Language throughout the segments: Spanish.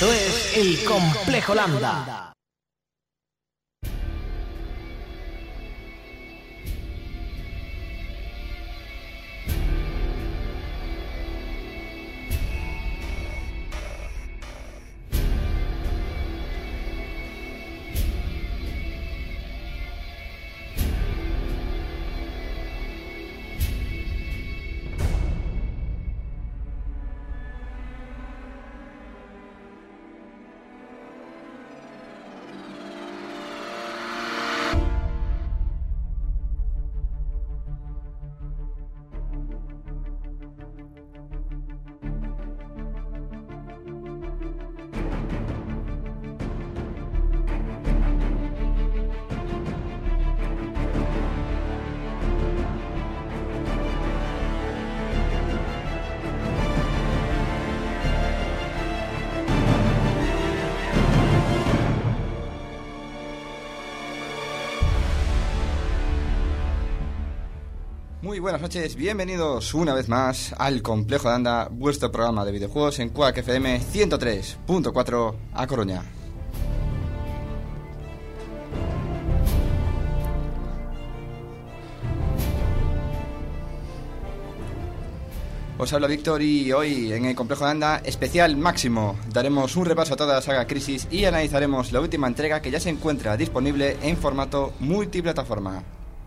Esto es El Complejo Lambda. Muy buenas noches, bienvenidos una vez más al Complejo Lambda, vuestro programa de videojuegos en Quack FM 103.4 a Coruña. Os habla Víctor y hoy en el Complejo Lambda especial máximo daremos un repaso a toda la saga Crisis y analizaremos la última entrega que ya se encuentra disponible en formato multiplataforma.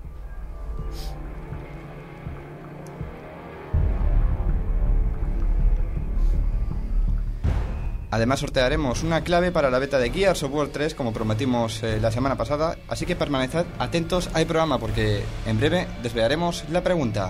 Además sortearemos una clave para la beta de Gears of War 3 como prometimos la semana pasada, así que permaneced atentos al programa porque en breve desvelaremos la pregunta.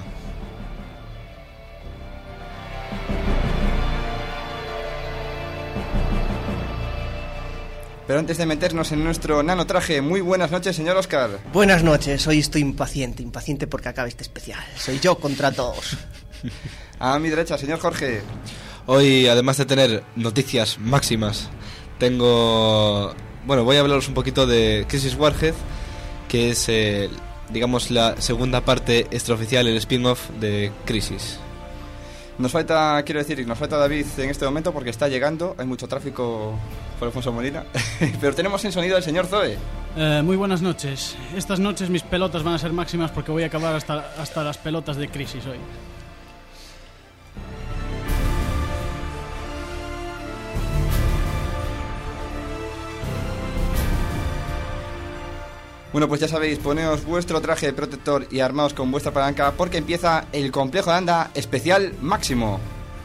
Pero antes de meternos en nuestro nanotraje, muy buenas noches, señor Oscar. Buenas noches, hoy estoy impaciente porque acabe este especial. Soy yo contra todos. A mi derecha, señor Jorge. Hoy, además de tener noticias máximas, voy a hablaros un poquito de Crisis Warhead, que es, digamos, la segunda parte extraoficial, el spin-off de Crisis. Nos falta David en este momento porque está llegando, hay mucho tráfico por Alfonso Molina, pero tenemos en sonido al señor Zoe. Muy buenas noches. Estas noches mis pelotas van a ser máximas porque voy a acabar hasta las pelotas de Crisis hoy. Bueno, pues ya sabéis, poneos vuestro traje de protector y armaos con vuestra palanca porque empieza el Complejo Lambda especial máximo.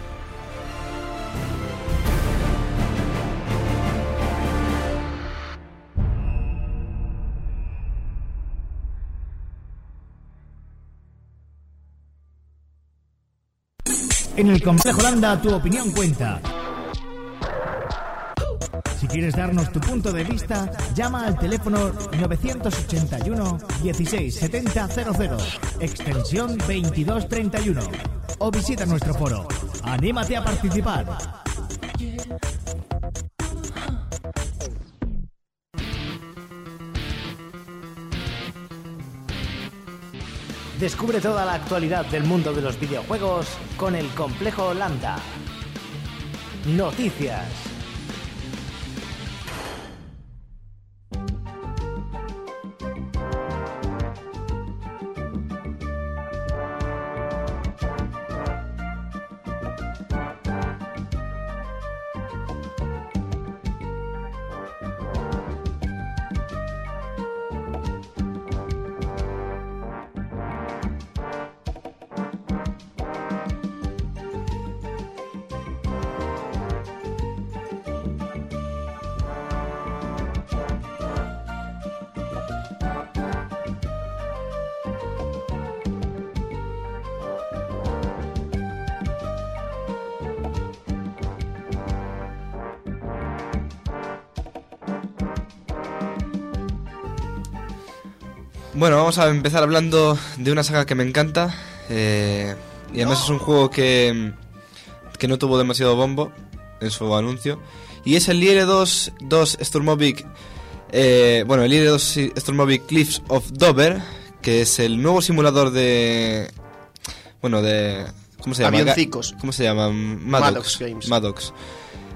En el Complejo Lambda tu opinión cuenta. Si quieres darnos tu punto de vista, llama al teléfono 981 16 70 00, extensión 2231, o visita nuestro foro. ¡Anímate a participar! Descubre toda la actualidad del mundo de los videojuegos con el Complejo Lambda. Noticias. Bueno, vamos a empezar hablando de una saga que me encanta, y además es un juego que no tuvo demasiado bombo en su anuncio, y es el Liere 2 Stormvic, el Liere 2 Stormvic Cliffs of Dover, que es el nuevo simulador de ¿cómo se llama? Avioncicos. ¿Cómo se llama? Maddox Games. Maddox.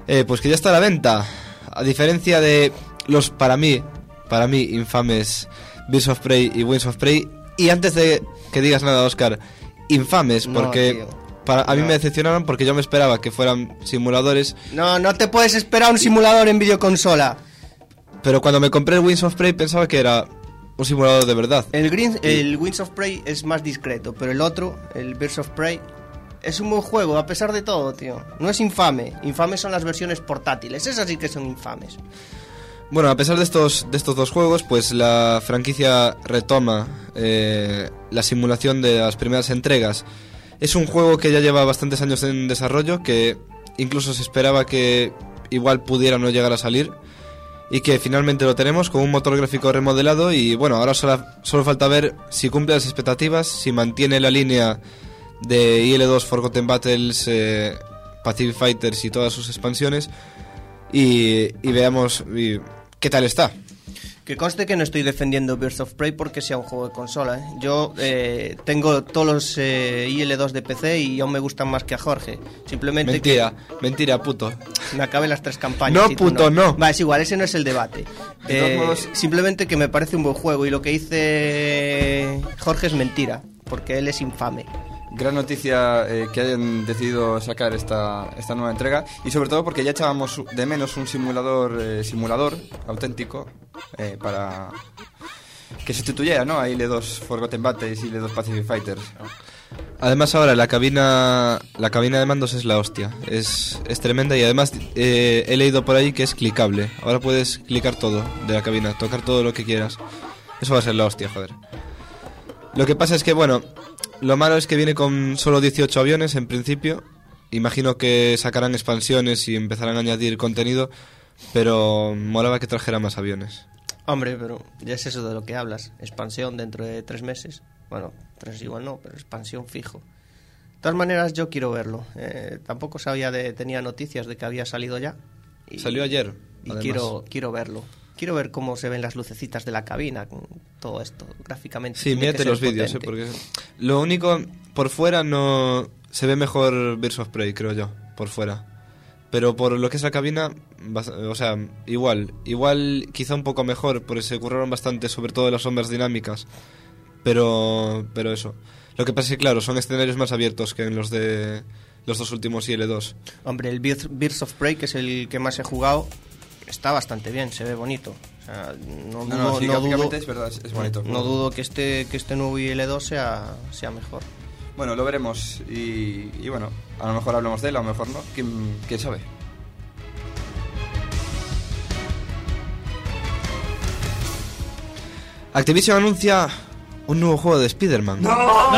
Pues que ya está a la venta. A diferencia de los, para mí, infames Birds of Prey y Wings of Prey. Y antes de que digas nada, Óscar, infames, porque a mí me decepcionaron porque yo me esperaba que fueran simuladores. No te puedes esperar un simulador en videoconsola. Pero cuando me compré el Wings of Prey pensaba que era un simulador de verdad. El Wings of Prey es más discreto, pero el otro, el Birds of Prey, es un buen juego, a pesar de todo, tío. No es infame. Infames son las versiones portátiles. Esas sí que son infames. Bueno, a pesar de estos dos juegos, pues la franquicia retoma la simulación de las primeras entregas. Es un juego que ya lleva bastantes años en desarrollo, que incluso se esperaba que igual pudiera no llegar a salir, y que finalmente lo tenemos con un motor gráfico remodelado. Y bueno, ahora solo falta ver si cumple las expectativas, si mantiene la línea de IL-2 Forgotten Battles, Pacific Fighters y todas sus expansiones, y veamos qué tal está. Que conste que no estoy defendiendo Birds of Prey porque sea un juego de consola, ¿eh? Yo tengo todos los IL-2 de PC y aún me gustan más que a Jorge. Simplemente Mentira, puto. me acabé las 3 campañas. No, puto, no. Va, es igual, ese no es el debate. De todos modos, simplemente que me parece un buen juego y lo que dice Jorge es mentira, porque él es infame. Gran noticia que hayan decidido sacar esta nueva entrega, y sobre todo porque ya echábamos de menos un simulador auténtico para que sustituyera, ¿no?, a IL-2 Forgotten Battles y IL-2 Pacific Fighters. Además ahora la cabina de mandos es la hostia, es tremenda, y además he leído por ahí que es clicable. Ahora puedes clicar todo de la cabina, tocar todo lo que quieras. Eso va a ser la hostia, joder. Lo que pasa es que, bueno, lo malo es que viene con solo 18 aviones en principio. Imagino que sacarán expansiones y empezarán a añadir contenido, pero molaba que trajera más aviones. Hombre, pero ya es eso de lo que hablas. Expansión dentro de 3 meses. Bueno, 3 igual no, pero expansión fijo. De todas maneras, yo quiero verlo. Tampoco tenía noticias de que había salido ya. Salió ayer. Y quiero verlo. Quiero ver cómo se ven las lucecitas de la cabina con todo esto, gráficamente. Sí, mírate los vídeos, porque lo único, por fuera no se ve mejor Birds of Prey, creo yo, por fuera. Pero por lo que es la cabina, o sea, igual quizá un poco mejor, porque se curraron bastante, sobre todo las sombras dinámicas. Pero eso. Lo que pasa es que, claro, son escenarios más abiertos que en los de los 2 últimos IL-2. Hombre, el Birds of Prey, que es el que más he jugado, está bastante bien, se ve bonito. O sea, no dudo, es verdad, es bonito. No dudo que este nuevo IL-2 sea mejor. Bueno, lo veremos y bueno, a lo mejor hablamos de él, a lo mejor no, quién sabe. Activision anuncia un nuevo juego de Spider-Man. ¡No!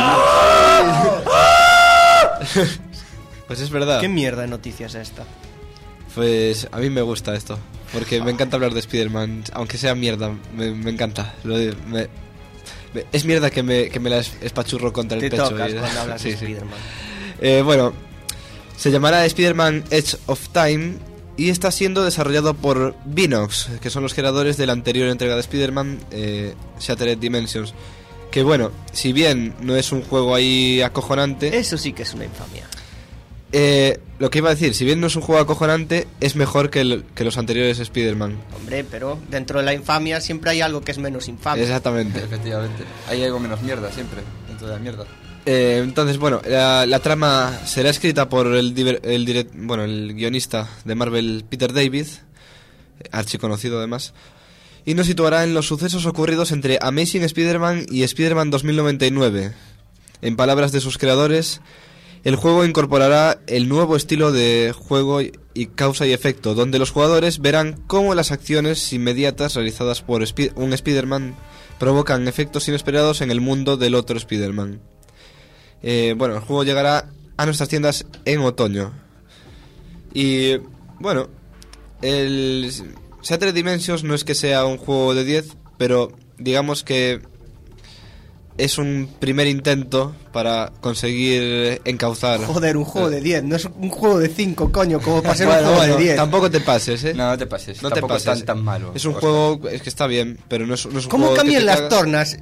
Pues es verdad. ¿Qué mierda de noticias es esta? Pues a mí me gusta esto, porque me encanta hablar de Spider-Man, aunque sea mierda, me encanta. Es mierda que me la espachurro contra el pecho. Tocas cuando hablas de Spider-Man. Bueno, se llamará Spider-Man Edge of Time y está siendo desarrollado por Binox, que son los creadores de la anterior entrega de Spider-Man, Shattered Dimensions. Que bueno, si bien no es un juego ahí acojonante... Eso sí que es una infamia. Lo que iba a decir, si bien no es un juego acojonante, es mejor que los anteriores Spider-Man. Hombre, pero dentro de la infamia siempre hay algo que es menos infame. Exactamente. Efectivamente. Hay algo menos mierda siempre, dentro de la mierda. Entonces, bueno, la trama será escrita por el guionista de Marvel, Peter David, archiconocido además, y nos situará en los sucesos ocurridos entre Amazing Spider-Man y Spider-Man 2099. En palabras de sus creadores, el juego incorporará el nuevo estilo de juego y causa y efecto, donde los jugadores verán cómo las acciones inmediatas realizadas por un Spider-Man provocan efectos inesperados en el mundo del otro Spider-Man. Bueno, el juego llegará a nuestras tiendas en otoño. Y bueno, el Shattered Dimensions no es que sea un juego de 10, pero digamos que es un primer intento para conseguir encauzar. Joder, un juego de 10, no es un juego de 5, coño, como para ser un Bueno, juego bueno, de 10. tampoco te pases, ¿eh? No te pases. No te tampoco pases. tan malo. Es un Oscar. juego, es que está bien, pero no es un ¿Cómo juego que cambian te las cagas. tornas?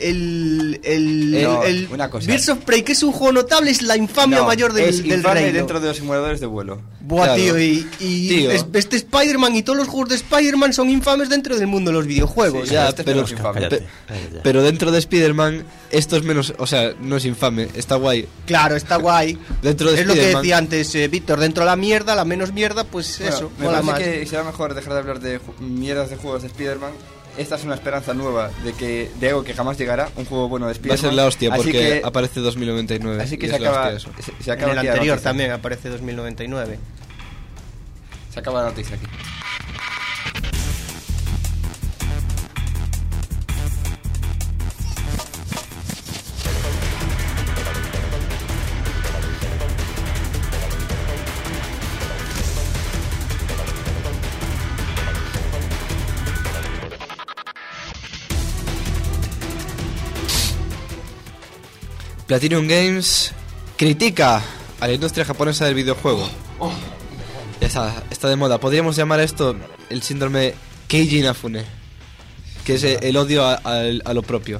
No, una cosa. Birds of Prey, que es un juego notable, es la infamia No, mayor del, es del infame reino. dentro de los simuladores de vuelo. Buah, Claro. tío, y Tío. este Spider-Man y todos los juegos de Spider-Man son infames dentro del mundo de los videojuegos. Sí, Ya, este pero, es infame. Cállate. pero dentro de Spider-Man esto es menos, o sea, no es infame, está guay. Claro, está guay. Dentro de es lo que Spider-Man. decía antes Víctor, dentro de la mierda, la menos mierda, pues Bueno, eso, me mola parece más. que será mejor dejar de hablar de mierdas de juegos de Spider-Man. Esta es una esperanza nueva de algo que jamás llegará, un juego bueno de Va a Spider-Man. ser la hostia Así porque que- aparece 2099. Así que y se es la acaba, hostia eso. se En acaba el aquí la anterior noticia. también aparece 2099. Se acaba la noticia aquí. Platinum Games critica a la industria japonesa del videojuego. Está de moda. Podríamos llamar a esto el síndrome Keiji Inafune, que es el odio a lo propio,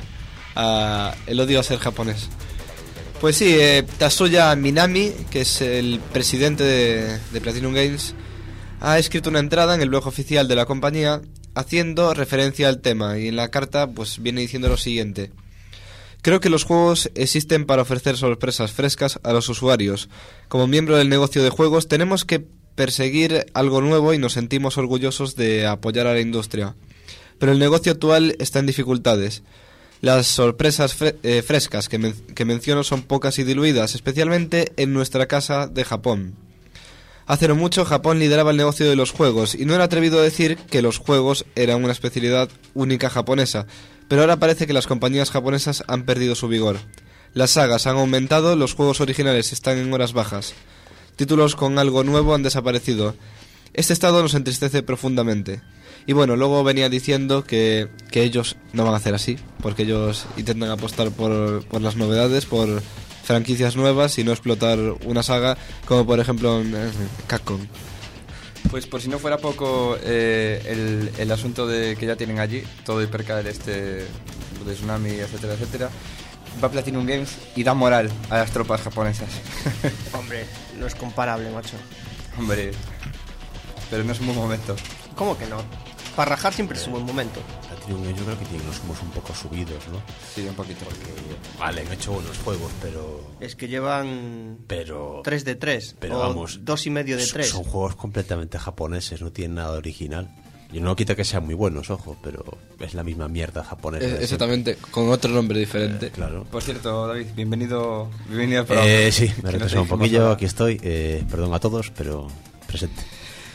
el odio a ser japonés. Pues sí, Tatsuya Minami, que es el presidente de Platinum Games, ha escrito una entrada en el blog oficial de la compañía haciendo referencia al tema, y en la carta pues viene diciendo lo siguiente: creo que los juegos existen para ofrecer sorpresas frescas a los usuarios. Como miembro del negocio de juegos tenemos que perseguir algo nuevo y nos sentimos orgullosos de apoyar a la industria. Pero el negocio actual está en dificultades. Las sorpresas frescas que menciono son pocas y diluidas, especialmente en nuestra casa de Japón. Hace no mucho Japón lideraba el negocio de los juegos y no era atrevido a decir que los juegos eran una especialidad única japonesa, pero ahora parece que las compañías japonesas han perdido su vigor. Las sagas han aumentado, los juegos originales están en horas bajas. Títulos con algo nuevo han desaparecido. Este estado nos entristece profundamente. Y bueno, luego venía diciendo que ellos no van a hacer así, porque ellos intentan apostar por las novedades, por franquicias nuevas y no explotar una saga como por ejemplo en Capcom. Pues por si no fuera poco el asunto de que ya tienen allí todo el percal de Tsunami, etcétera, etcétera, va Platinum Games y da moral a las tropas japonesas. Hombre, no es comparable, macho. Hombre, pero no es un buen momento. ¿Cómo que no? Para rajar siempre es un buen momento. Platinum Games yo creo que tienen los humos un poco subidos, ¿no? Sí, un poquito. Vale, han hecho buenos juegos, pero... Es que llevan 3 de 3, Pero o vamos, 2,5 de 3. Son juegos completamente japoneses, no tienen nada de original. Yo no quito que sean muy buenos, ojo, pero es la misma mierda japonesa. de siempre. Exactamente, con otro nombre diferente. Claro. Por cierto, David, bienvenido al programa. Sí, Que me he no retrasado un dijimos poquillo, nada. aquí estoy. Perdón a todos, pero presente.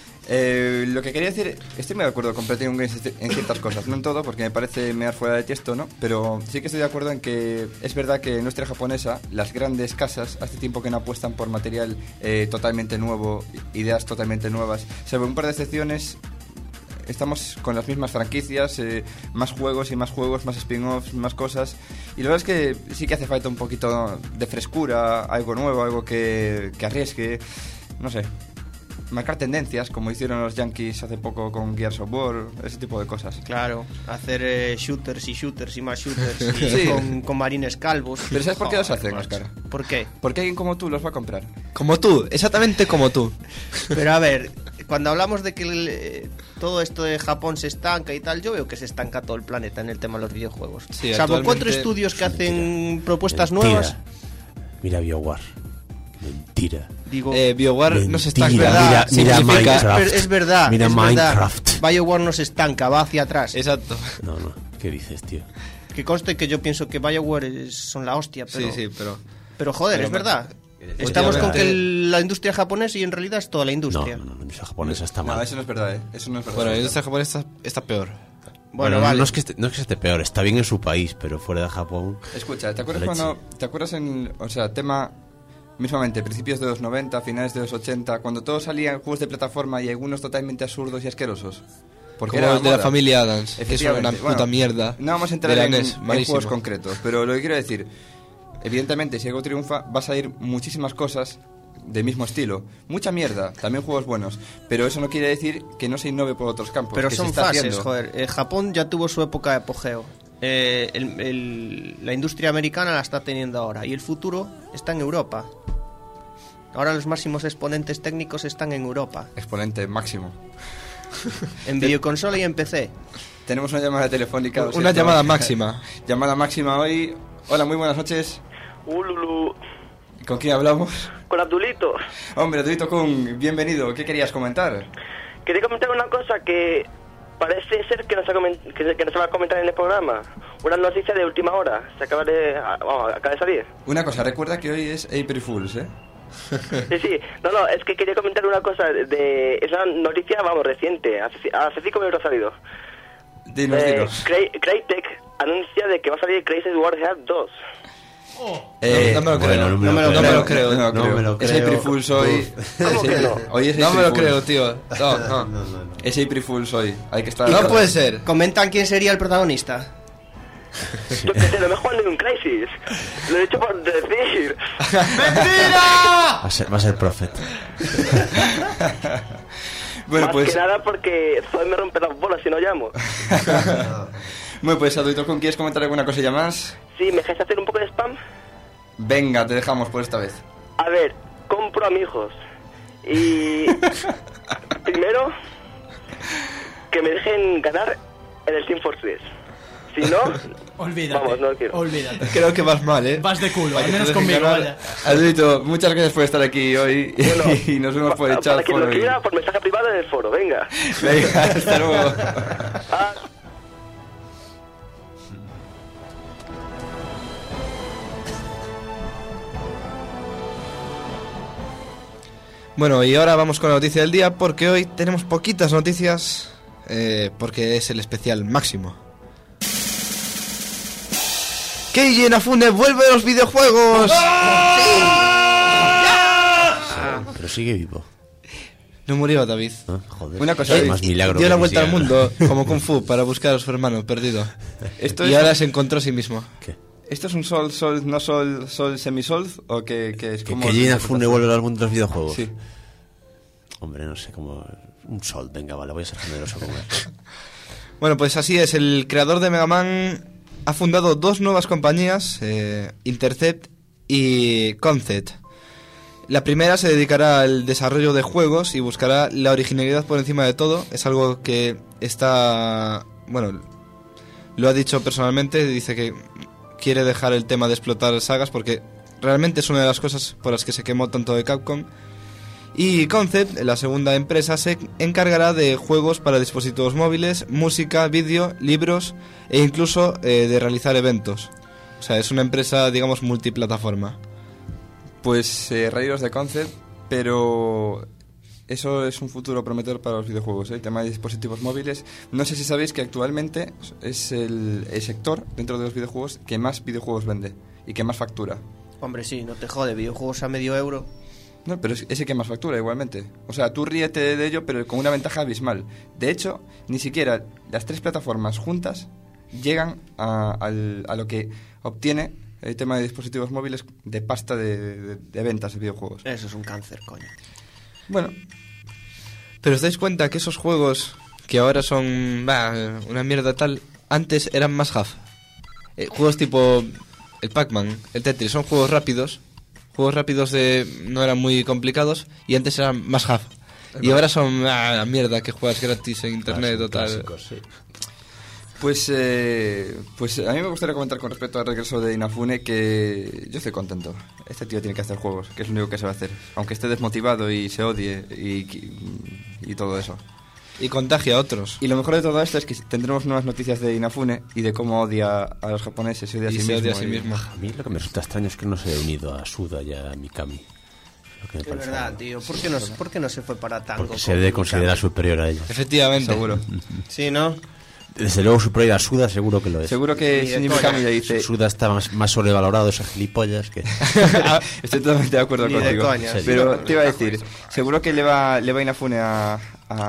Lo que quería decir, estoy muy de acuerdo con Platinum Games en ciertas cosas, no en todo, porque me parece mear fuera de tiesto, ¿no? Pero sí que estoy de acuerdo en que es verdad que en nuestra japonesa, las grandes casas hace tiempo que no apuestan por material totalmente nuevo, ideas totalmente nuevas. Salvo un par de excepciones, estamos con las mismas franquicias, más juegos, más spin-offs, más cosas. Y la verdad es que sí que hace falta un poquito de frescura, algo nuevo, algo que arriesgue, no sé. Marcar tendencias, como hicieron los Yankees hace poco con Gears of War, ese tipo de cosas. Claro, hacer shooters y más shooters y Sí. con marines calvos. Pero ¿sabes por qué los Joder, hacen, macho. Óscar? ¿Por qué? Porque alguien como tú los va a comprar. Como tú, exactamente como tú. Pero a ver, cuando hablamos de que todo esto de Japón se estanca y tal, yo veo que se estanca todo el planeta en el tema de los videojuegos. Sí, Salvo actualmente 4 estudios que hacen Mentira. propuestas nuevas. Mira BioWare. Mentira. Digo, BioWare no se estanca. Mentira, verdad, mira significa- Minecraft. es verdad. Mira es verdad. Minecraft. BioWare no se estanca, va hacia atrás. Exacto. No, ¿qué dices, tío? Que conste que yo pienso que BioWare son la hostia, pero, Sí, pero... pero joder, pero es verdad. Últimamente- Estamos con que la industria japonesa y en realidad es toda la industria. No, la industria japonesa está No, mal. eso no es verdad, ¿eh? Eso no es verdad. Bueno, la industria japonesa está peor. Bueno, no, vale. no es que esté peor, está bien en su país, pero fuera de Japón... Escucha, ¿te acuerdas Leche. cuando... ¿Te acuerdas tema... Mismamente, principios de los 90, finales de los 80, cuando todos salían juegos de plataforma y algunos totalmente absurdos y asquerosos? Porque Como era el de la moda. familia Adams. Eso era una Efectivamente. puta Bueno, mierda. No vamos a de entrar la en NES, juegos malísimo. concretos, pero lo que quiero decir, evidentemente, si algo triunfa, va a salir muchísimas cosas del mismo estilo. Mucha mierda, también juegos buenos. Pero eso no quiere decir que no se innove por otros campos. Pero que son se está fases, haciendo. joder. Japón ya tuvo su época de apogeo. La industria americana la está teniendo ahora. Y el futuro está en Europa. Ahora los máximos exponentes técnicos están en Europa. Exponente máximo. En videoconsola y en PC. Tenemos una llamada telefónica. Una llamada máxima. Llamada máxima hoy. Hola, muy buenas noches. Ululu. ¿Con quién hablamos? Con Abdulito. Hombre, Abdulito Kun, bienvenido. ¿Qué querías comentar? Quería comentar una cosa que parece ser que no se va a comentar en el programa. Una noticia de última hora. Acaba de salir. Una cosa, recuerda que hoy es April Fools, ¿eh? Sí. No, es que quería comentar una cosa de esa noticia, reciente. Hace 5 minutos ha salido. Dinos. Crytek anuncia de que va a salir Crisis Warhead 2. No me lo creo. no me lo creo. No me lo Es creo. April Fools hoy. ¿Cómo que no? Hoy es No April me lo Fools. creo, tío. No. Es April Fools hoy. Hay que estar... No puede ser. Comentan quién sería el protagonista. Yo que sé, no me he jugado en un Crisis. Lo he dicho por decir. Va a ser Prophet. Bueno, Más pues... que nada porque Zoe me rompe las bolas si no llamo. Bueno, pues Abdulito Kun, ¿quieres comentar alguna cosilla más? Sí, ¿me dejáis hacer un poco de spam? Venga, te dejamos por esta vez. A ver, compro amigos. Y... primero, que me dejen ganar en el Team Fortress. Si no... Olvídate. Vamos, no lo quiero. Olvídate. Creo que vas mal, ¿eh? Vas de culo, al Vaya, menos te conmigo, dejen vaya. Abdulito, muchas gracias por estar aquí hoy. Bueno, y nos vemos por el chat. Para quien lo foro y- quiera, por mensaje privado en el foro, venga. Venga, hasta luego. Ah. Bueno, y ahora vamos con la noticia del día porque hoy tenemos poquitas noticias porque es el especial máximo. Keiji Inafune vuelve a los videojuegos. Pero sigue vivo. No murió David. ¿No? Joder. Una cosa, es más milagro. Dio que la vuelta al siga. mundo como Kung Fu para buscar a su hermano perdido. Esto Y es... ahora se encontró a sí mismo. ¿Qué? ¿Esto es un sol, no sol, semisol? ¿O que es Que como...? Keiji Inafune vuelve al mundo de los videojuegos. Sí. Hombre, no sé, como un sol. Venga, vale, voy a ser generoso con él. Bueno, pues así es. El creador de Mega Man ha fundado 2 nuevas compañías, Intercept y Concept. La primera se dedicará al desarrollo de juegos y buscará la originalidad por encima de todo. Es algo que está... Bueno, lo ha dicho personalmente. Dice que quiere dejar el tema de explotar sagas porque realmente es una de las cosas por las que se quemó tanto de Capcom. Y Concept, la segunda empresa, se encargará de juegos para dispositivos móviles, música, vídeo, libros e incluso de realizar eventos. O sea, es una empresa, digamos, multiplataforma. Pues reíros de Concept, pero eso es un futuro prometedor para los videojuegos, ¿eh? El tema de dispositivos móviles. No sé si sabéis que actualmente es el sector dentro de los videojuegos que más videojuegos vende y que más factura. Hombre, sí, no te jode, videojuegos a medio euro. No, pero es ese que más factura igualmente. O sea, tú ríete de ello, pero con una ventaja abismal. De hecho, ni siquiera las 3 plataformas juntas llegan a lo que obtiene el tema de dispositivos móviles de pasta de ventas de videojuegos. Eso es un cáncer, coño. Bueno, Pero os dais cuenta que esos juegos que ahora son una mierda tal, antes eran más half. Juegos tipo el Pac-Man, el Tetris, son juegos rápidos. Juegos rápidos no eran muy complicados y antes eran más half. Y ahora son la mierda que juegas gratis en internet o tal. Clásicos, sí. pues a mí me gustaría comentar con respecto al regreso de Inafune que yo estoy contento. Este tío tiene que hacer juegos, que es lo único que se va a hacer. Aunque esté desmotivado y se odie y todo eso. Y contagia a otros. Y lo mejor de todo esto es que tendremos nuevas noticias de Inafune y de cómo odia a los japoneses, se odia a Y sí se mismo. odia a sí mismo. A mí lo que me resulta extraño es que no se haya unido a Suda y a Mikami. Lo que me Es parece verdad, raro. tío. ¿Por qué no se fue para tango? Porque se debe considerar superior a ella. Efectivamente. Seguro. Sí, ¿no? Desde luego superior a Suda seguro que lo es. Seguro que Ni de Shinji coña. Mikami le dice... Suda está más sobrevalorado, esas gilipollas que... Estoy totalmente de acuerdo Ni de contigo. coña. Pero te iba a decir, seguro que le va Inafune a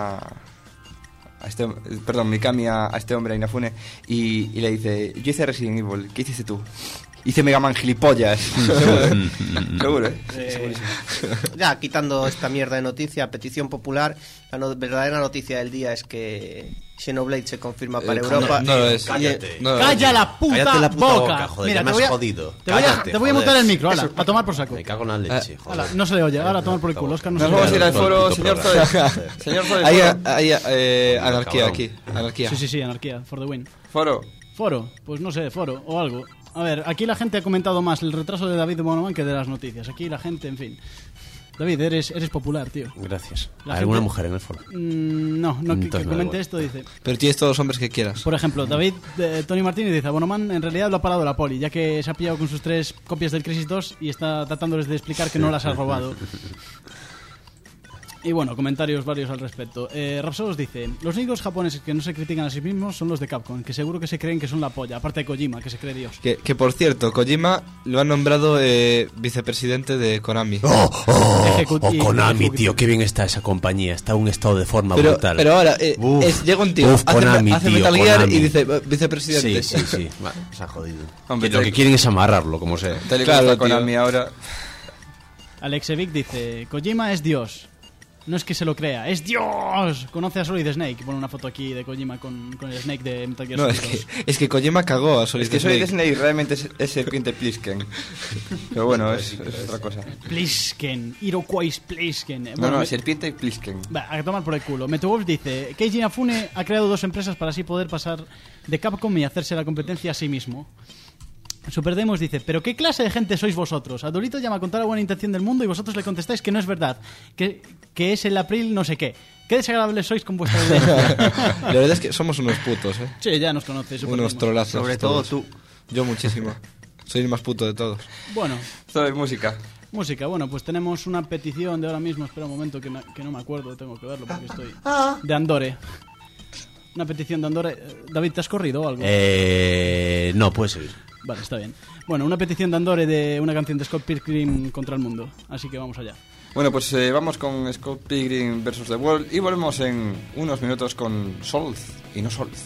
este, perdón, Mikami a este hombre, a Inafune, y le dice, yo hice Resident Evil, ¿qué hiciste tú? Hice Mega Man gilipollas. Seguro, ¿eh? Ya, quitando esta mierda de noticia, petición popular, verdadera noticia del día es que Xenoblade se confirma para Europa. No lo es. Cállate. No, ¡Calla la puta, Cállate la puta boca! boca, joder, Mira, ya me te voy has a, jodido. Te voy a Cállate, mutar joder. el micro, ala, a tomar por saco. Me cago en la leche, joder. Ala, no se le oye, ahora a tomar por el culo. Oscar, no Nos se le vamos a oye. ir al foro, Puto señor programa. Zoe. Señor Zoe, Hay foro. anarquía Cabrón. aquí. Anarquía. Sí, anarquía, for the win. Foro. Foro, pues no sé, foro o algo. A ver, aquí la gente ha comentado más el retraso de David de Bonoman que de las noticias. Aquí la gente, en fin. David, eres popular, tío. Gracias. La ¿Hay alguna gente- mujer en el foro? No, que Entonces me da comente igual. esto, dice. Pero tienes todos los hombres que quieras. Por ejemplo, David, Tony Martínez dice, a Bonoman en realidad lo ha parado la poli, ya que se ha pillado con sus 3 copias del Crisis 2 y está tratándoles de explicar que no las ha robado. Y bueno, comentarios varios al respecto. Rapsodos dice, los únicos japoneses que no se critican a sí mismos son los de Capcom, que seguro que se creen que son la polla, aparte de Kojima, que se cree Dios. Que por cierto, Kojima lo han nombrado vicepresidente de Konami. Ejecuti- Konami, ejecuti- tío, qué bien está esa compañía. Está en un estado de forma Pero, brutal. pero ahora, Uf, llega un tío, uf, Konami, hace tío, Metal Gear Konami. y dice vicepresidente. Sí. Va, se ha jodido. Hombre, Lo que quieren es amarrarlo, como sea. Tal y como Claro, está tío. Konami ahora. Alexevic dice, Kojima es Dios. No es que se lo crea, ¡es Dios! Conoce a Solid Snake. Pone una foto aquí de Kojima con el Snake de Metal Gear No, Solid 2. es que Kojima cagó a Solid Es que Solid Snake. Snake realmente es serpiente Plisken. Pero bueno, es otra cosa. Plisken, Iroquois Plisken. No, serpiente Plisken. Va, a tomar por el culo. Metowolf dice, Keiji Inafune ha creado 2 empresas para así poder pasar de Capcom y hacerse la competencia a sí mismo. Superdemos dice, ¿pero qué clase de gente sois vosotros? Adolito llama con toda la buena intención del mundo y vosotros le contestáis que no es verdad, que es el April no sé qué. Qué desagradables sois con vuestra evidencia. La verdad es que somos unos putos, ¿eh? Sí, ya nos conocéis. Unos trolazos. Sobre todo todos. tú. Yo muchísimo. Soy el más puto de todos. Bueno, Zoe, música. música. Bueno, pues tenemos una petición de ahora mismo. Espera un momento que no me acuerdo. Tengo que verlo porque estoy... De Andore. Una petición de Andore. David, ¿te has corrido o algo? No, puedes seguir. Vale, está bien. Bueno, una petición de Andore de una canción de Scott Pilgrim contra el mundo. Así que vamos allá. Bueno, pues vamos con Scott Pilgrim vs. The World y volvemos en unos minutos con Souls y no Souls.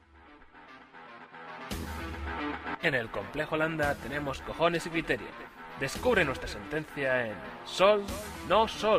En el Complejo Landa tenemos cojones y criterio. Descubre nuestra sentencia en Sol, no Sol.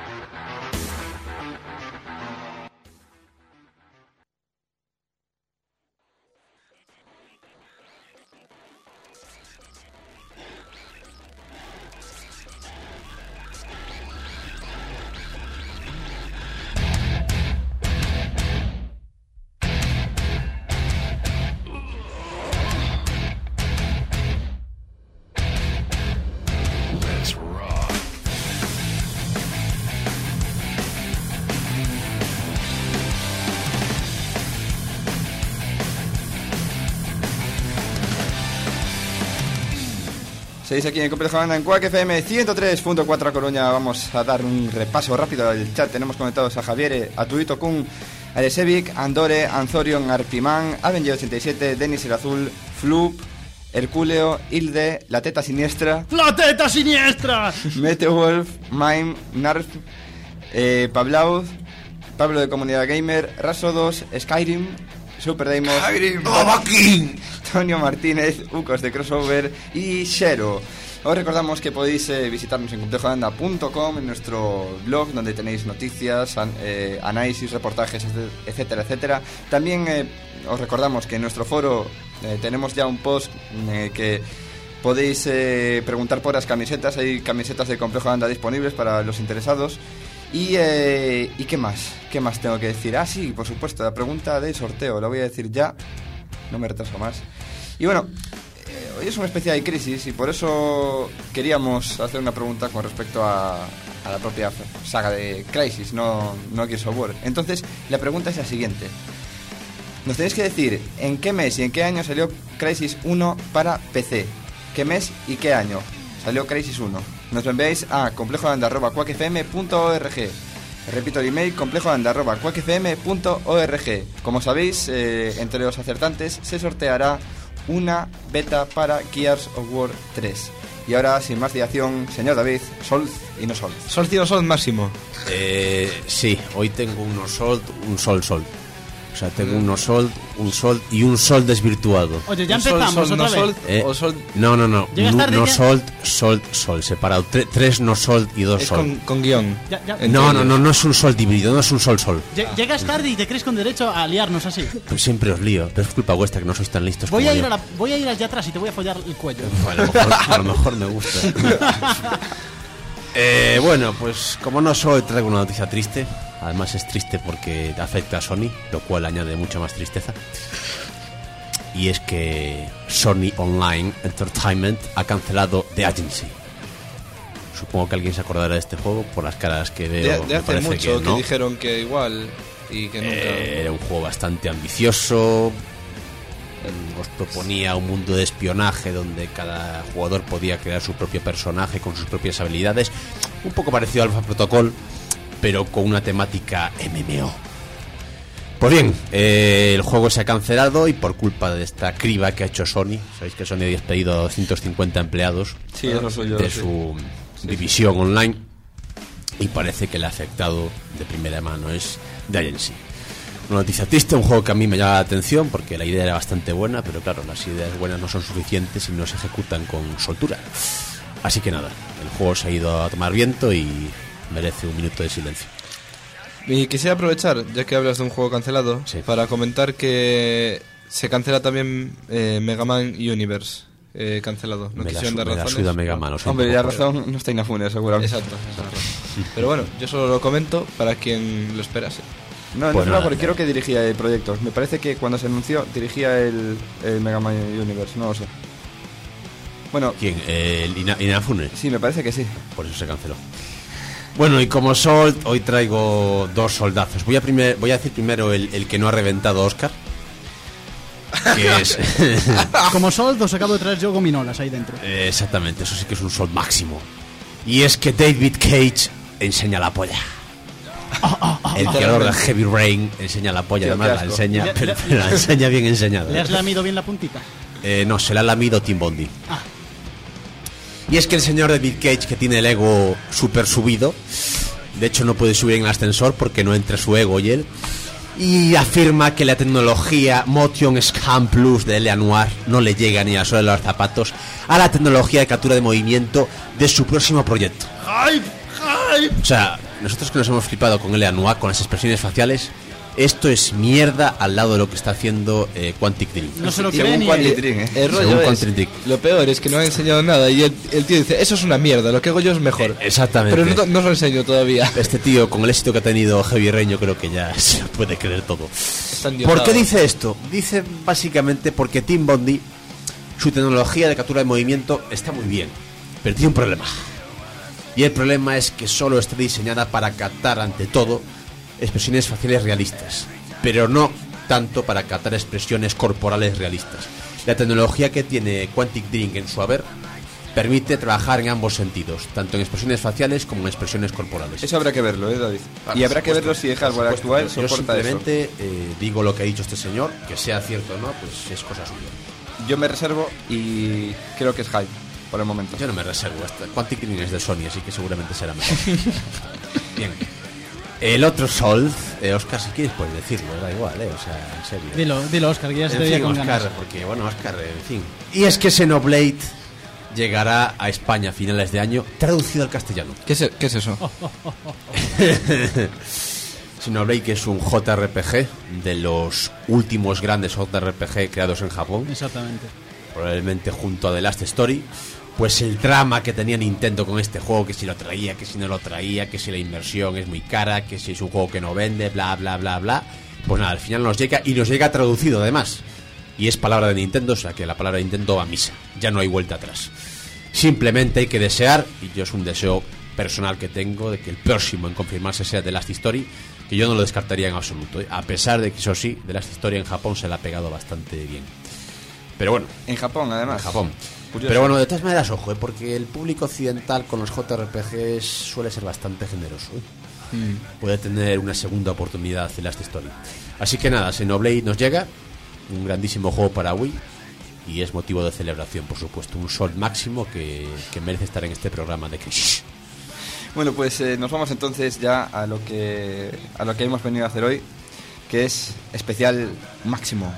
Seguís aquí en Complejo Banda en Quack FM 103.4 a Coruña. Vamos a dar un repaso rápido al chat. Tenemos conectados a Javier, a Tuito Kun, a Lesevic, Andore, Anzorion, Arpimán, Avenger87, Denis el Azul, Flup, Herculeo, Hilde, La Teta Siniestra, ¡La Teta Siniestra! Meteowolf, Mime, Narf, Pablauz, Pablo de Comunidad Gamer, Raso2, Skyrim, Super Deimos, Antonio Martínez, Ucos de Crossover y Shero. Os recordamos que podéis visitarnos en complejodanda.com, en nuestro blog, donde tenéis noticias, análisis, reportajes, etcétera, etcétera. También os recordamos que en nuestro foro tenemos ya un post que podéis preguntar por las camisetas. Hay camisetas de Complejo Banda disponibles para los interesados. ¿Y qué más? ¿Qué más tengo que decir? Ah, sí, por supuesto, la pregunta del sorteo, la voy a decir ya, no me retraso más. Y bueno, hoy es una especie de crisis y por eso queríamos hacer una pregunta con respecto a la propia saga de Crysis, no Gears of War. Entonces, la pregunta es la siguiente. Nos tenéis que decir en qué mes y en qué año salió Crysis 1 para PC. ¿Qué mes y qué año salió Crysis 1? Nos lo enviáis a complejodanda@quackfm.org. Repito el email, complejodanda@quackfm.org. Como sabéis, entre los acertantes se sorteará una beta para Gears of War 3. Y ahora, sin más dilación, señor David, Sol y no Sol. Sol y no Sol máximo. Sí, hoy tengo un Sol. O sea, tengo un Sol y un Sol desvirtuado. Oye, ya empezamos otra vez. No. ¿Llegas tarde no ya? Sol, separado. Tres no Sol y dos Es Sol. con guión. No es un Sol dividido, no es un Sol. Llegas tarde y te crees con derecho a liarnos así. Pues siempre os lío, pero es culpa vuestra que no sois tan listos Voy como a ir yo. voy a ir allá atrás y te voy a follar el cuello. Bueno, a lo mejor me gusta. Bueno, pues como no soy, traigo una noticia triste. Además es triste porque afecta a Sony, lo cual añade mucha más tristeza. Y es que Sony Online Entertainment ha cancelado The Agency. Supongo que alguien se acordará de este juego por las caras que veo. De hace mucho que dijeron que igual y que nunca. Era un juego bastante ambicioso. Os proponía un mundo de espionaje donde cada jugador podía crear su propio personaje con sus propias habilidades. Un poco parecido al Alpha Protocol, pero con una temática MMO. Pues bien, el juego se ha cancelado y por culpa de esta criba que ha hecho Sony. Sabéis que Sony ha despedido a 250 empleados de su división online y parece que le ha afectado de primera mano. Es The Agency. Una noticia triste, un juego que a mí me llama la atención porque la idea era bastante buena, pero claro, las ideas buenas no son suficientes si no se ejecutan con soltura. Así que nada, el juego se ha ido a tomar viento y merece un minuto de silencio. Y quisiera aprovechar, ya que hablas de un juego cancelado, para comentar que se cancela también Mega Man Universe. Cancelado. No quisieron dar razones. Mega Man, hombre, ya razón no está Inafune, seguramente. Exacto. Pero bueno, yo solo lo comento para quien lo esperase. No es porque creo que dirigía el proyecto. Me parece que cuando se anunció dirigía el Mega Man Universe, no lo sé. Bueno, ¿quién? ¿El Inafune? Sí, me parece que sí. Por eso se canceló. Bueno, y como Sol, hoy traigo dos soldazos. Voy a decir primero el que no ha reventado Oscar. Que es... Como Sol, os acabo de traer yo gominolas ahí dentro. Exactamente, eso sí que es un Sol máximo. Y es que David Cage enseña la polla. El creador de Heavy Rain enseña la polla, además la enseña, pero la enseña bien enseñada. ¿Le has lamido bien la puntita? No, se la ha lamido Tim Bondi. Y es que el señor David Cage, que tiene el ego súper subido, de hecho no puede subir en el ascensor porque no entra su ego y él. y afirma que la tecnología Motion Scan Plus de L.A. Noire no le llega ni a la suela de los zapatos a la tecnología de captura de movimiento de su próximo proyecto. O sea, nosotros que nos hemos flipado con L.A. Noire, con las expresiones faciales, esto es mierda al lado de lo que está haciendo Quantic Dream. No se lo Según creen ni... Quantic Dream, El rollo Según es, Quantic Dream. lo peor es que no ha enseñado nada y el tío dice, eso es una mierda, lo que hago yo es mejor. Exactamente. Pero no os lo enseño todavía. Este tío, con el éxito que ha tenido Heavy Rain, yo creo que ya se puede creer todo. Está endiosado. ¿Por qué dice esto? Dice básicamente porque Team Bondi, su tecnología de captura de movimiento está muy bien, pero tiene un problema. Y el problema es que solo está diseñada para captar, ante todo, expresiones faciales realistas, pero no tanto para captar expresiones corporales realistas. La tecnología que tiene Quantic Dream en su haber permite trabajar en ambos sentidos, tanto en expresiones faciales como en expresiones corporales. Eso habrá que verlo, David. Y habrá que verlo si el hardware actual Yo soporta eso. simplemente digo lo que ha dicho este señor, que sea cierto o no, pues es cosa suya. Yo me reservo y creo que es hype por el momento. Yo no me reservo. Quantic Dream es de Sony, así que seguramente será mejor. Bien. El otro Sol, Oscar, si quieres puedes decirlo, da igual, o sea, en serio. Dilo, Oscar, que ya se te En veía fin, con Oscar, ganas. porque bueno, Oscar, en fin. Y es que Xenoblade llegará a España a finales de año, traducido al castellano. ¿Qué es eso? Xenoblade, que es un JRPG de los últimos grandes JRPG creados en Japón, Exactamente. probablemente junto a The Last Story. Pues el drama que tenía Nintendo con este juego, que si lo traía, que si no lo traía, que si la inversión es muy cara, que si es un juego que no vende, bla, bla, bla, bla. Pues nada, al final nos llega, y nos llega traducido además. Y es palabra de Nintendo, o sea que la palabra de Nintendo va a misa. Ya no hay vuelta atrás. Simplemente hay que desear, y yo es un deseo personal que tengo, de que el próximo en confirmarse sea The Last Story, que yo no lo descartaría en absoluto, a pesar de que eso sí, The Last Story en Japón se la ha pegado bastante bien. Pero bueno, En Japón, además. en Japón. Curioso. Pero bueno, de todas maneras, ojo, porque el público occidental con los JRPGs suele ser bastante generoso. Puede tener una segunda oportunidad en Last Story. Así que nada, Xenoblade nos llega, un grandísimo juego para Wii, y es motivo de celebración, por supuesto. Un sol máximo que merece estar en este programa de Crisis. Bueno, pues nos vamos entonces ya a lo que hemos venido a hacer hoy, que es especial máximo.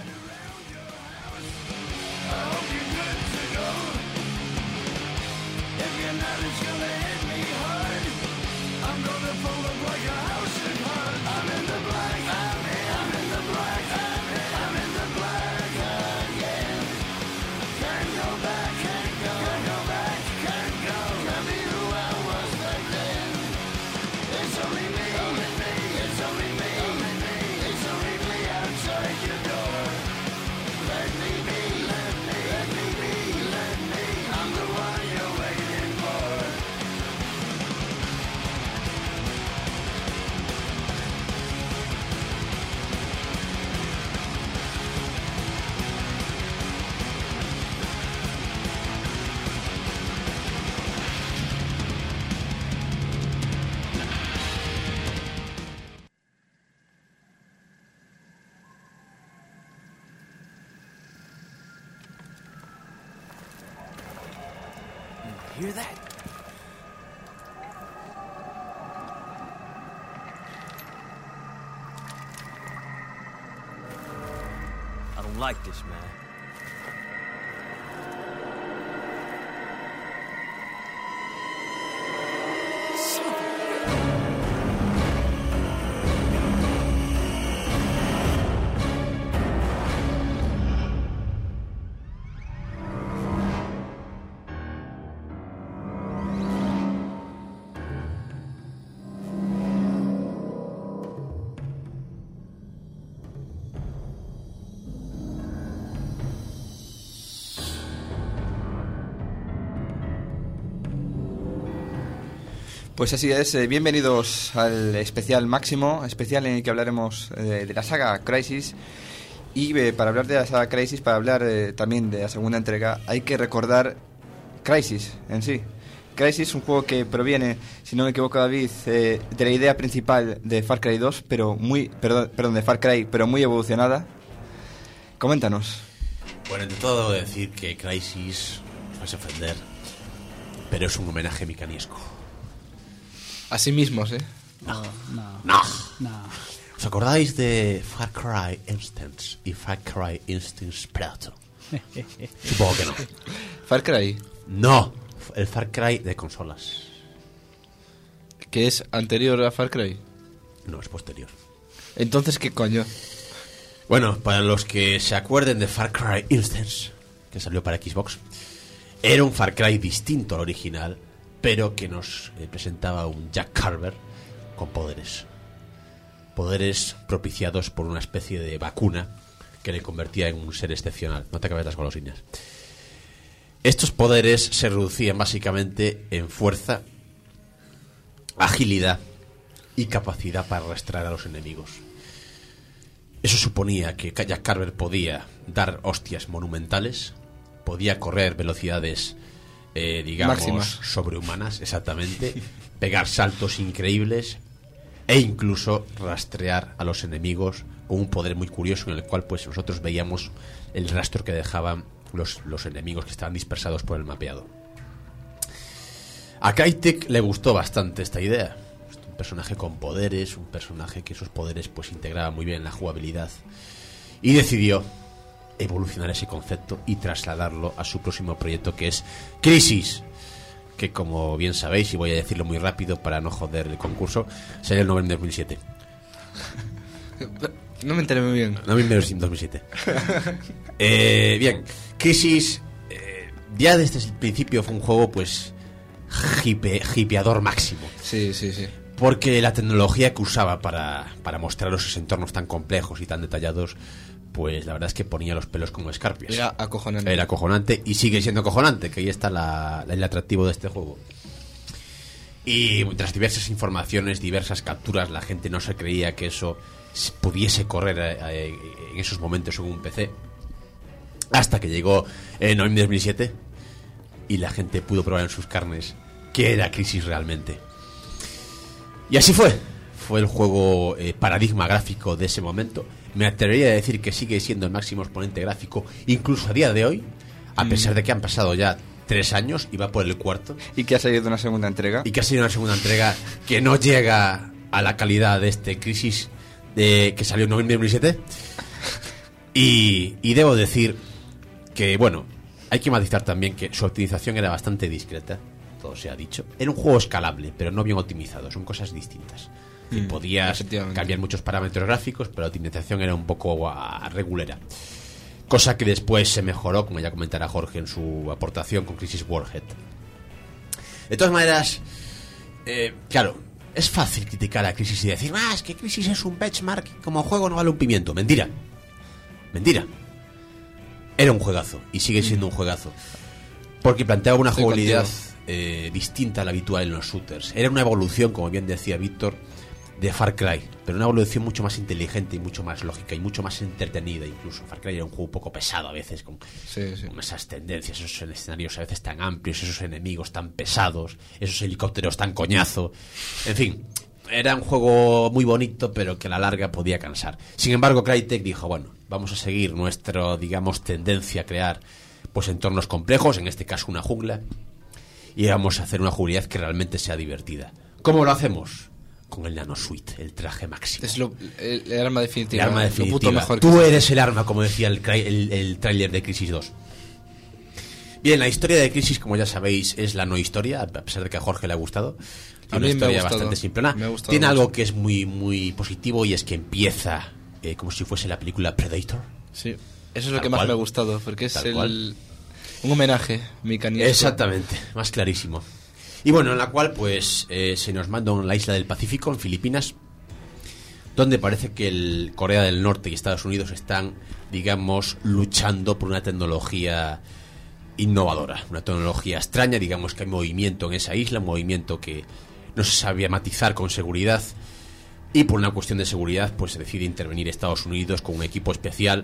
Hear that? I don't like this, man. Pues así es, bienvenidos al especial máximo, especial en el que hablaremos de la saga Crysis. Y para hablar de la saga Crysis, para hablar también de la segunda entrega, hay que recordar Crysis en sí. Crysis es un juego que proviene, si no me equivoco David, de la idea principal de Far Cry 2, pero de Far Cry, pero muy evolucionada. Coméntanos. Bueno, ante todo debo decir que Crysis, os vais a ofender, pero es un homenaje micaniesco. Así mismos, No. No. O ¿Os acordáis de Far Cry Instance y Far Cry Instance Predator? Supongo que no. Far Cry, No, el Far Cry de consolas. que es anterior a Far Cry. No, es posterior. Entonces, ¿qué coño? Bueno, para los que se acuerden de Far Cry Instance, que salió para Xbox, era un Far Cry distinto al original, pero que nos presentaba un Jack Carver con poderes. Poderes propiciados por una especie de vacuna que le convertía en un ser excepcional. No te acabes las golosinas. Estos poderes se reducían básicamente en fuerza, agilidad y capacidad para arrastrar a los enemigos. Eso suponía que Jack Carver podía dar hostias monumentales, podía correr velocidades, digamos, máximas, sobrehumanas, exactamente, pegar saltos increíbles e incluso rastrear a los enemigos con un poder muy curioso en el cual pues nosotros veíamos el rastro que dejaban los enemigos que estaban dispersados por el mapeado. A Crytek le gustó bastante esta idea. Un personaje con poderes, un personaje que esos poderes pues integraba muy bien en la jugabilidad, y decidió evolucionar ese concepto y trasladarlo a su próximo proyecto, que es Crysis, que como bien sabéis, y voy a decirlo muy rápido para no joder el concurso, salió en noviembre de 2007. No me enteré muy bien. Noviembre de 2007. Bien, Crysis ya desde el principio fue un juego pues hipeador máximo. Sí, sí, sí. Porque la tecnología que usaba para mostrar esos entornos tan complejos y tan detallados, pues la verdad es que ponía los pelos como escarpias. Era acojonante. Era acojonante y sigue siendo acojonante, que ahí está el atractivo de este juego. Y tras diversas informaciones, diversas capturas, la gente no se creía que eso pudiese correr en esos momentos en un PC. Hasta que llegó en noviembre de 2007 y la gente pudo probar en sus carnes qué era Crysis realmente. Y así fue. Fue el juego paradigma gráfico de ese momento. Me atrevería a decir que sigue siendo el máximo exponente gráfico, incluso a día de hoy, a pesar de que han pasado ya 3 años y va por el 4º. Y que ha salido una segunda entrega. Y que ha sido una segunda entrega que no llega a la calidad de este Crysis que salió en noviembre de 2007. Y debo decir que, bueno, hay que matizar también que su optimización era bastante discreta. Todo se ha dicho. Era un juego escalable, pero no bien optimizado. Son cosas distintas. Y podías cambiar muchos parámetros gráficos, pero la optimización era un poco regulera. Cosa que después se mejoró, como ya comentará Jorge en su aportación con Crysis Warhead. De todas maneras, claro, es fácil criticar a Crysis y decir, es que Crysis es un benchmark y como juego no vale un pimiento. Mentira. Mentira. Era un juegazo y sigue siendo un juegazo. Porque planteaba una jugabilidad distinta a la habitual en los shooters. Era una evolución, como bien decía Víctor, de Far Cry, pero una evolución mucho más inteligente y mucho más lógica y mucho más entretenida incluso. Far Cry era un juego un poco pesado a veces, con esas tendencias, esos escenarios a veces tan amplios, esos enemigos tan pesados, esos helicópteros tan coñazo. En fin, era un juego muy bonito, pero que a la larga podía cansar. Sin embargo, Crytek dijo, bueno, vamos a seguir nuestra, digamos, tendencia a crear pues entornos complejos, en este caso una jungla, y vamos a hacer una jugabilidad que realmente sea divertida. ¿Cómo lo hacemos? Con el Nanosuite, el traje máximo. Es el arma definitiva. El arma definitiva. Lo puto mejor. Tú eres el arma, como decía el tráiler de Crysis 2. Bien, la historia de Crysis, como ya sabéis, es la no historia, a pesar de que a Jorge le ha gustado. Tiene una historia bastante simplona. Tiene algo que es muy, muy positivo, y es que empieza como si fuese la película Predator. Sí, eso es lo que más me ha gustado, porque es un homenaje mecaniesco. Exactamente, más clarísimo. Y bueno, en la cual pues se nos manda a la isla del Pacífico, en Filipinas, donde parece que Corea del Norte y Estados Unidos están, digamos, luchando por una tecnología innovadora, una tecnología extraña. Digamos que hay movimiento en esa isla, un movimiento que no se sabía matizar con seguridad, y por una cuestión de seguridad pues se decide intervenir Estados Unidos con un equipo especial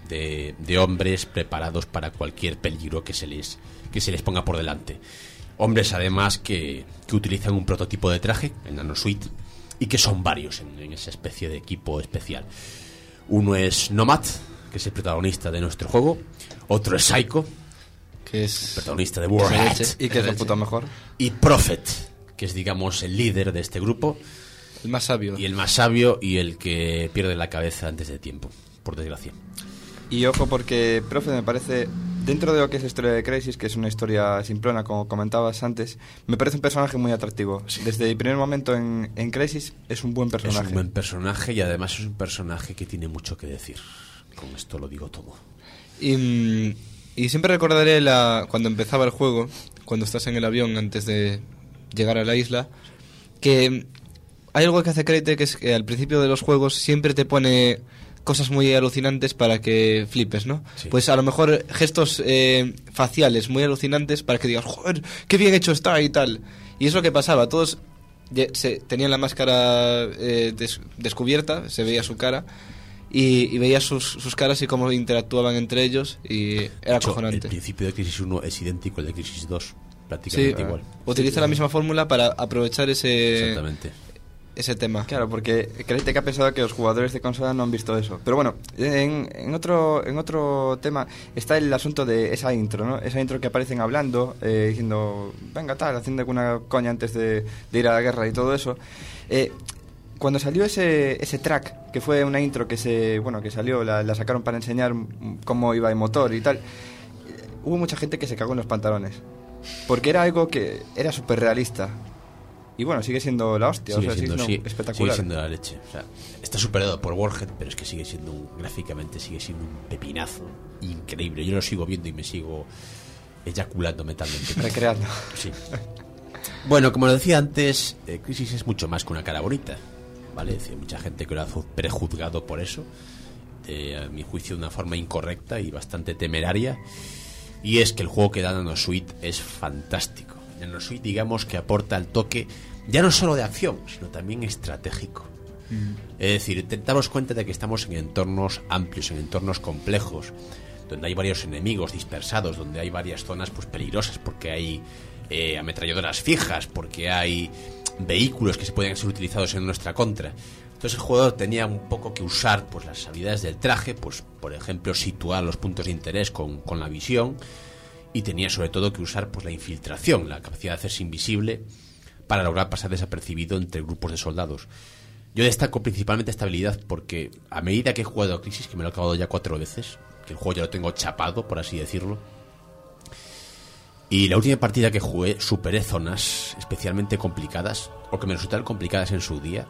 de hombres preparados para cualquier peligro que se les ponga por delante. Hombres además que utilizan un prototipo de traje, el Nanosuite, y que son varios en esa especie de equipo especial. Uno es Nomad, que es el protagonista de nuestro juego. Otro es Psycho, que es el protagonista de Warhead, y que es el puto mejor. Y Prophet, que es, digamos, el líder de este grupo. El más sabio. Y el más sabio y el que pierde la cabeza antes de tiempo, por desgracia. Y ojo porque, profe, me parece, dentro de lo que es la historia de Crysis, que es una historia simplona, como comentabas antes, me parece un personaje muy atractivo. Sí. Desde el primer momento en Crysis es un buen personaje. Es un buen personaje y además es un personaje que tiene mucho que decir. Con esto lo digo todo. Y siempre recordaré cuando empezaba el juego, cuando estás en el avión antes de llegar a la isla, que hay algo que hace Crytek, que es que al principio de los juegos siempre te pone cosas muy alucinantes para que flipes, ¿no? Sí. Pues a lo mejor gestos faciales muy alucinantes para que digas, joder, qué bien hecho está y tal. Y es lo que pasaba, todos tenían la máscara descubierta, se veía su cara y veías sus caras y cómo interactuaban entre ellos y era acojonante. El principio de Crysis 1 es idéntico al de Crysis 2, prácticamente igual. Utiliza la misma fórmula para aprovechar Exactamente. ese tema. Claro, porque Crytek ha pensado que los jugadores de consola no han visto eso. Pero bueno, en otro tema está el asunto de esa intro, ¿no? Esa intro que aparecen hablando, diciendo, venga tal, haciendo alguna coña antes de ir a la guerra y todo eso. Cuando salió ese track, que fue una intro que salió, la sacaron para enseñar cómo iba el motor y tal, hubo mucha gente que se cagó en los pantalones. Porque era algo que era súper realista. Y bueno, sigue siendo la hostia, sigue siendo espectacular. Sigue siendo la leche. O sea, está superado por Warhead, pero es que sigue siendo gráficamente sigue siendo un pepinazo increíble. Yo lo sigo viendo y me sigo eyaculando mentalmente. Recreando. Sí. Bueno, como lo decía antes, Crysis es mucho más que una cara bonita, ¿vale? Es decir, mucha gente que lo ha prejuzgado por eso, a mi juicio de una forma incorrecta y bastante temeraria. Y es que el juego que da Nanosuite es fantástico. Nanosuite, digamos, que aporta el toque ya no solo de acción, sino también estratégico. Es decir, te damos cuenta de que estamos en entornos amplios, en entornos complejos, donde hay varios enemigos dispersados, donde hay varias zonas pues peligrosas, porque hay ametralladoras fijas, porque hay vehículos que se pueden ser utilizados en nuestra contra. Entonces el jugador tenía un poco que usar pues las habilidades del traje, pues por ejemplo situar los puntos de interés con la visión, y tenía sobre todo que usar pues la infiltración, la capacidad de hacerse invisible para lograr pasar desapercibido entre grupos de soldados. Yo destaco principalmente esta habilidad porque a medida que he jugado a Crysis, que me lo he acabado ya 4 veces, que el juego ya lo tengo chapado, por así decirlo, y la última partida que jugué superé zonas especialmente complicadas, o que me resultaron complicadas en su día,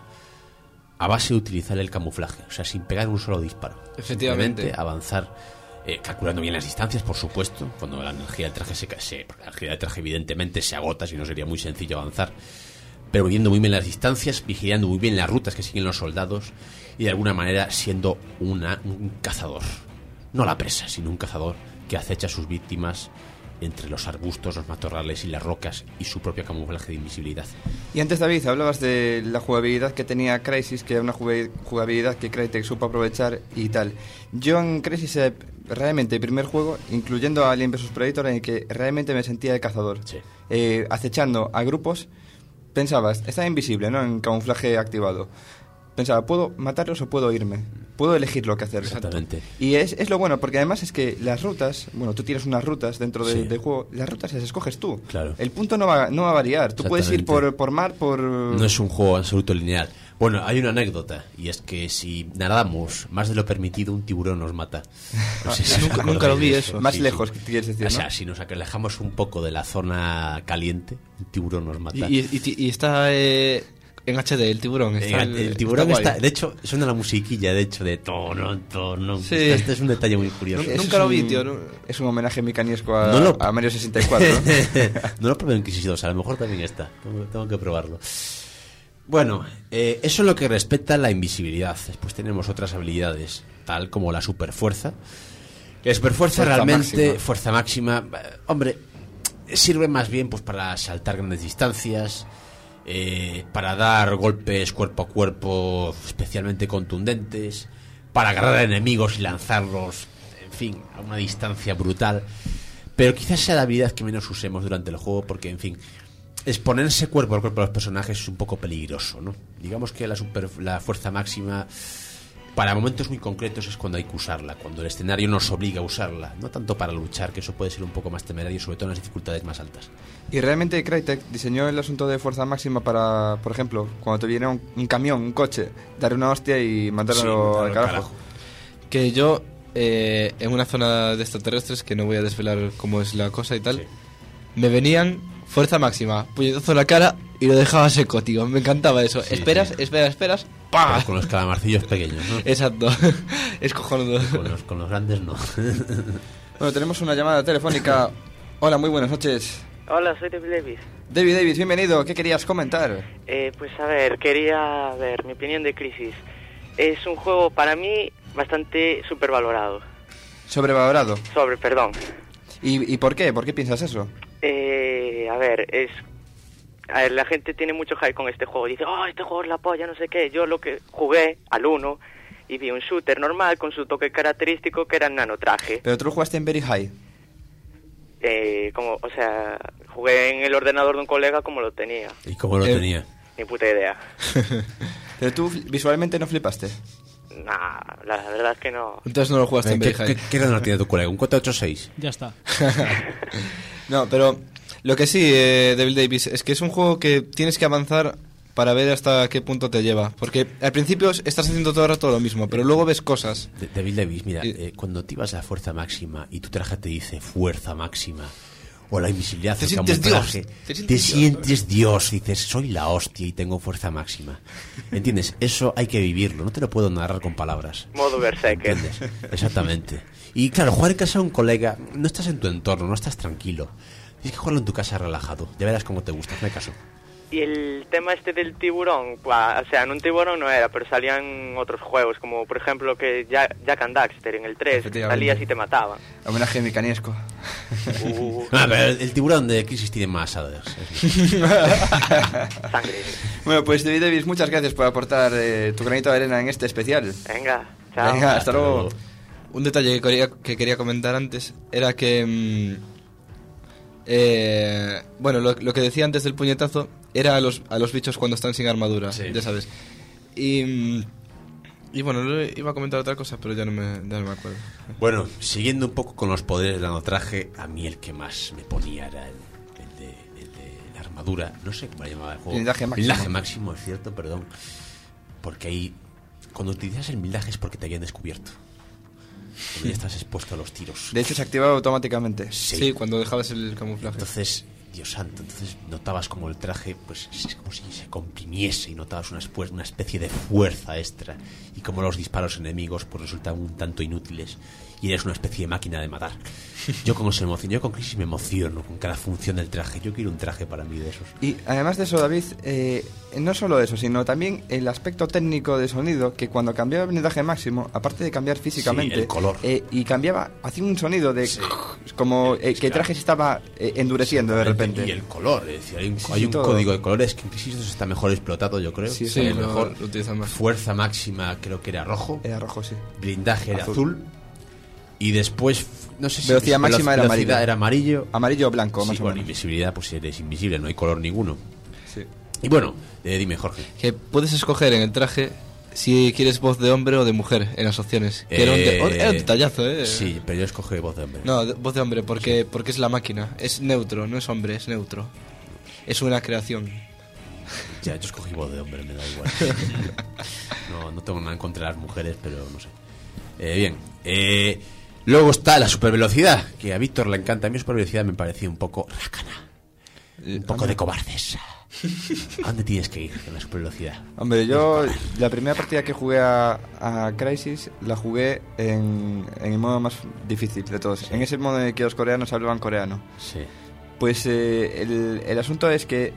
a base de utilizar el camuflaje, o sea, sin pegar un solo disparo. Efectivamente. Avanzar, calculando bien las distancias, por supuesto, cuando la energía del traje porque la energía del traje evidentemente se agota, si no sería muy sencillo avanzar, pero viendo muy bien las distancias, vigilando muy bien las rutas que siguen los soldados y de alguna manera siendo un cazador, no la presa, sino un cazador que acecha a sus víctimas entre los arbustos, los matorrales y las rocas, y su propio camuflaje de invisibilidad. Y antes, David, hablabas de la jugabilidad que tenía Crysis, que era una jugabilidad que Crytek supo aprovechar y tal. Yo en Crysis, realmente el primer juego, incluyendo Alien vs Predator, en el que realmente me sentía el cazador, sí. Acechando a grupos. Pensabas, está invisible, ¿no? En camuflaje activado. Pensaba, ¿puedo matarlos o puedo irme? Puedo elegir lo que hacer. Exactamente. Y es lo bueno, porque además es que las rutas, bueno, tú tienes unas rutas dentro del juego, las rutas las escoges tú. Claro. El punto no va a variar. Tú puedes ir por mar, por... No es un juego absoluto lineal. Bueno, hay una anécdota, y es que si nadamos más de lo permitido, un tiburón nos mata. No sé si nunca lo vi eso. Más lejos, quieres decir, ¿no? O sea, si nos alejamos un poco de la zona caliente, un tiburón nos mata. Y está... en HD, el tiburón. El tiburón está... De hecho, suena la musiquilla, de hecho, de tono. Sí. Este es un detalle muy curioso. Nunca lo vi, tío. ¿No? Es un homenaje mecaniesco a Mario 64, ¿no? No lo probé en Crysis 2, a lo mejor también está. Tengo que probarlo. Bueno, eso es lo que respecta a la invisibilidad. Después tenemos otras habilidades, tal como la superfuerza. La superfuerza realmente, fuerza máxima, hombre, sirve más bien pues para saltar grandes distancias, para dar golpes cuerpo a cuerpo especialmente contundentes, para agarrar a enemigos y lanzarlos, en fin, a una distancia brutal. Pero quizás sea la habilidad que menos usemos durante el juego, porque, en fin, exponerse cuerpo a cuerpo a los personajes es un poco peligroso, ¿no? Digamos que la fuerza máxima para momentos muy concretos es cuando hay que usarla, cuando el escenario nos obliga a usarla, no tanto para luchar, que eso puede ser un poco más temerario, sobre todo en las dificultades más altas. Y realmente Crytek diseñó el asunto de fuerza máxima para, por ejemplo, cuando te viene un camión, un coche, darle una hostia y mandarlo al carajo. Que yo, en una zona de extraterrestres, que no voy a desvelar cómo es la cosa y tal, me venían fuerza máxima, puñetazo en la cara y lo dejaba seco, tío. Me encantaba eso. Sí, Esperas, ¡pah! Pero con los calamarcillos pequeños, ¿no? Exacto. Es cojonudo. Con los grandes no. Bueno, tenemos una llamada telefónica. Hola, muy buenas noches. Hola, soy David Davis. David Davis, bienvenido. ¿Qué querías comentar? Pues a ver, quería ver mi opinión de Crisis. Es un juego para mí bastante supervalorado. Sobrevalorado. Perdón. ¿Y por qué? ¿Por qué piensas eso? A ver, la gente tiene mucho hype con este juego. Dice, este juego es la polla, no sé qué. Yo lo que jugué al 1 y vi un shooter normal con su toque característico que era el nanotraje. Pero tú lo jugaste en Very High. Jugué en el ordenador de un colega como lo tenía. ¿Y cómo lo tenía? Ni puta idea. Pero tú visualmente no flipaste. Nah, la verdad es que no. Entonces no lo jugaste en Very High. ¿Qué ordenador tiene tu colega? ¿Un 486? Ya está. No, pero lo que sí, David Davis, es que es un juego que tienes que avanzar para ver hasta qué punto te lleva. Porque al principio estás haciendo todo el rato lo mismo, pero luego ves cosas. David Davis, mira, cuando activas la fuerza máxima y tu traje te dice fuerza máxima, o la invisibilidad, te o sientes camuflaje, Dios. te sientes Dios, dices, soy la hostia y tengo fuerza máxima. ¿Entiendes? Eso hay que vivirlo, no te lo puedo narrar con palabras. Modo Berserker. ¿Entiendes? Exactamente. Y claro, jugar en casa de un colega, no estás en tu entorno, no estás tranquilo. Tienes que jugarlo en tu casa relajado, ya verás cómo te gusta, hazme caso. Y el tema este del tiburón, en un tiburón no era, pero salían otros juegos, como por ejemplo que Jack and Daxter en el 3, salías y te mataban. Homenaje mecaniesco. Pero el tiburón de Crisis tiene más sadas. Sangre. Bueno, pues David Davis, muchas gracias por aportar tu granito de arena en este especial. Venga, chao. Venga, hasta luego. Un detalle que quería comentar antes era que... lo que decía antes del puñetazo era a los bichos cuando están sin armadura, ya sabes. Y bueno, iba a comentar otra cosa, pero ya no me acuerdo. Bueno, siguiendo un poco con los poderes del nanotraje, a mí el que más me ponía era el de la armadura. No sé cómo le llamaba el juego. Blindaje máximo, es cierto, perdón. Porque ahí, cuando utilizas el blindaje es porque te habían descubierto. Cuando ya estás expuesto a los tiros. De hecho, se activaba automáticamente. Sí, cuando dejabas el camuflaje. Entonces, Dios santo, entonces notabas como el traje, pues es como si se comprimiese y notabas una especie de fuerza extra. Y como los disparos enemigos pues resultan un tanto inútiles y eres una especie de máquina de matar. Yo con Crisis me emociono con cada función del traje. Yo quiero un traje para mí de esos. Y además de eso, David, no solo eso, sino también el aspecto técnico de sonido, que cuando cambiaba el blindaje máximo, aparte de cambiar físicamente, el color. Y cambiaba, hacía un sonido de como que el traje se estaba endureciendo de repente. Y el color, es decir, hay un código de colores que en Crisis está mejor explotado, yo creo. Sí, mejor. lo utilizan más. Fuerza máxima creo que era rojo. Era rojo, sí. Blindaje era azul. Y después, no sé si velocidad máxima era amarillo. Era amarillo. Amarillo o blanco, más o menos. Invisibilidad, pues eres invisible, no hay color ninguno. Sí. Y bueno, dime, Jorge. Que puedes escoger en el traje si quieres voz de hombre o de mujer en las opciones. Que era un detallazo, ¿eh? Sí, pero yo escogí voz de hombre. No, voz de hombre, porque es la máquina. Es neutro, no es hombre, es neutro. Es una creación. Ya, yo escogí voz de hombre, me da igual. No tengo nada en contra de las mujeres, pero no sé. Bien. Luego está la supervelocidad, que a Víctor le encanta. A mí la supervelocidad me parecía un poco rácana. Un poco de cobardes. ¿A dónde tienes que ir con la supervelocidad? Hombre, yo la primera partida que jugué a Crysis la jugué en el modo más difícil de todos. Sí. En ese modo en el que los coreanos hablaban coreano. Sí. Pues el asunto es que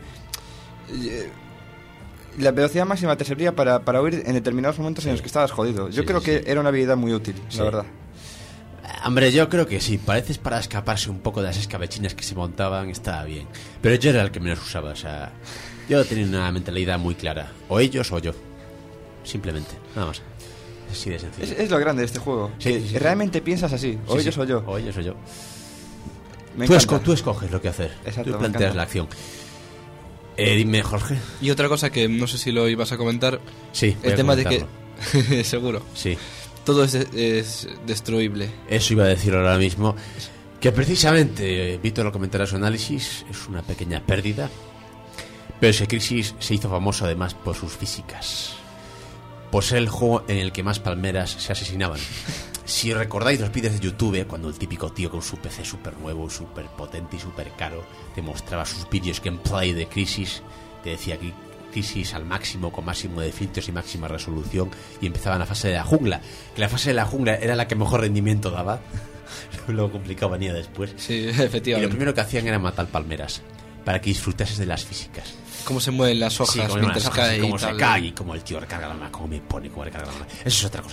la velocidad máxima te servía para huir en determinados momentos en los que estabas jodido. Yo creo que era una habilidad muy útil, la verdad. Hombre, yo creo que sí. Pareces para escaparse un poco de las escabechinas que se montaban, estaba bien. Pero yo era el que menos usaba, o sea, yo tenía una mentalidad muy clara. O ellos o yo. Simplemente, nada más. Así de sencillo. Es lo grande de este juego. Sí. Realmente piensas así, o ellos o yo. O ellos o yo. Tú escoges lo que hacer. Exacto, tú planteas la acción. Dime, Jorge. Y otra cosa que no sé si lo ibas a comentar. Sí, el tema de que Seguro. Sí. Todo es destruible. Eso iba a decir ahora mismo. Que precisamente, Víctor lo comentará en su análisis, es una pequeña pérdida. Pero ese Crisis se hizo famoso además por sus físicas. Por ser el juego en el que más palmeras se asesinaban. Si recordáis los vídeos de YouTube, cuando el típico tío con su PC súper nuevo, súper potente y súper caro te mostraba sus vídeos gameplay de Crisis, te decía que Crisis al máximo, con máximo de filtros y máxima resolución, y empezaba la fase de la jungla, que la fase de la jungla era la que mejor rendimiento daba. Lo complicado venía después. Sí, efectivamente. Y lo primero que hacían era matar palmeras, para que disfrutases de las físicas. Cómo se mueven las hojas, sí, mientras las hojas, cae cómo y se tal. cae y cómo el tío recarga la mano, cómo me pone, cómo recarga la mano. Eso es otra cosa.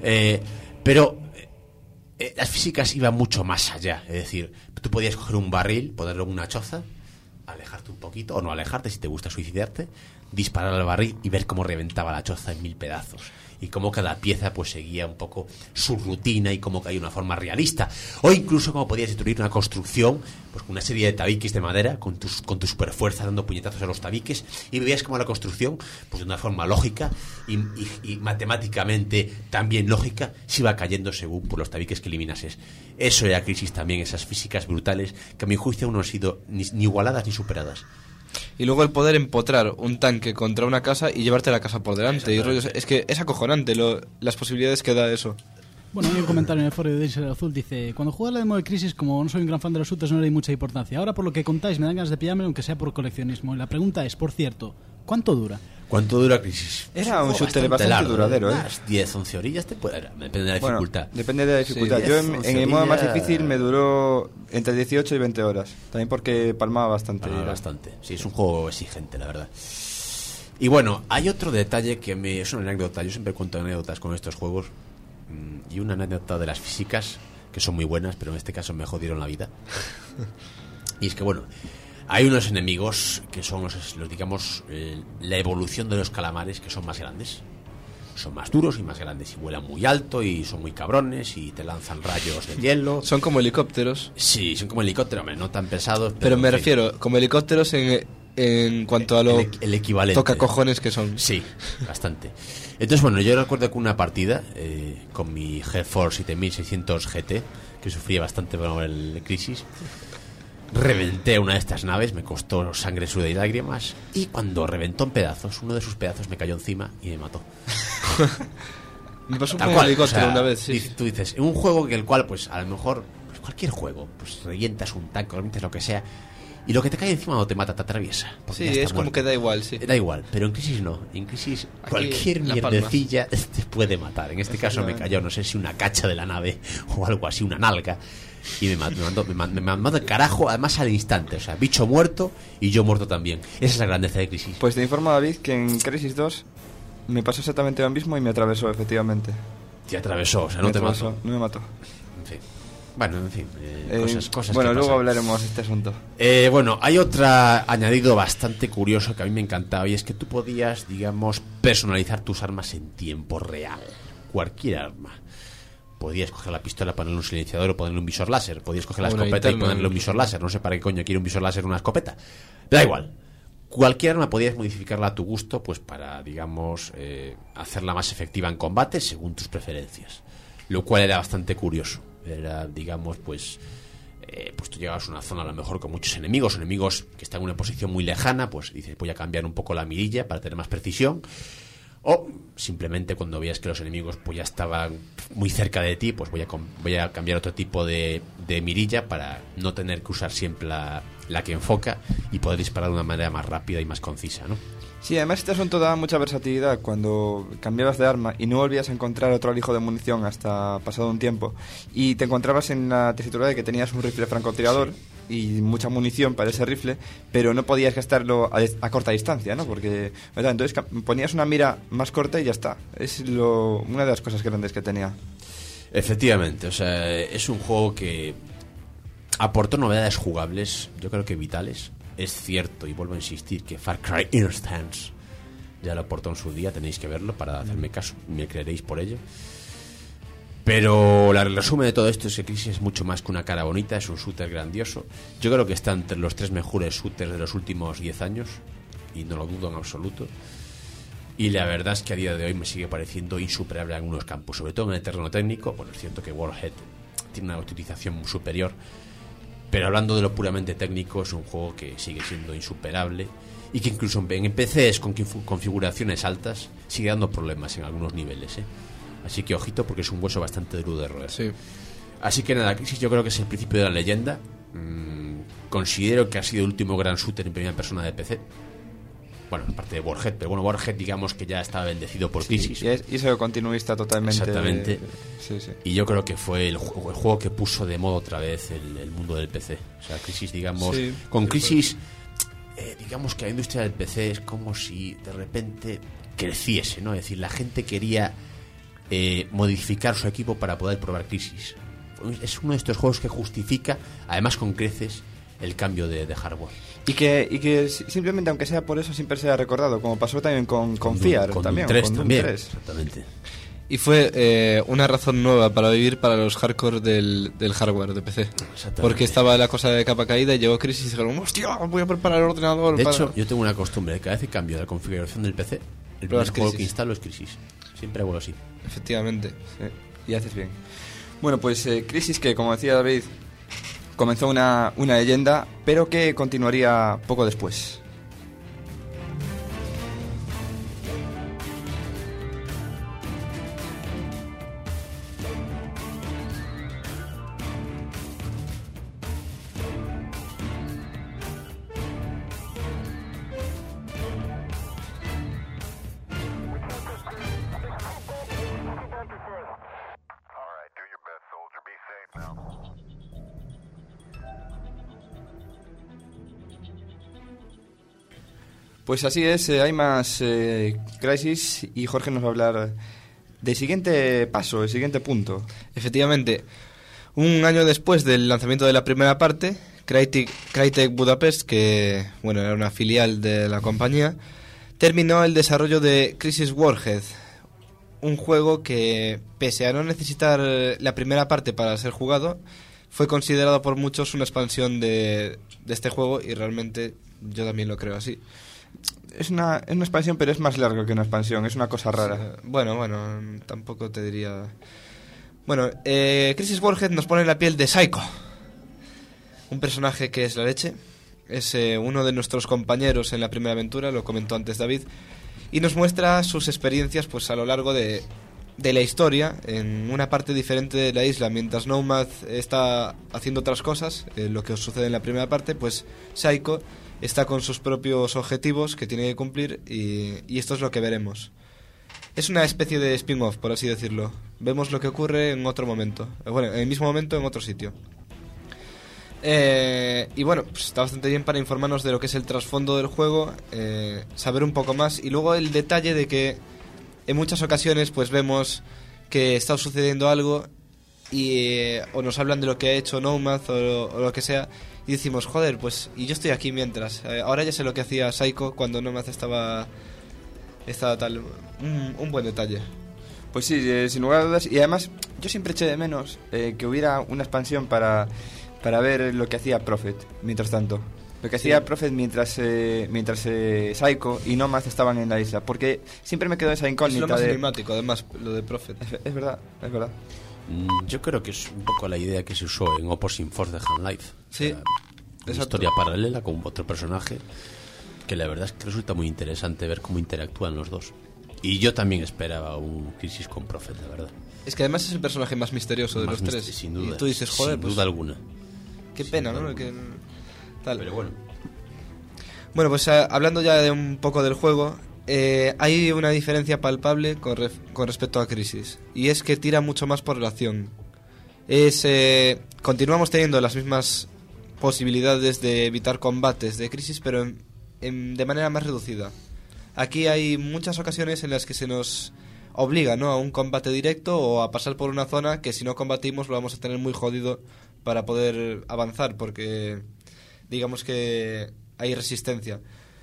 Pero las físicas iban mucho más allá. Es decir, tú podías coger un barril, ponerlo en una choza, alejarte un poquito, o no alejarte si te gusta suicidarte, disparar al barril y ver cómo reventaba la choza en 1000 pedazos. Y cómo cada pieza pues seguía un poco su rutina y cómo caía de una forma realista. O incluso cómo podías destruir una construcción pues con una serie de tabiques de madera, con tu superfuerza dando puñetazos a los tabiques, y veías cómo la construcción, pues de una forma lógica y matemáticamente también lógica, se iba cayendo según por los tabiques que eliminases. Eso era Crisis también, esas físicas brutales que a mi juicio aún no han sido ni igualadas ni superadas. Y luego el poder empotrar un tanque contra una casa y llevarte la casa por delante. Y rollos, es que es acojonante las posibilidades que da eso. Bueno, hay un comentario en el foro de Denser Azul, dice: cuando jugué la demo de Crisis, como no soy un gran fan de los shooters, no le di mucha importancia. Ahora, por lo que contáis, me dan ganas de pillarme, aunque sea por coleccionismo. Y la pregunta es, por cierto, ¿cuánto dura? ¿Cuánto dura Crisis? Era un shooter bastante largo, duradero, ¿eh? Unas 10, 11 orillas te puede dar, depende de la dificultad. Bueno, depende de la dificultad. Sí, Yo 10, en el modo más orillas. difícil me duró entre 18 y 20 horas. También porque palmaba bastante. Bastante. Sí, es un juego exigente, la verdad. Y bueno, hay otro detalle que es una anécdota. Yo siempre cuento anécdotas con estos juegos. Y una anécdota de las físicas, que son muy buenas, pero en este caso me jodieron la vida. Y es que, bueno, hay unos enemigos que son los digamos, la evolución de los calamares, que son más grandes. Son más duros y más grandes, y vuelan muy alto y son muy cabrones y te lanzan rayos de hielo. Son como helicópteros. Sí, son como helicópteros, hombre, no tan pesados. Pero me en fin, refiero, como helicópteros en cuanto a lo el equivalente. toca cojones que son. Sí, bastante. Entonces, bueno, yo recuerdo que una partida con mi GeForce 7600 GT, que sufría bastante por el Crisis, reventé una de estas naves, me costó sangre, sudor y lágrimas, y cuando reventó en pedazos, uno de sus pedazos me cayó encima y me mató. Me pasó Tal con cual, el helicóptero o sea, una vez, sí. Tú dices, en un juego que el cual, pues a lo mejor, pues, cualquier juego, pues revientas un tanque, revientas lo que sea, y lo que te cae encima no te mata, te atraviesa. Sí, ya está es como muerto. que da igual, sí. Da igual, pero en Crisis no. En Crisis Aquí, cualquier la mierdecilla te puede matar. En este caso me cayó, no sé si una cacha de la nave o algo así, una nalga, y me mandó de carajo, además al instante. O sea, bicho muerto y yo muerto también. Esa es la grandeza de Crisis. Pues te informo, David, que en Crisis 2 me pasó exactamente lo mismo y me atravesó, efectivamente. Te atravesó, o sea, no Me te atravesó, mató. No me mató. En fin. Bueno, en fin, cosas bueno, que luego pasan. hablaremos de este asunto. Bueno, hay otro añadido bastante curioso que a mí me encantaba, y es que tú podías, digamos, personalizar tus armas en tiempo real. Cualquier arma. Podías coger la pistola, ponerle un silenciador o ponerle un visor láser. Podías coger la Una escopeta y linterna. ponerle un visor láser. No sé para qué coño quiere un visor láser en una escopeta. Da igual. Cualquier arma podías modificarla a tu gusto, pues para, digamos, hacerla más efectiva en combate según tus preferencias. Lo cual era bastante curioso. Era, digamos, pues tú llegabas a una zona a lo mejor con muchos enemigos que están en una posición muy lejana, pues dices, voy a cambiar un poco la mirilla para tener más precisión. O simplemente cuando veías que los enemigos pues ya estaban muy cerca de ti, pues voy a cambiar otro tipo de mirilla para no tener que usar siempre la que enfoca y poder disparar de una manera más rápida y más concisa, ¿no? Sí, además este asunto daba mucha versatilidad cuando cambiabas de arma y no volvías a encontrar otro alijo de munición hasta pasado un tiempo, y te encontrabas en la tesitura de que tenías un rifle francotirador y mucha munición para ese rifle, pero no podías gastarlo a corta distancia, ¿no? Porque, ¿verdad? Entonces ponías una mira más corta y ya está. Es una de las cosas grandes que tenía. Efectivamente, o sea, es un juego que aportó novedades jugables, yo creo que vitales. Es cierto, y vuelvo a insistir, que Far Cry Inner Stance ya lo aportó en su día, tenéis que verlo para hacerme caso, me creeréis por ello. Pero el resumen de todo esto es que Crisis es mucho más que una cara bonita, es un shooter grandioso. Yo creo que está entre los 3 mejores shooters de los últimos 10 años, y no lo dudo en absoluto. Y la verdad es que a día de hoy me sigue pareciendo insuperable en algunos campos, sobre todo en el terreno técnico. Bueno, es cierto que Warhead tiene una utilización superior, pero hablando de lo puramente técnico, es un juego que sigue siendo insuperable y que incluso en PCs con configuraciones altas sigue dando problemas en algunos niveles, ¿eh? Así que ojito, porque es un hueso bastante duro de roer. Sí. Así que nada, Crisis yo creo que es el principio de la leyenda. Considero que ha sido el último gran shooter en primera persona de PC. Bueno, aparte de Warhead, pero bueno, Warhead digamos que ya estaba bendecido por Crisis. Y es continuista totalmente. Exactamente. Sí. Y yo creo que fue el juego que puso de moda otra vez el mundo del PC. O sea, Crisis, digamos, Sí, con Crisis, digamos que la industria del PC es como si de repente creciese, ¿no? Es decir, la gente quería modificar su equipo para poder probar Crisis. Es uno de estos juegos que justifica, además con creces, el cambio de hardware. Y que simplemente, aunque sea por eso, siempre sea recordado, como pasó también con FIAR, con también, Doom 3 con Doom también. 3. Exactamente. Y fue una razón nueva para vivir para los hardcore del hardware de PC. Porque estaba la cosa de capa caída y llegó Crisis y dijeron, hostia, voy a preparar el ordenador. De hecho, yo tengo una costumbre de cada vez que cambio la configuración del PC, el primer juego que instalo es Crisis. Siempre hago así. Efectivamente. Sí, y haces bien. Bueno, pues Crisis, que como decía David, comenzó una leyenda, pero que continuaría poco después. Pues así es, hay más Crisis y Jorge nos va a hablar del siguiente paso, el siguiente punto. Efectivamente, un año después del lanzamiento de la primera parte, Crytek Budapest, que bueno, era una filial de la compañía, terminó el desarrollo de Crisis Warhead, un juego que, pese a no necesitar la primera parte para ser jugado, fue considerado por muchos una expansión de este juego, y realmente yo también lo creo así. Es una expansión, pero es más largo que una expansión, es una cosa rara. Sí, bueno, tampoco te diría... Bueno, Crisis Warhead nos pone en la piel de Psycho, un personaje que es la leche. Es uno de nuestros compañeros en la primera aventura, lo comentó antes David, y nos muestra sus experiencias pues a lo largo de la historia, en una parte diferente de la isla. Mientras Nomad está haciendo otras cosas, lo que os sucede en la primera parte, pues Psycho está con sus propios objetivos que tiene que cumplir, y esto es lo que veremos. Es una especie de spin-off, por así decirlo. Vemos lo que ocurre en otro momento. Bueno, en el mismo momento, en otro sitio. Y bueno, pues está bastante bien para informarnos de lo que es el trasfondo del juego, saber un poco más, y luego el detalle de que en muchas ocasiones pues vemos que está sucediendo algo y o nos hablan de lo que ha hecho Nomad o lo que sea, y decimos, joder, pues y yo estoy aquí mientras. Ahora ya sé lo que hacía Psycho cuando Nomad estaba tal. Un buen detalle. Pues sí, sin lugar a dudas. Y además yo siempre eché de menos que hubiera una expansión para ver lo que hacía Prophet mientras tanto. Lo que hacía Prophet mientras Psycho y Nomad estaban en la isla. Porque siempre me quedó esa incógnita. Es lo más enigmático, además, lo de Prophet. Es verdad. Yo creo que es un poco la idea que se usó en Opposing Force de Half-Life. Sí, una historia paralela con otro personaje, que la verdad es que resulta muy interesante ver cómo interactúan los dos. Y yo también esperaba un Crisis con Prophet, la verdad. Es que además es el personaje más misterioso de los tres. Sin duda. Y tú dices, joder, sin pues duda alguna. Qué pena, ¿no? Tal. Pero bueno. Bueno, pues hablando ya de un poco del juego, hay una diferencia palpable con respecto a Crisis, y es que tira mucho más por la acción. Continuamos teniendo las mismas posibilidades de evitar combates de Crisis, pero de manera más reducida. Aquí hay muchas ocasiones en las que se nos obliga, ¿no?, a un combate directo o a pasar por una zona que si no combatimos lo vamos a tener muy jodido para poder avanzar, porque digamos que hay resistencia.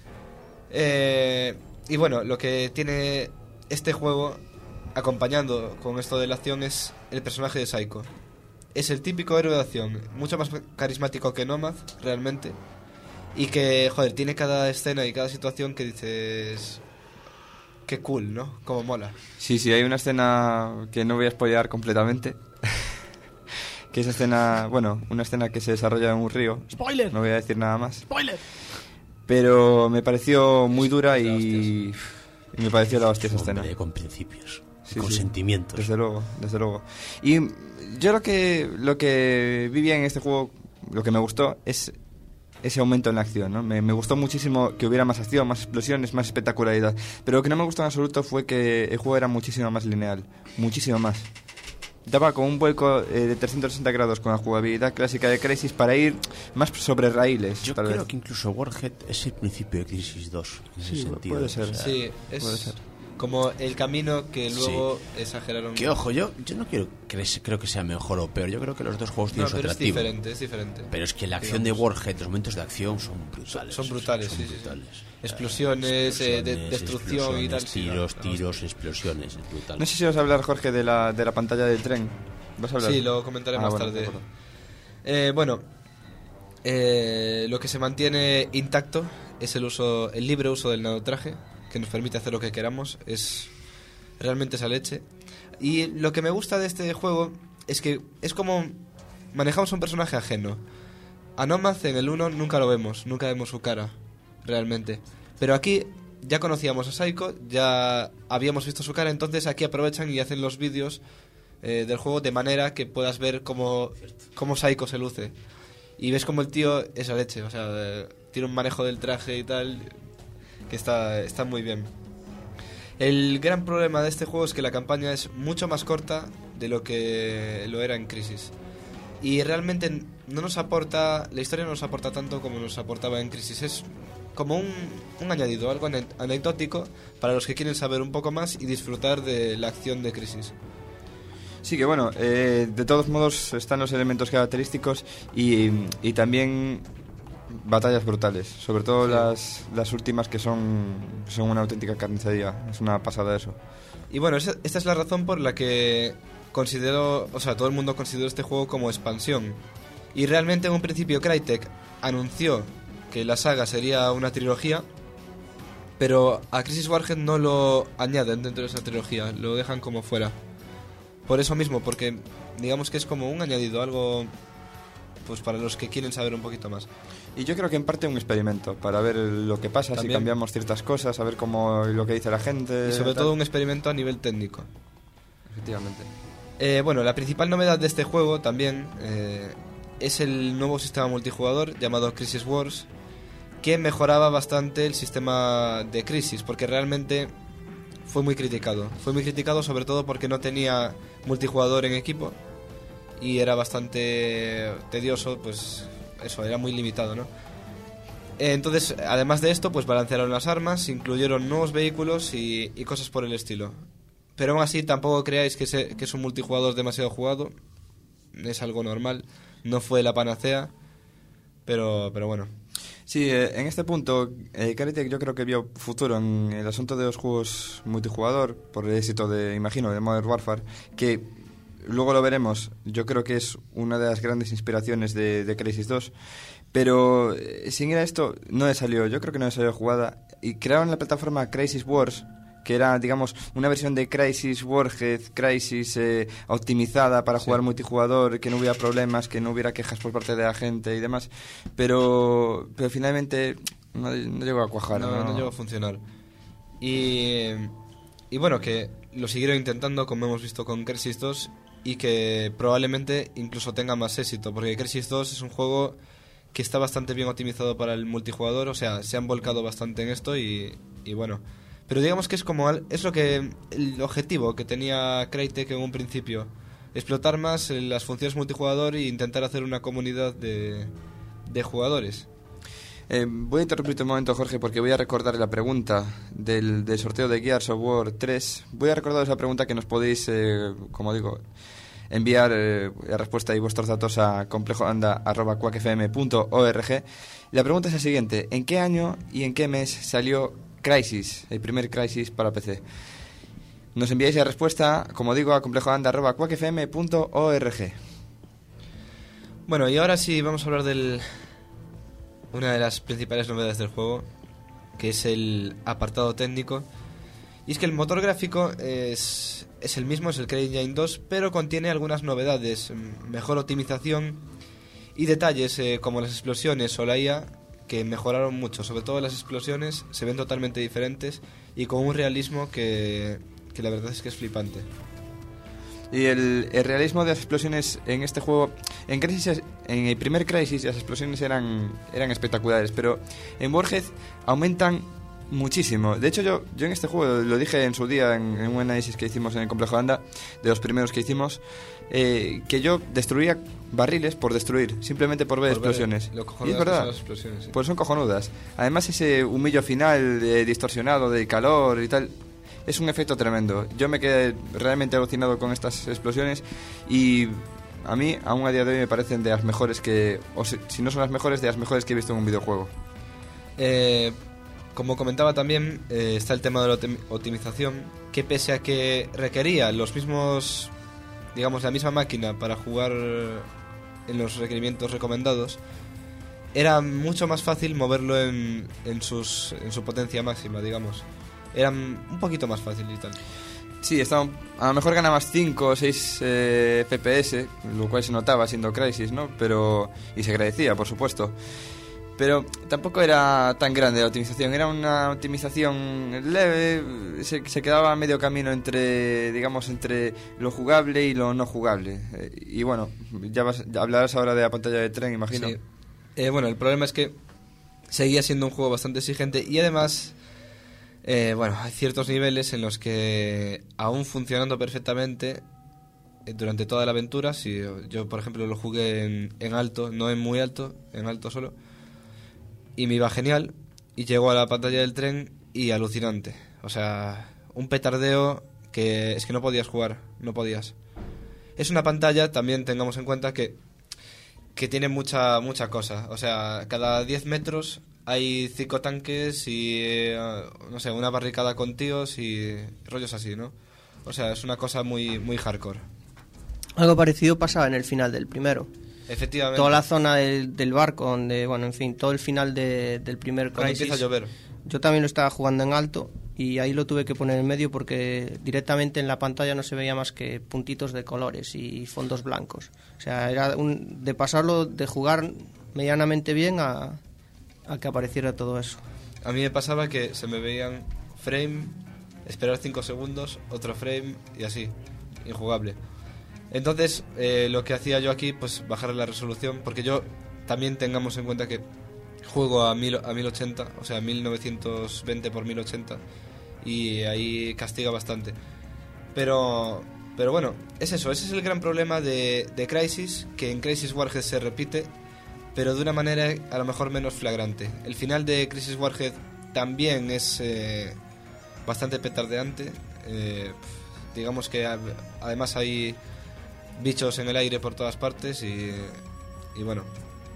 Y bueno, lo que tiene este juego, acompañando con esto de la acción, es el personaje de Psycho. Es el típico héroe de acción, mucho más carismático que Nomad, realmente. Y que, joder, tiene cada escena y cada situación que dices... qué cool, ¿no? Como mola. Sí, hay una escena que no voy a spoilear completamente. Que esa escena, bueno, una escena que se desarrolla en un río. ¡Spoiler! No voy a decir nada más. ¡Spoiler! Pero me pareció muy dura y me pareció la hostia esa escena. Con principios, Sí, con sí, sentimientos. Desde luego. Y yo lo que vi bien en este juego, lo que me gustó es ese aumento en la acción, ¿no? Me gustó muchísimo que hubiera más acción, más explosiones, más espectacularidad. Pero lo que no me gustó en absoluto fue que el juego era muchísimo más lineal, muchísimo más. Daba con un vuelco de 360 grados con la jugabilidad clásica de Crysis para ir más sobre raíles. Yo tal creo vez. que incluso Warhead es el principio de Crisis 2 en ese sentido. puede ser. O sea, Sí, es como el camino que luego exageraron. Que ojo, yo no creo que sea mejor o peor. Yo creo que los dos juegos tienen su pero atractivo. es diferente. Pero es que la acción de Warhead, los momentos de acción son brutales. Son brutales, son sí. brutales. Explosiones, destrucción y tal. Tiros, explosiones, es brutal. No sé si vas a hablar, Jorge, de la pantalla del tren. ¿Vas a hablar? Sí, lo comentaré más bueno, tarde. Lo que se mantiene intacto es el libre uso del nanotraje, que nos permite hacer lo que queramos. Es realmente esa leche. Y lo que me gusta de este juego es que es como manejamos un personaje ajeno. A Nomad en el 1 nunca lo vemos, nunca vemos su cara, realmente. Pero aquí ya conocíamos a Psycho, ya habíamos visto su cara, entonces aquí aprovechan y hacen los vídeos del juego de manera que puedas ver cómo Psycho se luce. Y ves como el tío es la leche, o sea, tiene un manejo del traje y tal que está muy bien. El gran problema de este juego es que la campaña es mucho más corta de lo que lo era en Crisis. Y realmente no nos aporta, la historia no nos aporta tanto como nos aportaba en Crisis. Es como un añadido, algo anecdótico para los que quieren saber un poco más y disfrutar de la acción de Crisis. Sí, que bueno, de todos modos están los elementos característicos y también batallas brutales, sobre todo las últimas que son una auténtica carnicería, es una pasada eso. Y bueno, esta es la razón por la que todo el mundo consideró este juego como expansión. Y realmente en un principio Crytek anunció que la saga sería una trilogía, pero a Crisis Warhead no lo añaden dentro de esa trilogía, lo dejan como fuera. Por eso mismo, porque digamos que es como un añadido, algo pues para los que quieren saber un poquito más. Y yo creo que en parte un experimento para ver lo que pasa, También. si cambiamos ciertas cosas, a ver lo que dice la gente. Y sobre todo un experimento a nivel técnico. Efectivamente. Bueno, la principal novedad de este juego también es el nuevo sistema multijugador llamado Crisis Wars, que mejoraba bastante el sistema de Crisis, porque realmente fue muy criticado. Fue muy criticado sobre todo porque no tenía multijugador en equipo y era bastante tedioso, pues eso, era muy limitado, ¿no? Entonces, además de esto, pues balancearon las armas, incluyeron nuevos vehículos y cosas por el estilo. Pero aún así, tampoco creáis que es un multijugador demasiado jugado. Es algo normal. No fue la panacea, pero bueno. Sí, en este punto, Crytek yo creo que vio futuro en el asunto de los juegos multijugador, por el éxito de Modern Warfare, que luego lo veremos, yo creo que es una de las grandes inspiraciones de Crysis 2, pero sin ir a esto, no le salió, yo creo que no le salió jugada, y crearon la plataforma Crysis Wars, que era, digamos, una versión de Crysis Warhead, Crysis optimizada para jugar multijugador, que no hubiera problemas, que no hubiera quejas por parte de la gente y demás, pero finalmente no llegó a cuajar. No llegó a funcionar. Y bueno, que lo siguieron intentando, como hemos visto con Crysis 2, y que probablemente incluso tenga más éxito, porque Crysis 2 es un juego que está bastante bien optimizado para el multijugador, o sea, se han volcado bastante en esto y bueno. Pero digamos que es el objetivo que tenía Crytek en un principio, explotar más las funciones multijugador e intentar hacer una comunidad de jugadores. Voy a interrumpirte un momento, Jorge, porque voy a recordar la pregunta del sorteo de Gears of War 3. Voy a recordar esa pregunta que nos podéis, como digo, enviar la respuesta y vuestros datos a complejoanda@quackfm.org. La pregunta es la siguiente: ¿en qué año y en qué mes salió Crysis, el primer Crysis para PC? Nos enviáis la respuesta, como digo, a complejoanda@quackfm.org. Bueno, y ahora sí vamos a hablar de una de las principales novedades del juego, que es el apartado técnico. Y es que el motor gráfico es el mismo, es el CryEngine 2, pero contiene algunas novedades, mejor optimización y detalles como las explosiones o la IA, que mejoraron mucho. Sobre todo las explosiones se ven totalmente diferentes y con un realismo que la verdad es que es flipante. Y el realismo de las explosiones en este juego, en el primer Crysis las explosiones eran espectaculares, pero en Warhead aumentan muchísimo. De hecho, yo en este juego, lo dije en su día en un análisis que hicimos en el Complejo de Anda, de los primeros que hicimos, que yo destruía barriles por destruir, simplemente por ver explosiones. Y es verdad, explosiones, sí. Pues son cojonudas. Además, ese humillo final distorsionado de calor y tal, es un efecto tremendo. Yo me quedé realmente alucinado con estas explosiones y a mí, aún a día de hoy, me parecen de las mejores si no son las mejores, de las mejores que he visto en un videojuego. Como comentaba también, está el tema de la optimización, que pese a que requería los mismos, digamos, la misma máquina para jugar en los requerimientos recomendados, era mucho más fácil moverlo en su potencia máxima, digamos. Era un poquito más fácil y tal. Sí, a lo mejor ganabas 5 o 6 FPS, lo cual se notaba siendo Crysis, ¿no? Y se agradecía, por supuesto. Pero tampoco era tan grande la optimización, era una optimización leve, se quedaba a medio camino entre lo jugable y lo no jugable. Y bueno, ya hablarás ahora de la pantalla de tren, imagino. Sí. Bueno, el problema es que seguía siendo un juego bastante exigente y además, hay ciertos niveles en los que, aún funcionando perfectamente, durante toda la aventura, si yo por ejemplo lo jugué en alto, no en muy alto, en alto solo, y me iba genial, y llegó a la pantalla del tren y alucinante. O sea, un petardeo que es que no podías jugar, no podías. Es una pantalla, también tengamos en cuenta que tiene mucha cosa. O sea, cada 10 metros hay 5 tanques y, no sé, una barricada con tíos y rollos así, ¿no? O sea, es una cosa muy, muy hardcore. Algo parecido pasaba en el final del primero. Efectivamente. Toda la zona del barco, donde, todo el final del primer Cuando Crysis. empieza a llover. Yo también lo estaba jugando en alto y ahí lo tuve que poner en medio porque directamente en la pantalla no se veía más que puntitos de colores y fondos blancos. O sea, era de pasarlo, de jugar medianamente bien a que apareciera todo eso. A mí me pasaba que se me veían frame, esperar 5 segundos, otro frame y así, injugable. Entonces, lo que hacía yo aquí, pues bajar la resolución, porque yo también tengamos en cuenta que juego a 1080, o sea, 1920 por 1080, y ahí castiga bastante. Pero bueno, es eso, ese es el gran problema de Crysis, que en Crysis Warhead se repite, pero de una manera a lo mejor menos flagrante. El final de Crysis Warhead también es bastante petardeante, digamos que además hay bichos en el aire por todas partes y bueno,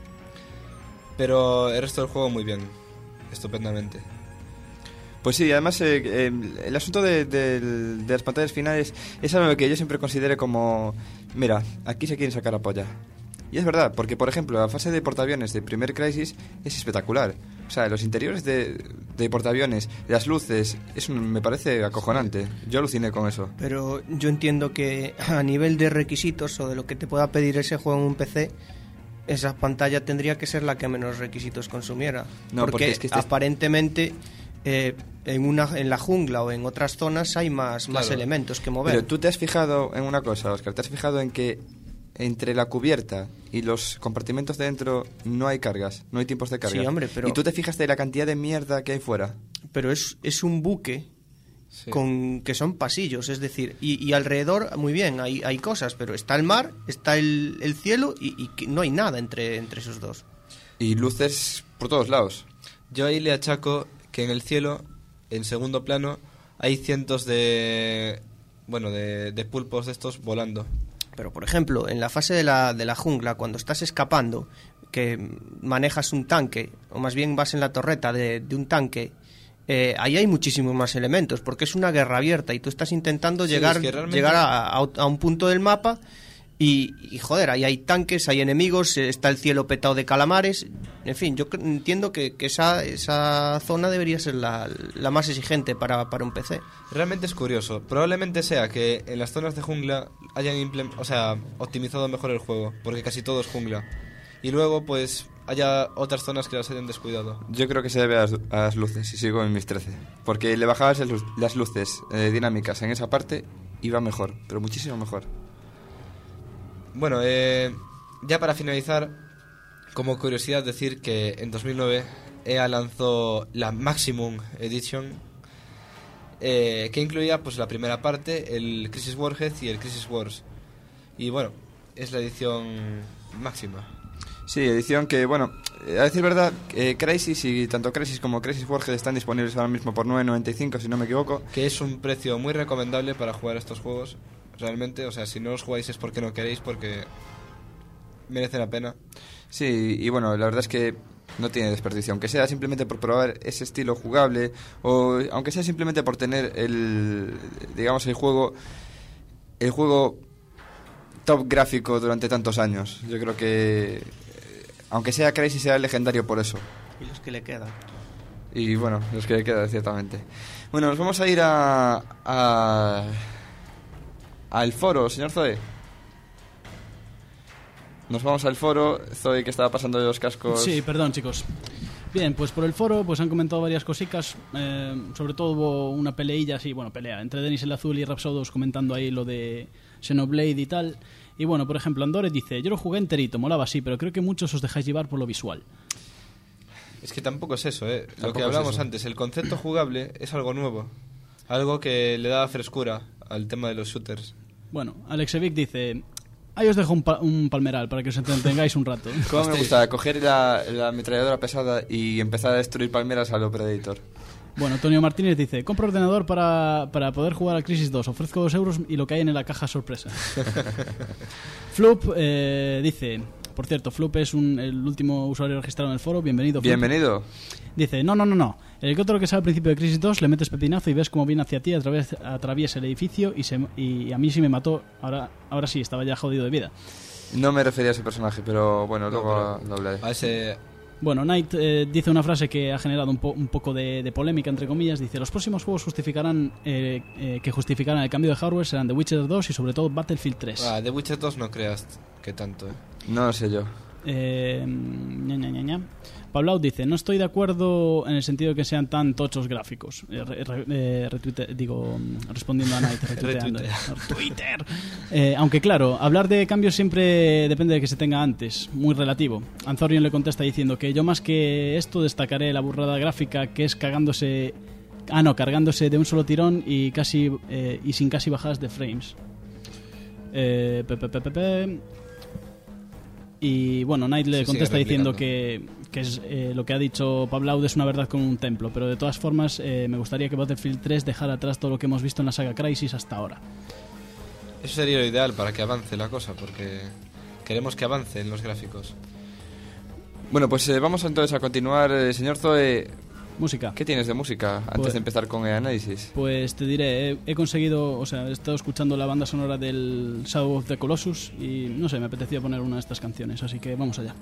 pero el resto del juego muy bien, estupendamente. Pues sí, además el asunto de las pantallas finales es algo que yo siempre considero como, mira, aquí se quieren sacar a polla. Y es verdad, porque por ejemplo la fase de portaaviones de primer Crysis es espectacular. O sea, los interiores de portaaviones, las luces, eso me parece acojonante. Yo aluciné con eso. Pero yo entiendo que a nivel de requisitos o de lo que te pueda pedir ese juego en un PC, esa pantalla tendría que ser la que menos requisitos consumiera. No, porque es que aparentemente en la jungla o en otras zonas hay más elementos que mover. Pero tú te has fijado en una cosa, Óscar, te has fijado en que entre la cubierta y los compartimentos de dentro no hay cargas, no hay tiempos de carga. Sí, hombre, pero... Y tú te fijas de la cantidad de mierda que hay fuera. Pero es un buque con que son pasillos, es decir, y alrededor, muy bien, hay cosas, pero está el mar, está el cielo y no hay nada entre esos dos. Y luces por todos lados. Yo ahí le achaco que en el cielo, en segundo plano, hay cientos de pulpos de estos volando. Pero, por ejemplo, en la fase de la jungla, cuando estás escapando, que manejas un tanque, o más bien vas en la torreta de un tanque, ahí hay muchísimos más elementos, porque es una guerra abierta y tú estás intentando llegar a un punto del mapa Y joder, ahí hay tanques, hay enemigos, está el cielo petado de calamares. En fin, yo entiendo que esa zona debería ser la más exigente para un PC. Realmente es curioso. Probablemente sea que en las zonas de jungla hayan optimizado mejor el juego, porque casi todo es jungla. Y luego, pues, haya otras zonas que las hayan descuidado. Yo creo que se debe a las luces, y sigo en mis 13. Porque le bajabas las luces dinámicas en esa parte, iba mejor, pero muchísimo mejor. Bueno, ya para finalizar, como curiosidad decir que en 2009 EA lanzó la Maximum Edition, que incluía pues la primera parte, el Crisis Warhead y el Crisis Wars. Y bueno, es la edición máxima. Sí, edición que, bueno, a decir verdad, Crysis y tanto Crysis como Crisis Warhead están disponibles ahora mismo por 9,95, si no me equivoco. Que es un precio muy recomendable para jugar estos juegos. Realmente, o sea, si no los jugáis es porque no queréis, porque merece la pena. Sí, y bueno, la verdad es que no tiene desperdicio, aunque sea simplemente por probar ese estilo jugable, o aunque sea simplemente por tener el juego top gráfico durante tantos años. Yo creo que, aunque sea Crysis, será legendario por eso. Y los que le quedan. Y bueno, los que le quedan, ciertamente. Bueno, nos vamos a ir al foro, señor Zoe. Nos vamos al foro. Zoe, que estaba pasando de los cascos. Sí, perdón, chicos. Bien, pues por el foro pues han comentado varias cositas. Sobre todo hubo una peleilla, pelea entre Denis el Azul y Rapsodos comentando ahí lo de Xenoblade y tal. Y bueno, por ejemplo, Andore dice: yo lo jugué enterito, molaba sí, pero creo que muchos os dejáis llevar por lo visual. Es que tampoco es eso, Lo que hablamos antes, el concepto jugable es algo nuevo. Algo que le da frescura al tema de los shooters. Bueno, Alexevic dice: ahí os dejo un palmeral para que os entretengáis un rato. ¿Cómo me gusta coger la ametralladora pesada y empezar a destruir palmeras a lo Predator? Bueno, Antonio Martínez dice: compro ordenador para poder jugar al Crisis 2, ofrezco 2 euros y lo que hay en la caja sorpresa. Floop dice: por cierto, Floop es el último usuario registrado en el foro. Bienvenido, Floop. Bienvenido. Dice: no. El helicóptero que sale al principio de Crisis 2 le metes pepinazo y ves cómo viene hacia ti, atraviesa el edificio y a mí sí me mató. Ahora sí, estaba ya jodido de vida. No me refería a ese personaje, pero bueno, luego lo hablaré. A ese... Bueno, Knight dice una frase que ha generado un poco de polémica, entre comillas. Dice: los próximos juegos justificarán el cambio de hardware serán The Witcher 2 y sobre todo Battlefield 3. The Witcher 2 no creas que tanto, No lo sé yo. Pablau dice: no estoy de acuerdo en el sentido de que sean tan tochos gráficos. Respondiendo a Knight, retuiteando. Twitter. Aunque claro, hablar de cambios siempre depende de que se tenga antes, muy relativo. Anzorion le contesta diciendo que yo más que esto destacaré la burrada gráfica que es cargándose de un solo tirón y sin casi bajadas de frames. Y bueno, Knight le contesta diciendo que es, lo que ha dicho Pablau es una verdad con un templo, pero de todas formas me gustaría que Battlefield 3 dejara atrás todo lo que hemos visto en la saga Crysis hasta ahora. Eso sería lo ideal para que avance la cosa, porque queremos que avance en los gráficos. Bueno, pues vamos entonces a continuar, señor Zoe. Música. ¿Qué tienes de música antes de empezar con el análisis? Pues te diré, he conseguido, he estado escuchando la banda sonora del Shadow of the Colossus y no sé, me apetecía poner una de estas canciones, así que vamos allá.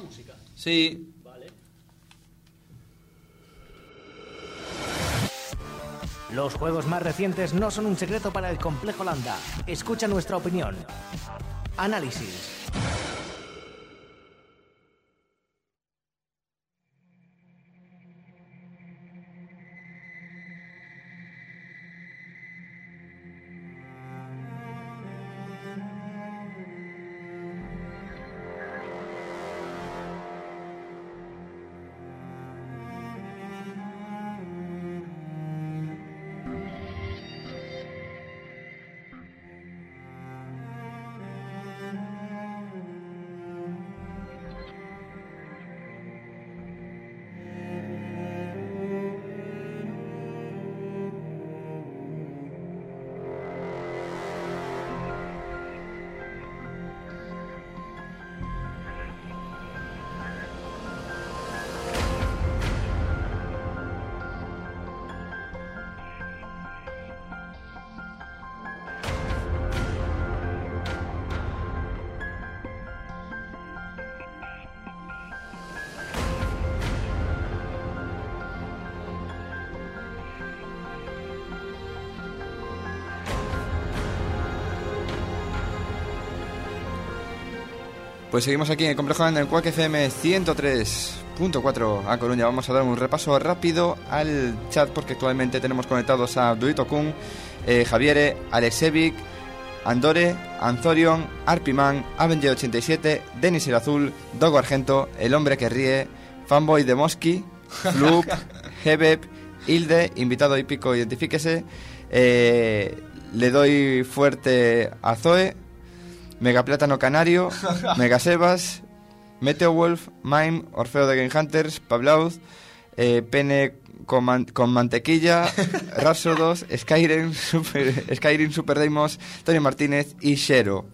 música? Sí. Vale. Los juegos más recientes no son un secreto para el Complejo Landa. Escucha nuestra opinión. Análisis. Pues seguimos aquí en el Complejo Landa, en Quack FM 103.4 a Coruña. Vamos a dar un repaso rápido al chat porque actualmente tenemos conectados a Abdulito Kun, Javiere, Alexevic, Andore, Anzorion, Arpiman, Avenger87, Denis el Azul, Dogo Argento, El Hombre que Ríe, Fanboy de Mosky, Loop, Hebeb, Hilde, invitado hípico, identifíquese, le doy fuerte a Zoe, Megaplátano Canario, Megasebas, Meteo Wolf, Mime, Orfeo de Game Hunters, Pablauz, Pene con mantequilla, Rapsodos, Skyrim, Super Deimos, Tony Martínez y Shero.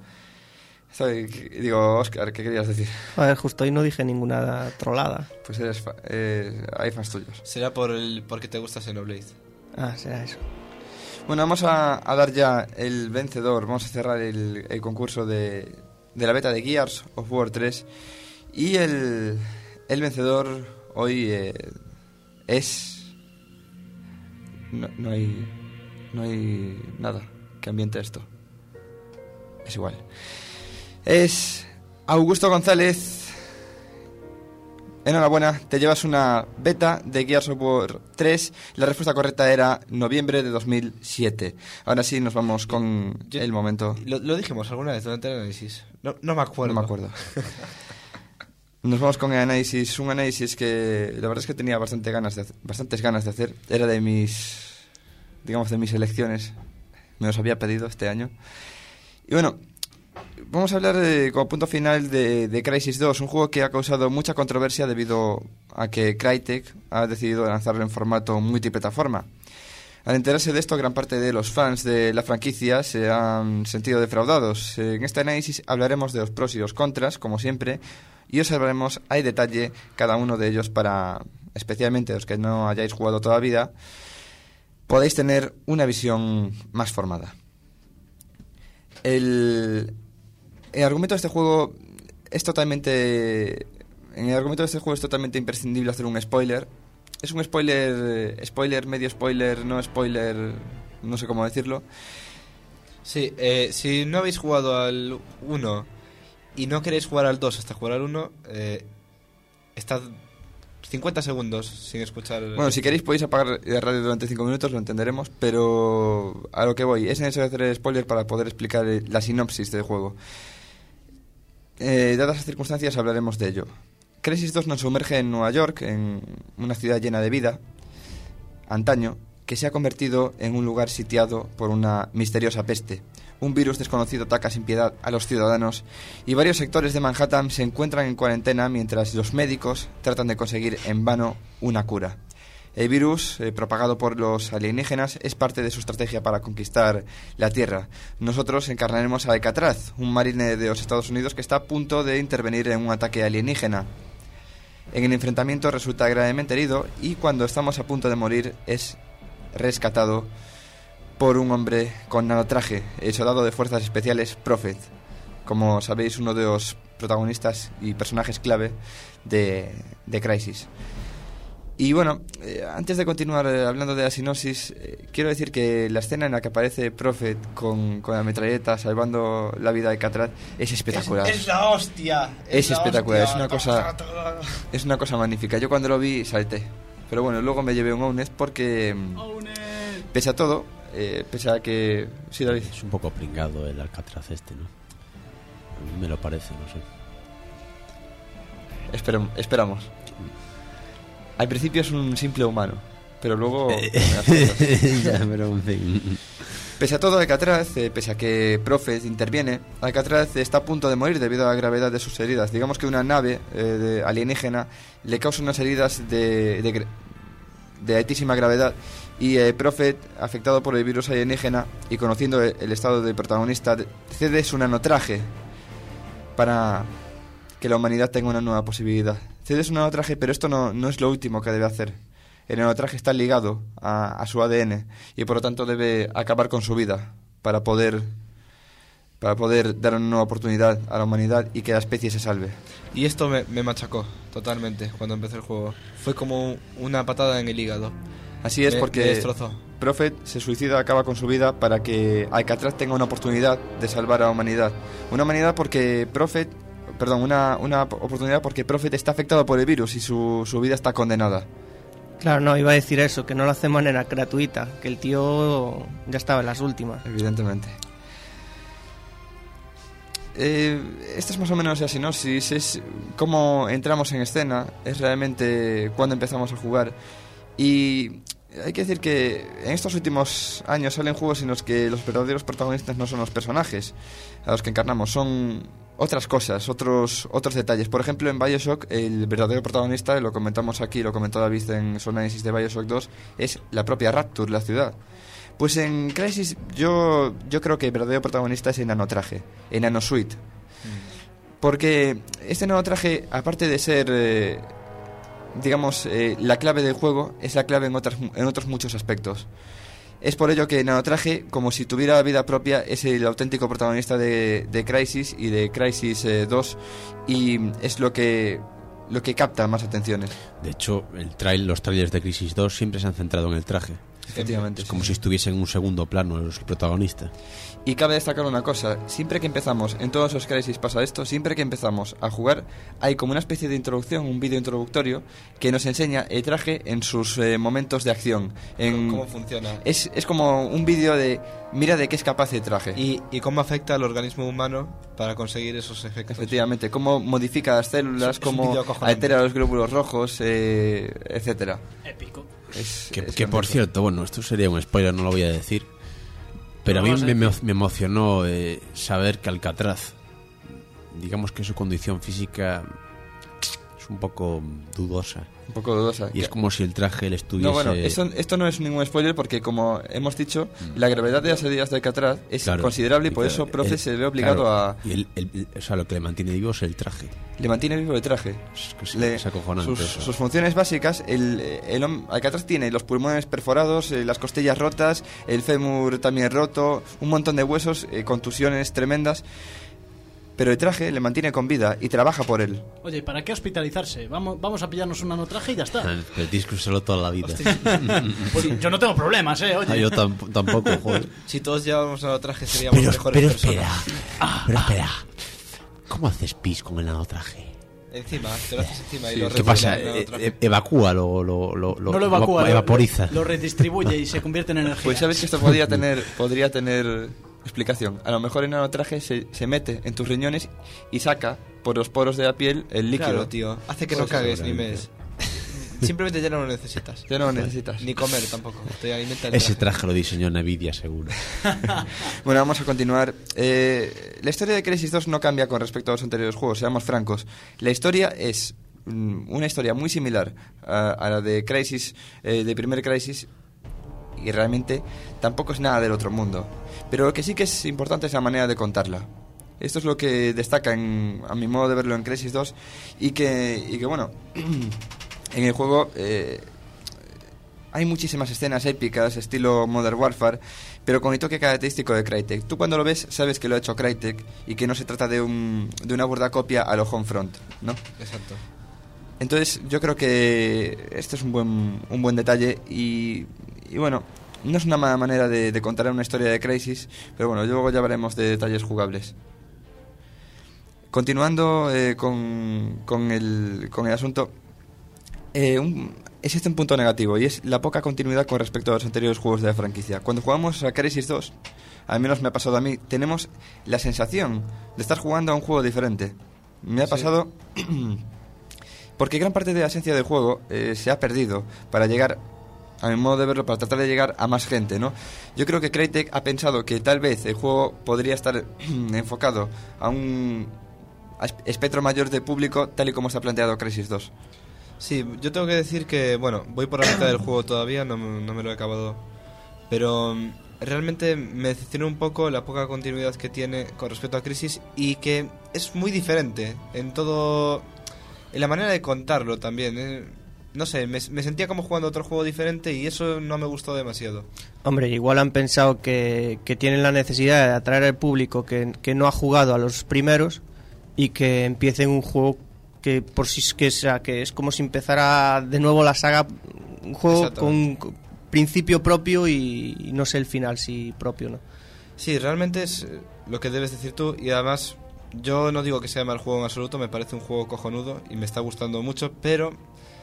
Digo, Óscar, ¿qué querías decir? A ver, justo hoy no dije ninguna trolada. Pues hay fans tuyos. Será porque te gusta Xenoblade. Ah, será eso. Bueno, vamos a dar ya el vencedor. Vamos a cerrar el concurso de la beta de Gears of War 3. Y el vencedor hoy es... No hay nada que ambiente esto. Es igual. Es Augusto González. Enhorabuena, te llevas una beta de Gears of War 3. La respuesta correcta era noviembre de 2007. Ahora sí, nos vamos con el momento. Lo dijimos alguna vez durante el análisis. No me acuerdo. No me acuerdo. Nos vamos con el análisis. Un análisis que la verdad es que tenía bastantes ganas de hacer. Era de mis elecciones. Me los había pedido este año. Y bueno, vamos a hablar como punto final de Crysis 2, un juego que ha causado mucha controversia debido a que Crytek ha decidido lanzarlo en formato multiplataforma. Al enterarse de esto, gran parte de los fans de la franquicia se han sentido defraudados. En este análisis hablaremos de los pros y los contras, como siempre, y observaremos a detalle cada uno de ellos para, especialmente los que no hayáis jugado toda la vida, podáis tener una visión más formada. El argumento de este juego es totalmente... En el argumento de este juego es totalmente imprescindible hacer un spoiler. Es un spoiler, medio spoiler, no spoiler, no sé cómo decirlo. Sí, si no habéis jugado al 1 y no queréis jugar al 2 hasta jugar al 1, estad 50 segundos sin escuchar... Bueno, si queréis podéis apagar la radio durante 5 minutos, lo entenderemos, pero a lo que voy, es necesario hacer spoiler para poder explicar la sinopsis del juego. Dadas las circunstancias hablaremos de ello. Crysis 2 nos sumerge en Nueva York, en una ciudad llena de vida, antaño, que se ha convertido en un lugar sitiado por una misteriosa peste. Un virus desconocido ataca sin piedad a los ciudadanos y varios sectores de Manhattan se encuentran en cuarentena mientras los médicos tratan de conseguir en vano una cura. El virus, propagado por los alienígenas, es parte de su estrategia para conquistar la Tierra. Nosotros encarnaremos a Alcatraz, un marine de los Estados Unidos que está a punto de intervenir en un ataque alienígena. En el enfrentamiento resulta gravemente herido y cuando estamos a punto de morir es rescatado por un hombre con nanotraje, el soldado de fuerzas especiales Prophet. Como sabéis, uno de los protagonistas y personajes clave de Crysis. Y bueno, antes de continuar hablando de la sinopsis, quiero decir que la escena en la que aparece Prophet con la metralleta salvando la vida de Catraz es espectacular. Es la hostia. Es espectacular, es una cosa magnífica. Yo cuando lo vi salté. Pero bueno, luego me llevé un Owned porque pese a todo, pese a que... Sí, David. Es un poco pringado el Alcatraz ¿no? A mí me lo parece, no sé. Esperamos. Al principio es un simple humano, pero luego... Ya, pero en fin. Pese a todo, Alcatraz, pese a que Prophet interviene, Alcatraz está a punto de morir debido a la gravedad de sus heridas. Digamos que una nave alienígena le causa unas heridas de altísima gravedad y Prophet, afectado por el virus alienígena y conociendo el estado del protagonista, cede su nanotraje para que la humanidad tenga una nueva posibilidad. Cede su nanotraje, pero esto no es lo último que debe hacer. El nanotraje está ligado a su ADN y por lo tanto debe acabar con su vida para poder dar una nueva oportunidad a la humanidad y que la especie se salve. Y esto me machacó totalmente cuando empecé el juego. Fue como una patada en el hígado. Así es, porque me destrozó. Prophet se suicida, acaba con su vida para que Alcatraz tenga una oportunidad de salvar a la humanidad. Una oportunidad porque Prophet está afectado por el virus y su vida está condenada. Claro, no, iba a decir eso, que no lo hace de manera gratuita, que el tío ya estaba en las últimas. Evidentemente. Esta es más o menos la sinopsis, es cómo entramos en escena, es realmente cuando empezamos a jugar. Y hay que decir que en estos últimos años salen juegos en los que los verdaderos protagonistas no son los personajes a los que encarnamos, son otras cosas, otros detalles. Por ejemplo, en BioShock, el verdadero protagonista, lo comentamos aquí, lo comentó David en su análisis de BioShock 2, es la propia Rapture, la ciudad. Pues en Crysis yo creo que el verdadero protagonista es el nanotraje, el nanosuite. Porque este nanotraje, aparte de ser, la clave del juego, es la clave en otros muchos aspectos. Es por ello que el nanotraje, como si tuviera vida propia, es el auténtico protagonista de Crysis y de Crysis 2 y es lo que capta más atenciones. De hecho, los trailers de Crysis 2 siempre se han centrado en el traje. Efectivamente, es como si estuviesen en un segundo plano el protagonista. Y cabe destacar una cosa, siempre que empezamos, en todos los Crysis pasa esto, siempre que empezamos a jugar hay como una especie de introducción, un vídeo introductorio que nos enseña el traje en sus momentos de acción. ¿Cómo funciona? Es como un vídeo de mira de qué es capaz el traje. Y cómo afecta al organismo humano para conseguir esos efectos. Efectivamente, cómo modifica las células, cómo altera los glóbulos rojos, etcétera. Épico. Que por cierto, bueno, esto sería un spoiler, no lo voy a decir, pero a mí me emocionó saber que Alcatraz, digamos que su condición física es un poco dudosa. Y es como si el traje le estuviese... No, bueno, esto no es ningún spoiler porque, como hemos dicho, la gravedad de las hedidas de Alcatraz es considerable y por eso Prophet se ve obligado a... Y lo que le mantiene vivo es el traje. Le mantiene vivo el traje. Es acojonante sus funciones básicas, Alcatraz tiene los pulmones perforados, las costillas rotas, el fémur también roto, un montón de huesos, contusiones tremendas... Pero el traje le mantiene con vida y trabaja por él. Oye, ¿para qué hospitalizarse? Vamos a pillarnos un nanotraje y ya está. Pero tienes que usarlo toda la vida. Pues yo no tengo problemas, oye. Yo tampoco, joder. Si todos llevamos nanotraje seríamos mejores personas. Pero espera. ¿Cómo haces pis con el nanotraje? Encima, te lo haces encima y lo ¿qué pasa? Evacúa, no lo evacúa, evaporiza. Lo redistribuye y se convierte en energía. Pues sabes que esto podría tener explicación. A lo mejor el nanotraje se mete en tus riñones y saca por los poros de la piel el líquido. Claro, tío. Hace que no cagues ni mes. Simplemente ya no lo necesitas. Ya no lo necesitas. Ni comer tampoco. Te alimenta el Ese traje lo diseñó Nvidia, seguro. Bueno, vamos a continuar. La historia de Crysis 2 no cambia con respecto a los anteriores juegos, seamos francos. La historia es una historia muy similar a la de Crysis, de primer Crysis, y realmente tampoco es nada del otro mundo. Pero lo que sí que es importante es la manera de contarla. Esto es lo que destaca, a mi modo de verlo, en Crysis 2 y que bueno, en el juego hay muchísimas escenas épicas, estilo Modern Warfare, pero con el toque característico de Crytek. Tú cuando lo ves, sabes que lo ha hecho Crytek y que no se trata de una burda copia a lo Homefront, ¿no? Exacto. Entonces, yo creo que este es un buen detalle y bueno, no es una mala manera de contar una historia de Crysis, pero bueno, luego ya hablaremos de detalles jugables. Continuando con el asunto, existe un punto negativo y es la poca continuidad con respecto a los anteriores juegos de la franquicia. Cuando jugamos a Crysis 2, al menos me ha pasado a mí, tenemos la sensación de estar jugando a un juego diferente. Me ha pasado porque gran parte de la esencia del juego se ha perdido para llegar, a mi modo de verlo, para tratar de llegar a más gente, ¿no? Yo creo que Crytek ha pensado que tal vez el juego podría estar enfocado a un espectro mayor de público, tal y como está planteado Crysis 2. Sí, yo tengo que decir que, bueno, voy por la mitad del juego todavía, no me lo he acabado, pero realmente me decepcionó un poco la poca continuidad que tiene con respecto a Crysis y que es muy diferente en todo, en la manera de contarlo también, No sé, me sentía como jugando otro juego diferente y eso no me gustó demasiado. Hombre, igual han pensado que tienen la necesidad de atraer al público que no ha jugado a los primeros y que empiecen un juego que por sí que es como si empezara de nuevo la saga, un juego con un principio propio y no sé el final si propio, ¿no? Sí, realmente es lo que debes decir tú y además yo no digo que sea mal juego en absoluto, me parece un juego cojonudo y me está gustando mucho, pero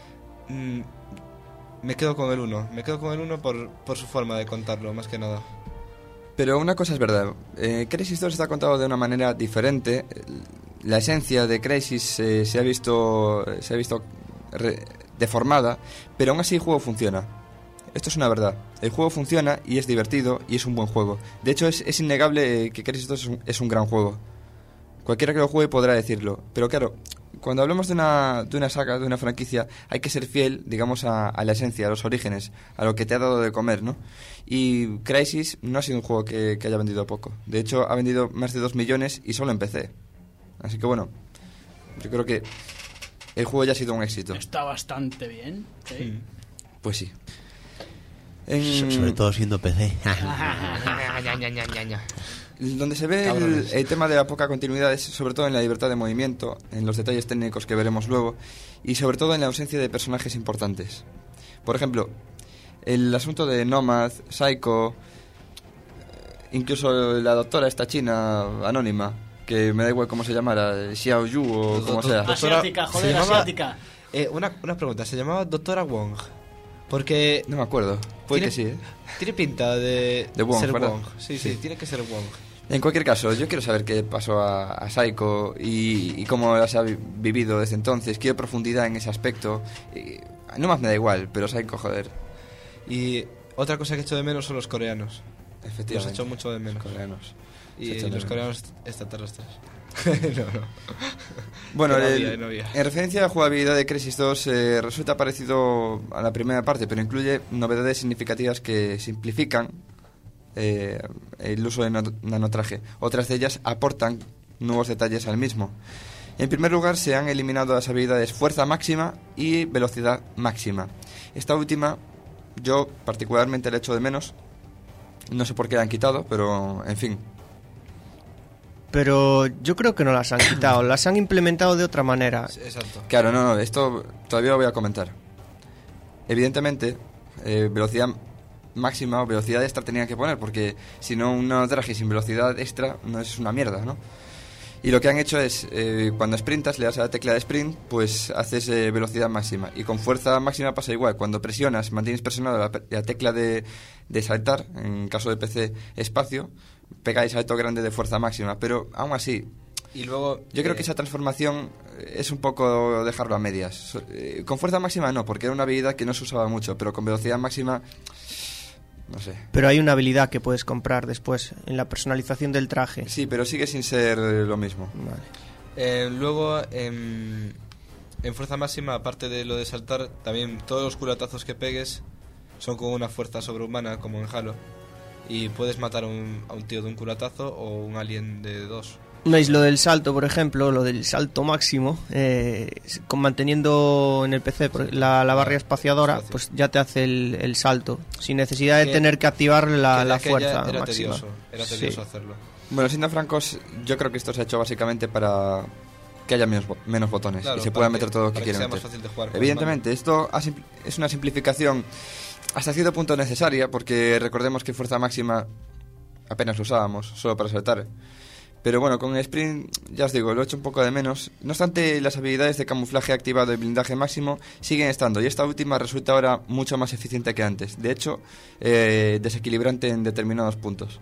me quedo con el 1. Me quedo con el 1 por su forma de contarlo, más que nada. Pero una cosa es verdad, Crysis 2 está contado de una manera diferente. La esencia de Crysis se ha visto deformada, pero aún así el juego funciona. Esto es una verdad. El juego funciona y es divertido y es un buen juego. De hecho, es innegable que Crysis 2 es un gran juego. Cualquiera que lo juegue podrá decirlo. Pero claro, cuando hablamos de una saga, de una franquicia, hay que ser fiel, digamos, a la esencia, a los orígenes, a lo que te ha dado de comer, ¿no? Y Crysis no ha sido un juego que haya vendido poco. De hecho, ha vendido más de 2 millones y solo en PC. Así que bueno, yo creo que el juego ya ha sido un éxito. Está bastante bien, ¿sí? Pues sí. Sobre todo siendo PC. Donde se ve el tema de la poca continuidad es sobre todo en la libertad de movimiento, en los detalles técnicos que veremos luego y sobre todo en la ausencia de personajes importantes. Por ejemplo, el asunto de Nomad, Psycho, incluso la doctora esta china anónima, que me da igual cómo se llamara, Xiao Yu o como sea. Asiática, joder, asiática. Una pregunta, ¿se llamaba Doctora Wong? Porque no me acuerdo, puede que sí, ¿eh? Tiene pinta de Wong, ser ¿verdad? Wong. Sí, tiene que ser Wong. En cualquier caso, yo quiero saber qué pasó a Psycho y cómo las ha vivido desde entonces. Quiero profundidad en ese aspecto. No más me da igual, pero Psycho, joder. Y otra cosa que echo de menos son los coreanos. Efectivamente. Los echo mucho de menos. Los coreanos. Y los coreanos extraterrestres. no. Bueno, no había. En referencia a la jugabilidad de Crysis 2, resulta parecido a la primera parte, pero incluye novedades significativas que simplifican el uso de nanotraje. Otras de ellas aportan nuevos detalles al mismo. En primer lugar, se han eliminado las habilidades fuerza máxima y velocidad máxima. Esta última, yo particularmente la echo de menos. No sé por qué la han quitado, pero en fin. Pero yo creo que no las han quitado, las han implementado de otra manera. Exacto. Claro, no, esto todavía lo voy a comentar. Evidentemente, velocidad máxima o velocidad extra tenían que poner, porque si no, un nanotraje sin velocidad extra no es una mierda, ¿no? Y lo que han hecho es, cuando sprintas, le das a la tecla de sprint, pues haces velocidad máxima. Y con fuerza máxima pasa igual. Cuando presionas, mantienes presionada la tecla de saltar, en caso de PC, espacio, pegáis salto grande de fuerza máxima. Pero aún así, y luego, yo creo que esa transformación es un poco dejarlo a medias. Con fuerza máxima no, porque era una habilidad que no se usaba mucho, pero con velocidad máxima, no sé. Pero hay una habilidad que puedes comprar después en la personalización del traje. Sí, pero sigue sin ser lo mismo. Vale. Luego, en fuerza máxima, aparte de lo de saltar, también todos los culatazos que pegues son con una fuerza sobrehumana, como en Halo. Y puedes matar a un tío de un culatazo o un alien de 2. ¿Veis? Lo del salto, por ejemplo, lo del salto máximo, manteniendo en el PC la barra espaciadora, pues ya te hace el salto, sin necesidad de tener que activar la fuerza era máxima. Era tedioso hacerlo. Bueno, siendo francos, yo creo que esto se ha hecho básicamente para que haya menos botones, claro, y se pueda meter todo lo que quieran sea meter. más fácil de jugar. Evidentemente, esto es una simplificación hasta cierto punto necesaria, porque recordemos que fuerza máxima apenas lo usábamos, solo para saltar. Pero bueno, con el sprint, ya os digo, lo he hecho un poco de menos. No obstante, las habilidades de camuflaje activado y blindaje máximo siguen estando, y esta última resulta ahora mucho más eficiente que antes. De hecho, desequilibrante en determinados puntos.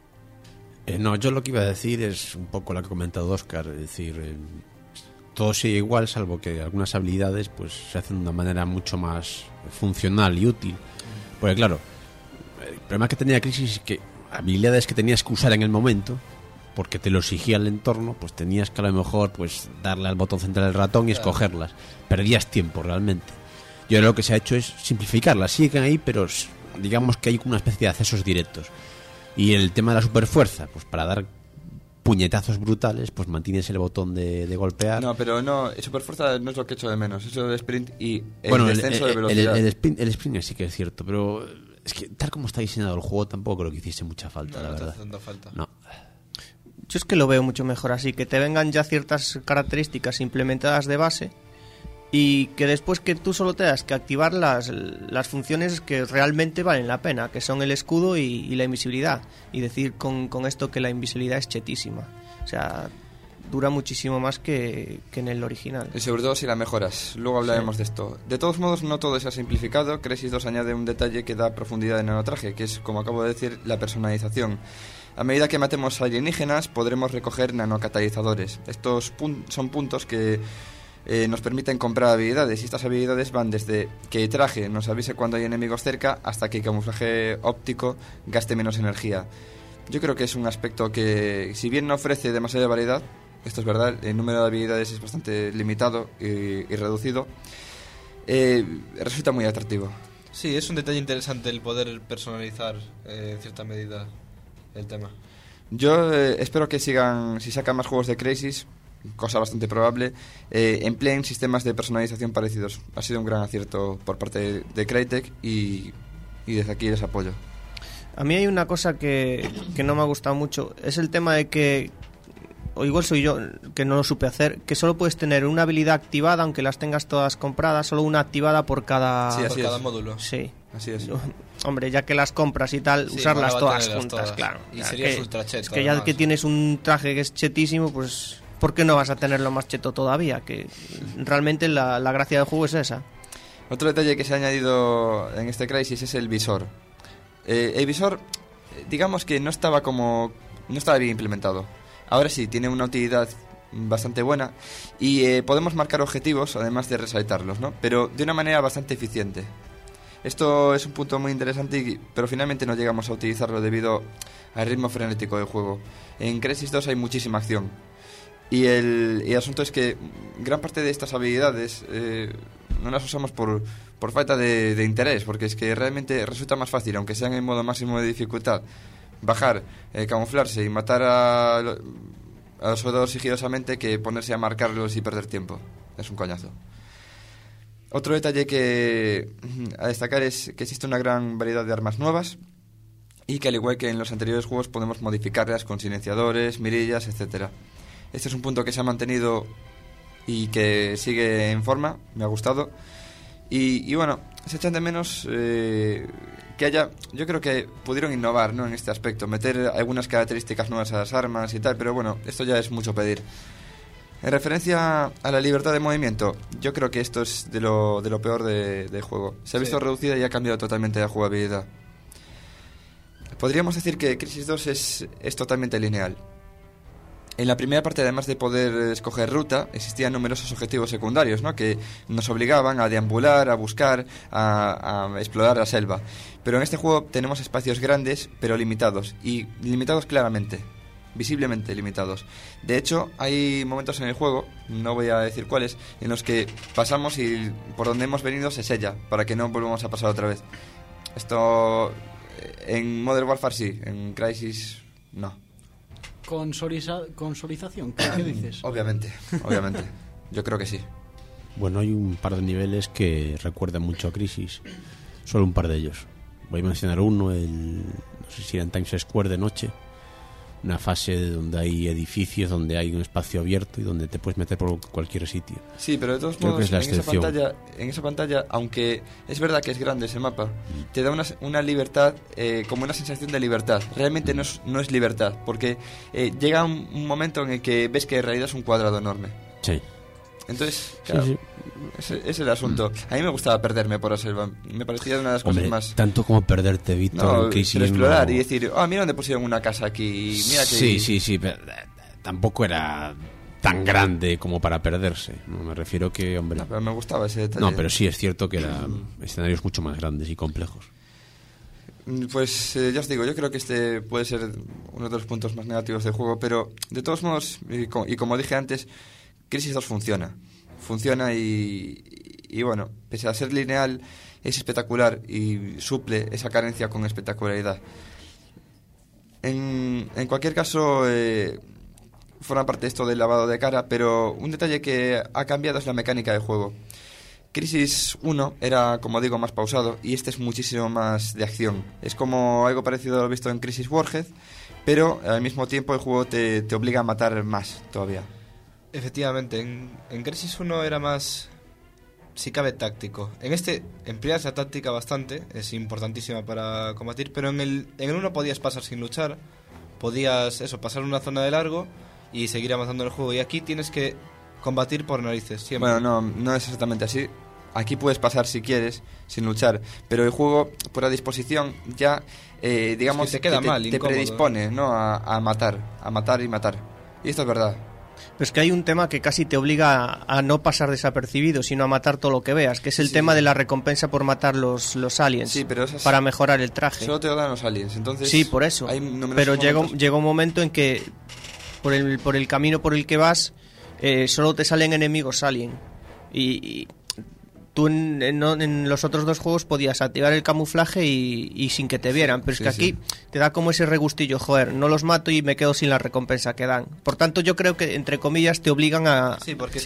No, yo lo que iba a decir es un poco lo que ha comentado Óscar, es decir, todo sigue igual, salvo que algunas habilidades pues se hacen de una manera mucho más funcional y útil. Porque claro, el problema que tenía Crisis es que habilidades que tenías que usar en el momento, porque te lo exigía el entorno, pues tenías que a lo mejor pues darle al botón central del ratón y escogerlas. Perdías tiempo realmente. Yo lo que se ha hecho es simplificarlas, siguen ahí, pero digamos que hay una especie de accesos directos. Y el tema de la superfuerza, pues para dar puñetazos brutales, pues mantienes el botón de golpear. No, pero no, superfuerza no es lo que echo de menos, eso de sprint y el descenso de velocidad. El sprint sí que es cierto, pero es que tal como está diseñado el juego tampoco creo que hiciese mucha falta, la verdad. No falta. No. Yo es que lo veo mucho mejor así, que te vengan ya ciertas características implementadas de base y que después que tú solo tengas que activar las funciones que realmente valen la pena, que son el escudo y la invisibilidad. Y decir con esto que la invisibilidad es chetísima. O sea, dura muchísimo más que en el original. Y sobre todo si la mejoras, luego hablaremos de esto. De todos modos, no todo se ha simplificado. Crisis 2 añade un detalle que da profundidad en el nanotraje, que es, como acabo de decir, la personalización. A medida que matemos alienígenas, podremos recoger nanocatalizadores. Estos son puntos que nos permiten comprar habilidades, y estas habilidades van desde que el traje nos avise cuando hay enemigos cerca hasta que el camuflaje óptico gaste menos energía. Yo creo que es un aspecto que, si bien no ofrece demasiada variedad, esto es verdad, el número de habilidades es bastante limitado y reducido, resulta muy atractivo. Sí, es un detalle interesante el poder personalizar en cierta medida el tema. Yo espero que sigan, si sacan más juegos de Crysis, cosa bastante probable, empleen sistemas de personalización parecidos. Ha sido un gran acierto por parte de Crytek y desde aquí les apoyo. A mí hay una cosa que no me ha gustado mucho, es el tema de que, o igual soy yo que no lo supe hacer, que solo puedes tener una habilidad activada, aunque las tengas todas compradas, solo una activada por cada, por cada módulo. Sí. Así es. Hombre, ya que las compras y tal, sí, usarlas todas juntas, claro. Y sería ultra cheto. Es que ya que tienes un traje que es chetísimo, pues ¿por qué no vas a tenerlo más cheto todavía? Que realmente la gracia del juego es esa. Otro detalle que se ha añadido en este Crysis es el visor. El visor, digamos que no estaba bien implementado. Ahora sí, tiene una utilidad bastante buena y podemos marcar objetivos, además de resaltarlos, ¿no? Pero de una manera bastante eficiente. Esto es un punto muy interesante, pero finalmente no llegamos a utilizarlo debido al ritmo frenético del juego. En Crysis 2 hay muchísima acción. Y el asunto es que gran parte de estas habilidades no las usamos por falta de interés, porque es que realmente resulta más fácil, aunque sean en modo máximo de dificultad, bajar, camuflarse y matar a los soldados sigilosamente que ponerse a marcarlos y perder tiempo. Es un coñazo. Otro detalle a destacar es que existe una gran variedad de armas nuevas y que, al igual que en los anteriores juegos, podemos modificarlas con silenciadores, mirillas, etcétera. Este es un punto que se ha mantenido y que sigue en forma, me ha gustado. Y bueno, se echan de menos que haya... Yo creo que pudieron innovar, ¿no?, en este aspecto, meter algunas características nuevas a las armas y tal, pero bueno, esto ya es mucho pedir. En referencia a la libertad de movimiento, yo creo que esto es de lo peor del juego. Se ha visto reducida y ha cambiado totalmente la jugabilidad. Podríamos decir que Crysis 2 es totalmente lineal. En la primera parte, además de poder escoger ruta, existían numerosos objetivos secundarios, ¿no?, que nos obligaban a deambular, a buscar, a explorar la selva. Pero en este juego tenemos espacios grandes, pero limitados, y limitados claramente, visiblemente limitados. De hecho, hay momentos en el juego, no voy a decir cuáles, en los que pasamos y por donde hemos venido se sella, para que no volvamos a pasar otra vez. Esto en Modern Warfare sí, en Crysis no. Consolización, ¿qué dices? Obviamente. Yo creo que sí. Bueno, hay un par de niveles que recuerdan mucho a Crisis. Solo un par de ellos. Voy a mencionar uno, no sé si era en Times Square de noche. Una fase donde hay edificios, donde hay un espacio abierto y donde te puedes meter por cualquier sitio. Sí, pero de todos Creo modos, que es en esa pantalla, aunque es verdad que es grande ese mapa, te da una libertad, como una sensación de libertad. Realmente no es libertad, porque llega un momento en el que ves que en realidad es un cuadrado enorme. Sí. Entonces, claro, sí. Ese es el asunto. A mí me gustaba perderme por la selva. Me parecía una de las cosas más... Tanto como perderte, Víctor, en Crisis. Pero explorar y decir, mira dónde pusieron una casa aquí. Mira que... Sí, pero tampoco era tan grande como para perderse. No me refiero que, hombre... No, pero me gustaba ese detalle. No, pero sí es cierto que eran escenarios mucho más grandes y complejos. Pues ya os digo, yo creo que este puede ser uno de los puntos más negativos del juego, pero de todos modos, y como dije antes, Crisis 2 funciona y bueno, pese a ser lineal, es espectacular y suple esa carencia con espectacularidad. En cualquier caso, forma parte de esto del lavado de cara, pero un detalle que ha cambiado es la mecánica del juego. Crisis 1 era, como digo, más pausado y este es muchísimo más de acción. Es como algo parecido a lo visto en Crisis Warhead, pero al mismo tiempo el juego te obliga a matar más todavía. Efectivamente, en Crisis 1 era más, si cabe, táctico. En este empleas la táctica bastante, es importantísima para combatir, pero en el 1 podías pasar sin luchar, podías pasar una zona de largo y seguir avanzando en el juego, y aquí tienes que combatir por narices siempre. Bueno, no es exactamente así. Aquí puedes pasar si quieres, sin luchar, pero el juego, por la disposición, ya, digamos, es que te queda mal, te predispone, ¿no? a matar y matar. Y esto es verdad. Pues que hay un tema que casi te obliga a no pasar desapercibido, sino a matar todo lo que veas, que es el tema de la recompensa por matar los aliens, sí, pero para mejorar el traje. Solo te lo dan los aliens, entonces... Sí, por eso. Pero llega un momento en que por el camino por el que vas solo te salen enemigos alien. Y tú en los otros dos juegos podías activar el camuflaje y sin que te vieran, pero es que aquí te da como ese regustillo, joder, no los mato y me quedo sin la recompensa que dan. Por tanto, yo creo que, entre comillas, te obligan a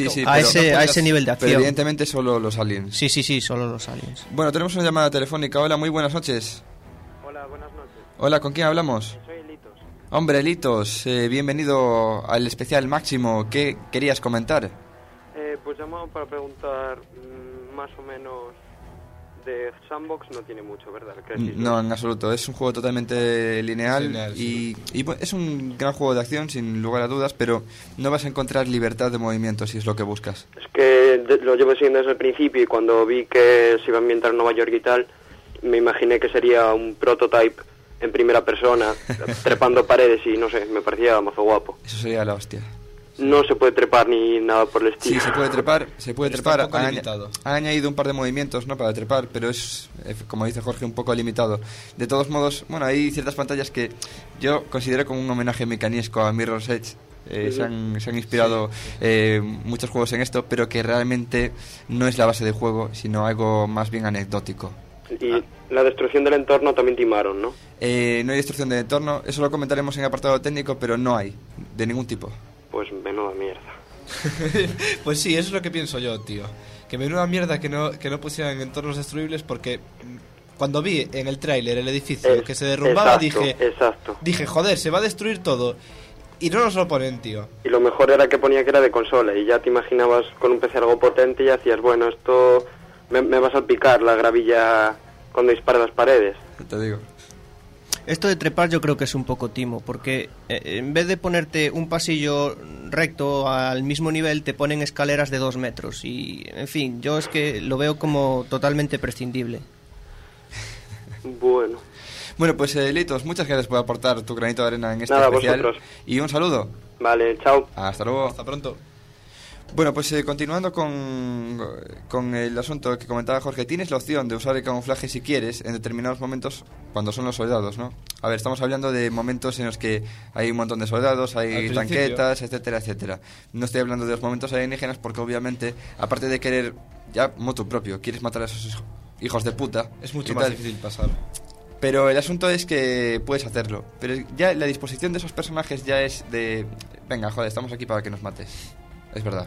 ese nivel de acción. Pero evidentemente solo los aliens. Sí, solo los aliens. Bueno, tenemos una llamada telefónica. Hola, muy buenas noches. Hola, buenas noches. Hola, ¿con quién hablamos? Soy Litos. Hombre, Litos, bienvenido al especial Máximo. ¿Qué querías comentar? Pues llamado para preguntar más o menos de sandbox. No tiene mucho, ¿verdad? No, en absoluto. Es un juego totalmente lineal y es un gran juego de acción, sin lugar a dudas, pero no vas a encontrar libertad de movimiento si es lo que buscas. Es que lo llevo siguiendo desde el principio y cuando vi que se iba a ambientar en Nueva York y tal, me imaginé que sería un prototype en primera persona, trepando paredes y no sé, me parecía mazo guapo. Eso sería la hostia. No se puede trepar ni nada por el estilo. Sí, se puede trepar. Ha añadido un par de movimientos, ¿no?, para trepar, pero es, como dice Jorge, un poco limitado. De todos modos, bueno, hay ciertas pantallas que yo considero como un homenaje mecanisco a Mirror's Edge. Se han inspirado muchos juegos en esto, pero que realmente no es la base del juego, sino algo más bien anecdótico. Y la destrucción del entorno también timaron, ¿no? No hay destrucción del entorno, eso lo comentaremos en apartado técnico, pero no hay, de ningún tipo. Pues menuda mierda. Pues sí, eso es lo que pienso yo, tío. Que menuda mierda que no pusieran entornos destruibles, porque cuando vi en el tráiler el edificio que se derrumbaba, dije, joder, se va a destruir todo. Y no nos lo ponen, tío. Y lo mejor era que ponía que era de consola y ya te imaginabas con un PC algo potente y hacías, bueno, esto me va a salpicar la gravilla cuando dispara las paredes. Te digo. Esto de trepar yo creo que es un poco timo, porque en vez de ponerte un pasillo recto al mismo nivel, te ponen escaleras de 2 metros. Y, en fin, yo es que lo veo como totalmente prescindible. Bueno, pues Litos, muchas gracias por aportar tu granito de arena en este Nada, especial. vosotros. Y un saludo. Vale, chao. Hasta luego. Hasta pronto. Bueno, pues continuando con el asunto que comentaba Jorge, tienes la opción de usar el camuflaje si quieres en determinados momentos cuando son los soldados, ¿no? A ver, estamos hablando de momentos en los que hay un montón de soldados, hay tanquetas, etcétera, etcétera. No estoy hablando de los momentos alienígenas porque obviamente, aparte de querer ya motu propio, quieres matar a esos hijos de puta. Es mucho más difícil pasar. Pero el asunto es que puedes hacerlo. Pero ya la disposición de esos personajes ya es de... Venga, joder, estamos aquí para que nos mates. Es verdad.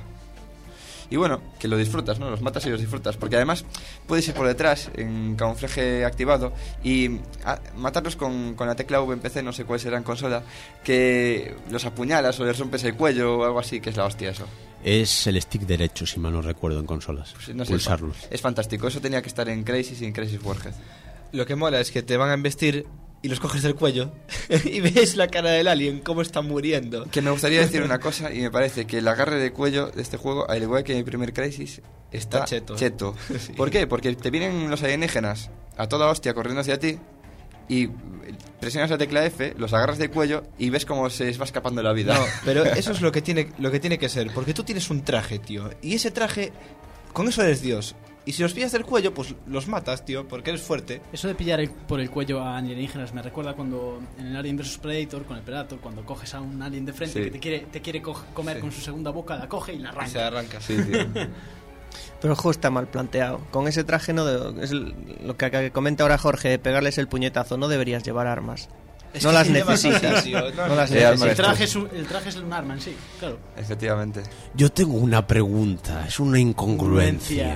Y bueno, que lo disfrutas, ¿no? Los matas y los disfrutas. Porque además puedes ir por detrás en camuflaje activado y matarlos con la tecla V en PC, no sé cuál será en consola, que los apuñalas o les rompes el cuello o algo así, que es la hostia eso. Es el stick derecho, si mal no recuerdo, en consolas. Pues no sé, pulsarlos. Es fantástico. Eso tenía que estar en Crysis y en Crysis Warhead. Lo que mola es que te van a embestir y los coges del cuello y ves la cara del alien, cómo está muriendo. Que me gustaría decir una cosa, y me parece que el agarre de cuello de este juego, al igual que en el primer Crysis, está cheto. Sí. ¿Por qué? Porque te vienen los alienígenas a toda hostia corriendo hacia ti y presionas la tecla F, los agarras de cuello y ves cómo se les va escapando la vida. No, pero eso es lo que tiene que ser, porque tú tienes un traje, tío, y ese traje, con eso eres Dios. Y si los pillas del cuello, pues los matas, tío, porque eres fuerte. Eso de pillar por el cuello a alienígenas me recuerda cuando en el Alien vs Predator, con el Predator, cuando coges a un alien de frente que te quiere comer con su segunda boca, la coge y la arranca. Y se arranca. Sí, tío. Pero el juego está mal planteado. Con ese traje es lo que comenta ahora Jorge, de pegarles el puñetazo. No deberías llevar armas. No las necesitas. No las necesitas. El traje es un arma en sí, claro. Efectivamente. Yo tengo una pregunta, es una incongruencia.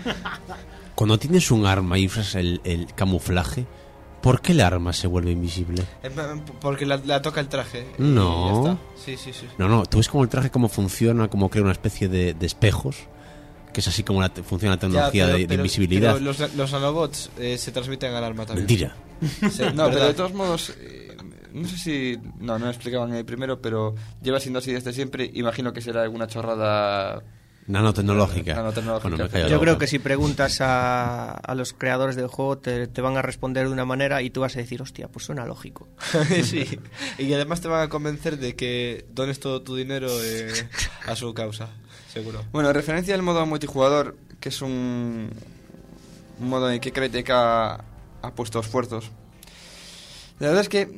Cuando tienes un arma y usas el camuflaje, ¿por qué el arma se vuelve invisible? Porque la toca el traje. No. Sí. No, tú ves como el traje cómo funciona, cómo crea una especie de espejos, que es así como funciona la tecnología de invisibilidad. Pero los nanobots se transmiten al arma también. Mentira. Sí, no, pero de todos modos, no sé si... No lo explicaban en el primero, pero lleva siendo así desde siempre. Imagino que será alguna chorrada... Nanotecnológica. Bueno, yo creo que si preguntas a los creadores del juego te van a responder de una manera y tú vas a decir, hostia, pues suena lógico. Sí, y además te van a convencer de que dones todo tu dinero a su causa, seguro. Bueno, en referencia al modo multijugador, que es un modo en el que Crytek ha puesto esfuerzos. La verdad es que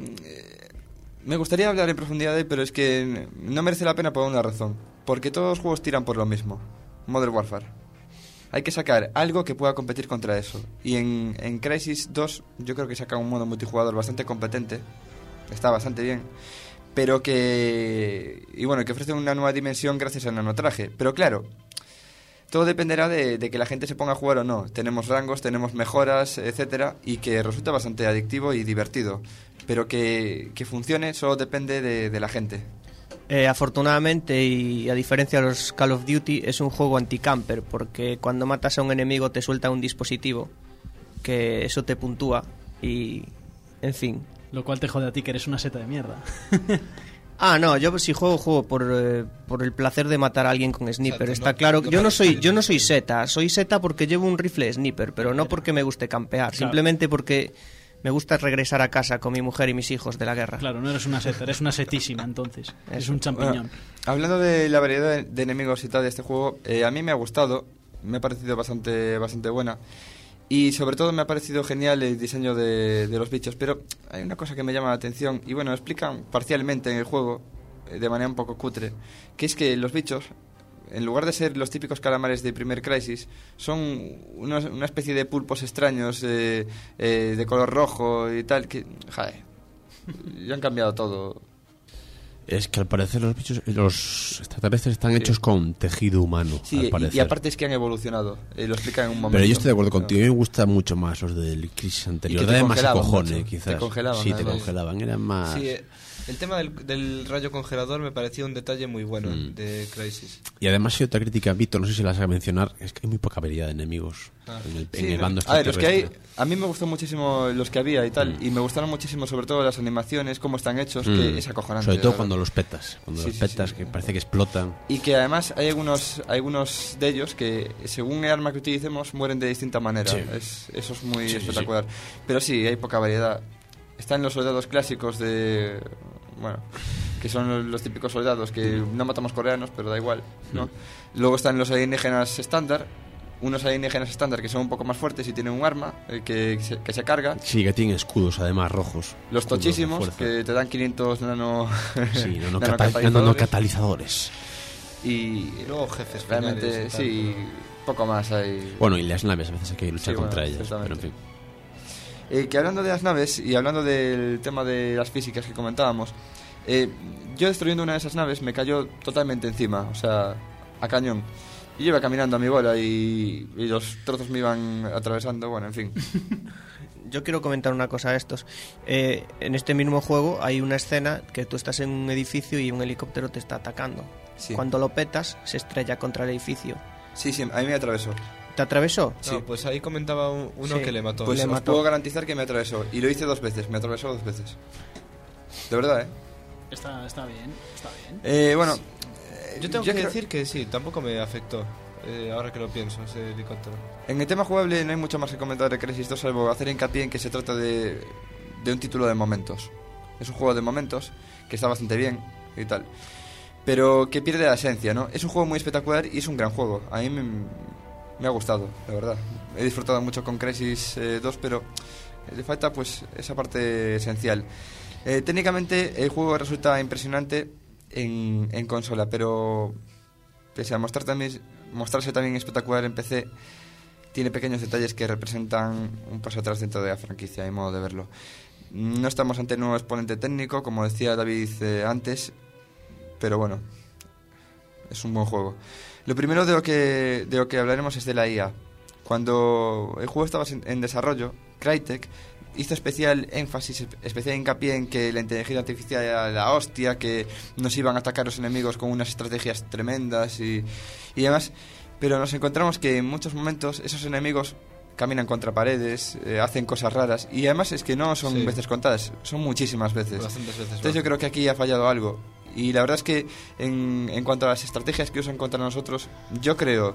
me gustaría hablar en profundidad de él, pero es que no merece la pena por una razón. Porque todos los juegos tiran por lo mismo. Modern Warfare. Hay que sacar algo que pueda competir contra eso. Y en Crysis 2 yo creo que saca un modo multijugador bastante competente. Está bastante bien. Pero que... Y bueno, que ofrece una nueva dimensión gracias al nanotraje. Pero claro, todo dependerá de que la gente se ponga a jugar o no. Tenemos rangos, tenemos mejoras, etcétera, y que resulta bastante adictivo y divertido. Pero que funcione solo depende de la gente. Afortunadamente, y a diferencia de los Call of Duty, es un juego anti-camper, porque cuando matas a un enemigo te suelta un dispositivo que eso te puntúa y... en fin. Lo cual te jode a ti, que eres una seta de mierda. No, yo si juego por el placer de matar a alguien con sniper. Está claro. Yo no soy seta. Soy seta porque llevo un rifle sniper, pero no porque me guste campear. Claro. Simplemente porque me gusta regresar a casa con mi mujer y mis hijos de la guerra. Claro, no eres una seta, eres una setísima, entonces. Es un champiñón. Bueno, hablando de la variedad de enemigos y tal de este juego, a mí me ha gustado. Me ha parecido bastante buena. Y sobre todo me ha parecido genial el diseño de los bichos. Pero hay una cosa que me llama la atención. Y bueno, explican parcialmente en el juego, de manera un poco cutre, que es que los bichos, en lugar de ser los típicos calamares de primer Crysis, son una especie de pulpos extraños de color rojo y tal, que, joder, ya han cambiado todo. Es que al parecer los extraterrestres están hechos con tejido humano. Sí, y aparte es que han evolucionado, lo explican en un momento. Pero yo estoy de acuerdo contigo, a mí me gustan mucho más los del Crisis anterior. Te más cojones, quizás. Te congelaban. Sí, te congelaban, eran más... Sí, el tema del rayo congelador me parecía un detalle muy bueno de Crysis. Y además hay otra crítica, Víctor, no sé si la vas a mencionar, es que hay muy poca variedad de enemigos en el bando extraterrestre. A ver, a mí me gustó muchísimo los que había y tal, y me gustaron muchísimo sobre todo las animaciones, cómo están hechos, que es acojonante. Sobre todo cuando los petas, que parece que explotan. Y que además hay algunos de ellos que según el arma que utilicemos mueren de distinta manera. Sí. Eso es muy espectacular. Sí. Pero sí, hay poca variedad. Están los soldados clásicos que son los típicos soldados que no matamos coreanos, pero da igual, ¿no? Luego están los alienígenas estándar, unos alienígenas estándar que son un poco más fuertes y tienen un arma que se carga. Sí, que tienen escudos además rojos. Los tochísimos, que te dan 500 nanocatalizadores. Y luego jefes realmente, sí, poco más hay. Bueno, y las naves a veces hay que luchar contra ellas, pero en fin. Que hablando de las naves y hablando del tema de las físicas que comentábamos, yo destruyendo una de esas naves me cayó totalmente encima, o sea, a cañón. Y yo iba caminando a mi bola y los trozos me iban atravesando, bueno, en fin. Yo quiero comentar una cosa de estos. En este mismo juego hay una escena que tú estás en un edificio y un helicóptero te está atacando. Sí. Cuando lo petas, se estrella contra el edificio. Sí, a mí me atravesó. ¿Te atravesó? Sí. No, pues ahí comentaba uno Sí. que le mató. Pues Le os mató. puedo garantizar que me atravesó. Y lo hice 2 veces, me atravesó 2 veces. De verdad, ¿eh? Está bien, está bien. Bueno, Yo tengo que decir que sí, tampoco me afectó. Ahora que lo pienso, ese helicóptero. en el tema jugable no hay mucho más que comentar de Crysis 2, salvo hacer hincapié en que se trata de un título de momentos. Es un juego de momentos que está bastante bien y tal, pero que pierde la esencia, ¿no? Es un juego muy espectacular y es un gran juego. A mí me ha gustado, la verdad. He disfrutado mucho con Crysis 2, pero le falta pues esa parte esencial. Técnicamente el juego resulta impresionante en consola, pero pese a mostrarse también espectacular en PC, tiene pequeños detalles que representan un paso atrás dentro de la franquicia, a mi modo de verlo. No estamos ante un nuevo exponente técnico, como decía David antes, pero bueno, es un buen juego. Lo primero de lo que hablaremos es de la IA. Cuando el juego estaba en desarrollo, Crytek hizo especial hincapié en que la inteligencia artificial era la hostia, que nos iban a atacar los enemigos con unas estrategias tremendas y demás, pero nos encontramos que en muchos momentos esos enemigos caminan contra paredes, hacen cosas raras, y además es que no son veces contadas, son muchísimas veces. Bastantes veces. Entonces yo creo que aquí ha fallado algo, y la verdad es que en cuanto a las estrategias que usan contra nosotros, yo creo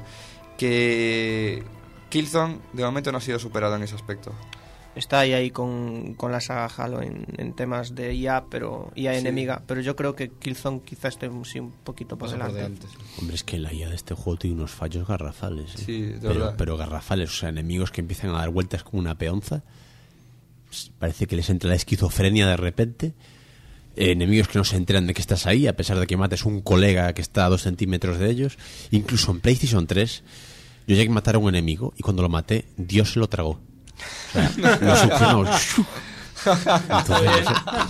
que Killzone de momento no ha sido superado en ese aspecto. Está ahí con la saga Halo en temas de IA, pero IA enemiga, pero yo creo que Killzone quizás esté un poquito por delante. Hombre, es que la IA de este juego tiene unos fallos garrafales. Sí, de verdad. Pero garrafales, o sea, enemigos que empiezan a dar vueltas como una peonza. Parece que les entra la esquizofrenia de repente. Enemigos que no se enteran de que estás ahí, a pesar de que mates un colega que está a 2 centímetros de ellos. Incluso en PlayStation 3, yo llegué a matar a un enemigo y cuando lo maté, Dios se lo tragó. O sea, lo succionó. Entonces,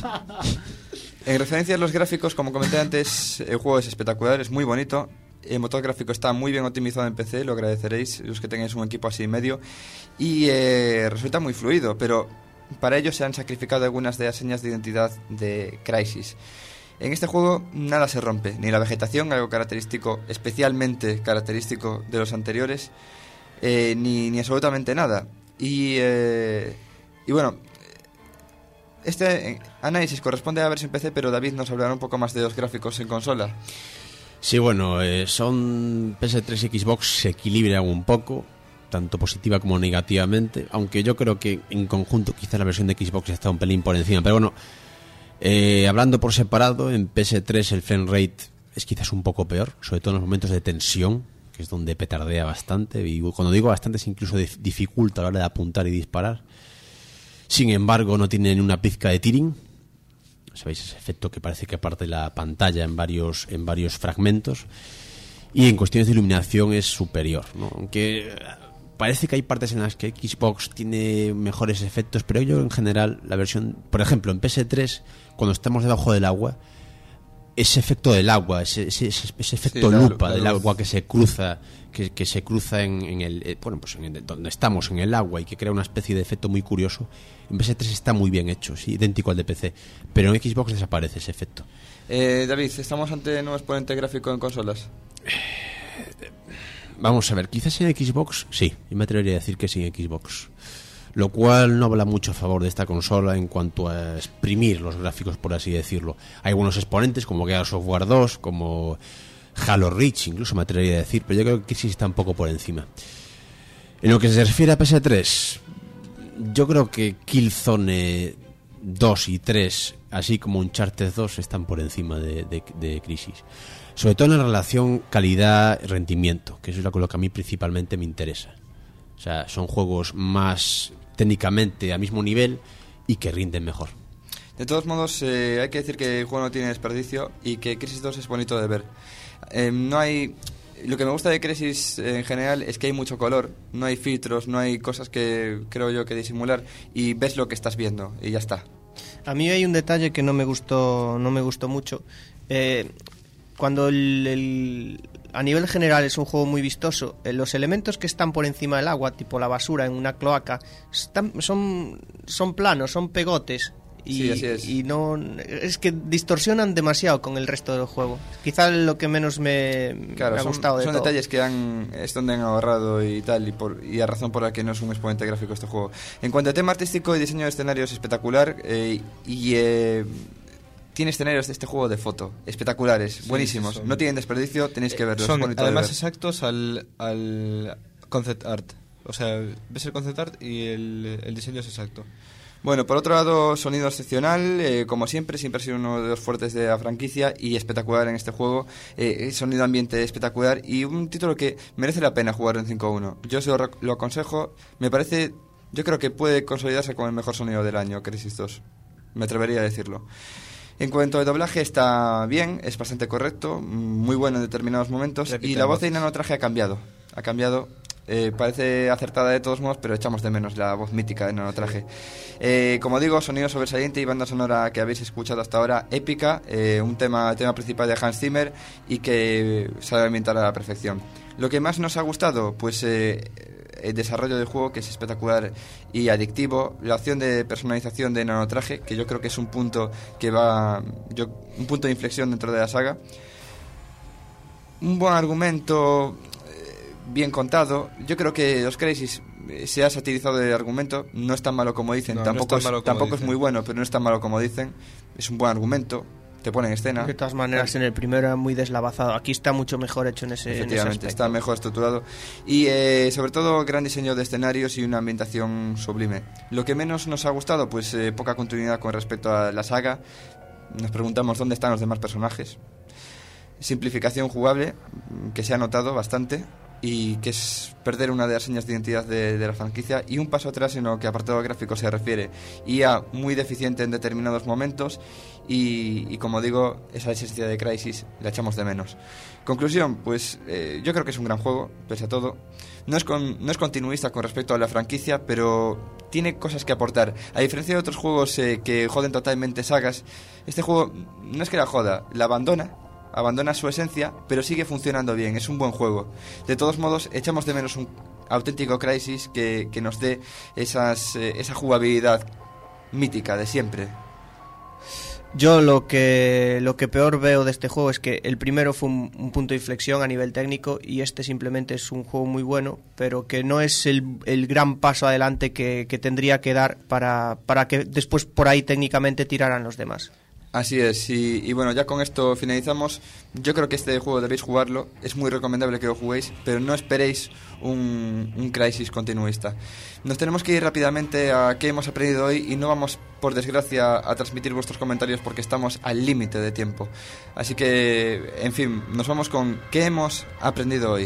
en referencia a los gráficos, como comenté antes, el juego es espectacular, es muy bonito. El motor gráfico está muy bien optimizado en PC, lo agradeceréis los que tengáis un equipo así medio. Y resulta muy fluido, pero para ello se han sacrificado algunas de las señas de identidad de Crysis. En este juego nada se rompe, ni la vegetación, algo característico, especialmente característico de los anteriores, ni absolutamente nada. Y bueno, este análisis corresponde a la versión PC, pero David nos hablará un poco más de los gráficos en consola. sí, bueno, son PS3 y Xbox se equilibran un poco, tanto positiva como negativamente, aunque yo creo que en conjunto quizás la versión de Xbox está un pelín por encima, pero bueno, hablando por separado, en PS3 el frame rate es quizás un poco peor, sobre todo en los momentos de tensión, que es donde petardea bastante, y cuando digo bastante es incluso dificulta a la hora de apuntar y disparar. Sin embargo, no tiene ni una pizca de tearing, ¿sabéis? Ese efecto que parece que parte la pantalla en varios fragmentos, y en cuestiones de iluminación es superior, ¿no? Aunque parece que hay partes en las que Xbox tiene mejores efectos, pero yo en general la versión, por ejemplo en PS3, cuando estamos debajo del agua, ese efecto del agua, ese efecto lupa del agua que se cruza, que se cruza en el donde estamos, en el agua, y que crea una especie de efecto muy curioso, en PS3 está muy bien hecho, sí, idéntico al de PC, pero en Xbox desaparece ese efecto. David, ¿estamos ante un nuevo exponente gráfico en consolas? Vamos a ver, quizás en Xbox, sí, yo me atrevería a decir que sí en Xbox, lo cual no habla mucho a favor de esta consola en cuanto a exprimir los gráficos, por así decirlo. Hay buenos exponentes como Gears of War 2, como Halo Reach, incluso me atrevería a decir, pero yo creo que sí está un poco por encima. En lo que se refiere a PS3, yo creo que Killzone 2 y 3, así como Uncharted 2, están por encima de Crysis. Sobre todo en la relación calidad-rendimiento, que eso es lo que a mí principalmente me interesa. O sea, son juegos más técnicamente al mismo nivel y que rinden mejor. De todos modos, hay que decir que el juego no tiene desperdicio y que Crysis 2 es bonito de ver. No hay Lo que me gusta de Crysis en general es que hay mucho color, no hay filtros, no hay cosas que creo yo que disimular, y ves lo que estás viendo y ya está. A mí hay un detalle que no me gustó mucho. Cuando a nivel general es un juego muy vistoso, los elementos que están por encima del agua, tipo la basura en una cloaca, son planos, son pegotes. Y, sí, así es. Y no es que distorsionan demasiado con el resto del juego. Quizá lo que menos me ha gustado de son todo. detalles que es donde han ahorrado y tal, y a razón por la que no es un exponente gráfico este juego. En cuanto a tema artístico y diseño de escenarios, espectacular. Tiene escenarios de este juego de foto espectaculares, sí, buenísimos, no tienen desperdicio, tenéis que verlos. Son además exactos al concept art. O sea, ves el concept art y el diseño es exacto. Bueno, por otro lado, sonido excepcional, como siempre ha sido uno de los fuertes de la franquicia y espectacular en este juego. Sonido ambiente espectacular y un título que merece la pena jugar en 5.1. Yo se lo aconsejo, yo creo que puede consolidarse como el mejor sonido del año, Crysis 2. Me atrevería a decirlo. En cuanto al doblaje, está bien, es bastante correcto, muy bueno en determinados momentos. Y la voz de Nanotraje ha cambiado. Parece acertada de todos modos, pero echamos de menos la voz mítica de Nanotraje. Como digo, sonido sobresaliente y banda sonora que habéis escuchado hasta ahora, épica, un tema principal de Hans Zimmer y que sabe ambientar a la perfección. Lo que más nos ha gustado, pues el desarrollo del juego, que es espectacular y adictivo, la opción de personalización de Nanotraje, que yo creo que es un punto un punto de inflexión dentro de la saga, un buen argumento bien contado. Yo creo que los Crysis se ha satirizado el argumento, no es tan malo como dicen, tampoco es muy bueno, pero no es tan malo como dicen, es un buen argumento, te pone en escena. De todas maneras, en el primero era muy deslavazado, aquí está mucho mejor hecho en ese aspecto. Efectivamente, está mejor estructurado y sobre todo gran diseño de escenarios y una ambientación sublime. Lo que menos nos ha gustado, pues poca continuidad con respecto a la saga. Nos preguntamos dónde están los demás personajes. Simplificación jugable, que se ha notado bastante, y que es perder una de las señas de identidad de la franquicia, y un paso atrás en lo que apartado gráfico se refiere. IA muy deficiente en determinados momentos y como digo, esa esencia de Crysis la echamos de menos. Conclusión, pues yo creo que es un gran juego, pese a todo. No es continuista con respecto a la franquicia, pero tiene cosas que aportar. A diferencia de otros juegos que joden totalmente sagas, este juego no es que la joda, la abandona su esencia, pero sigue funcionando bien, es un buen juego. De todos modos, echamos de menos un auténtico Crysis que nos dé esa jugabilidad mítica de siempre. Yo lo que peor veo de este juego es que el primero fue un punto de inflexión a nivel técnico y este simplemente es un juego muy bueno, pero que no es el gran paso adelante que tendría que dar para que después por ahí técnicamente tiraran los demás. Así es, y bueno, ya con esto finalizamos. Yo creo que este juego debéis jugarlo, es muy recomendable que lo juguéis, pero no esperéis un Crysis continuista. Nos tenemos que ir rápidamente a qué hemos aprendido hoy y no vamos, por desgracia, a transmitir vuestros comentarios porque estamos al límite de tiempo. Así que, en fin, nos vamos con qué hemos aprendido hoy.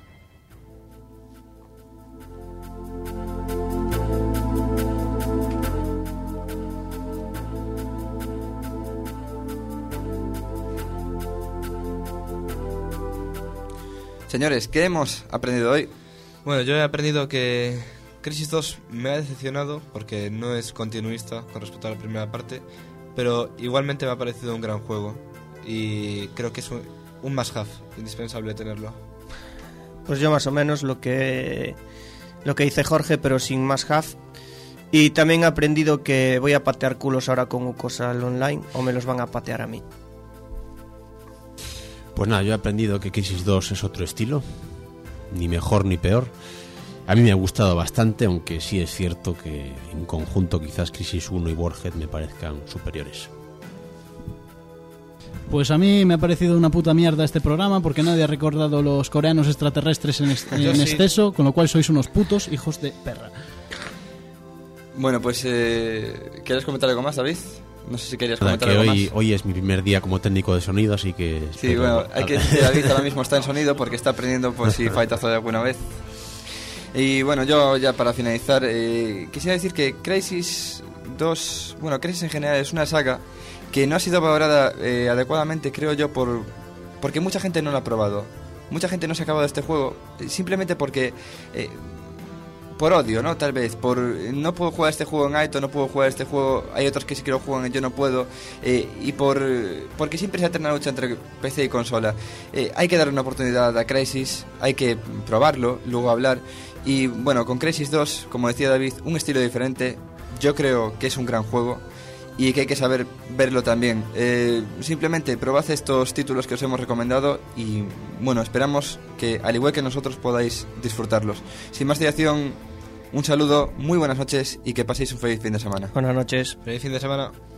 Señores, ¿qué hemos aprendido hoy? Bueno, yo he aprendido que Crysis 2 me ha decepcionado porque no es continuista con respecto a la primera parte, pero igualmente me ha parecido un gran juego y creo que es un must-have, indispensable tenerlo. Pues yo más o menos lo que dice Jorge, pero sin must-have. Y también he aprendido que voy a patear culos ahora con Ucosal Online, o me los van a patear a mí. Pues nada, yo he aprendido que Crysis 2 es otro estilo, ni mejor ni peor. A mí me ha gustado bastante, aunque sí es cierto que en conjunto quizás Crysis 1 y Warhead me parezcan superiores. Pues a mí me ha parecido una puta mierda este programa porque nadie ha recordado los coreanos extraterrestres en exceso, con lo cual sois unos putos hijos de perra. Bueno, pues ¿quieres comentar algo más, David? No sé si querías comentar algo más. Hoy es mi primer día como técnico de sonido, así que... Sí, bueno, hay que decir que David ahora mismo está en sonido porque está aprendiendo por si faltazo de alguna vez. Y bueno, yo ya para finalizar, quisiera decir que Crysis 2... Bueno, Crysis en general es una saga que no ha sido valorada adecuadamente, creo yo, porque mucha gente no la ha probado. mucha gente no se ha acabado este juego simplemente porque... por odio, ¿no? Tal vez, no puedo jugar este juego en Aito, no puedo jugar este juego, hay otros que sí que lo juegan y yo no puedo, y porque siempre se eterna lucha entre PC y consola. Hay que darle una oportunidad a Crysis, hay que probarlo, luego hablar, y bueno, con Crysis 2, como decía David, un estilo diferente, yo creo que es un gran juego, y que hay que saber verlo también. Simplemente probad estos títulos que os hemos recomendado y bueno, esperamos que al igual que nosotros podáis disfrutarlos. Sin más dilación, un saludo, muy buenas noches y que paséis un feliz fin de semana. Buenas noches. Feliz fin de semana.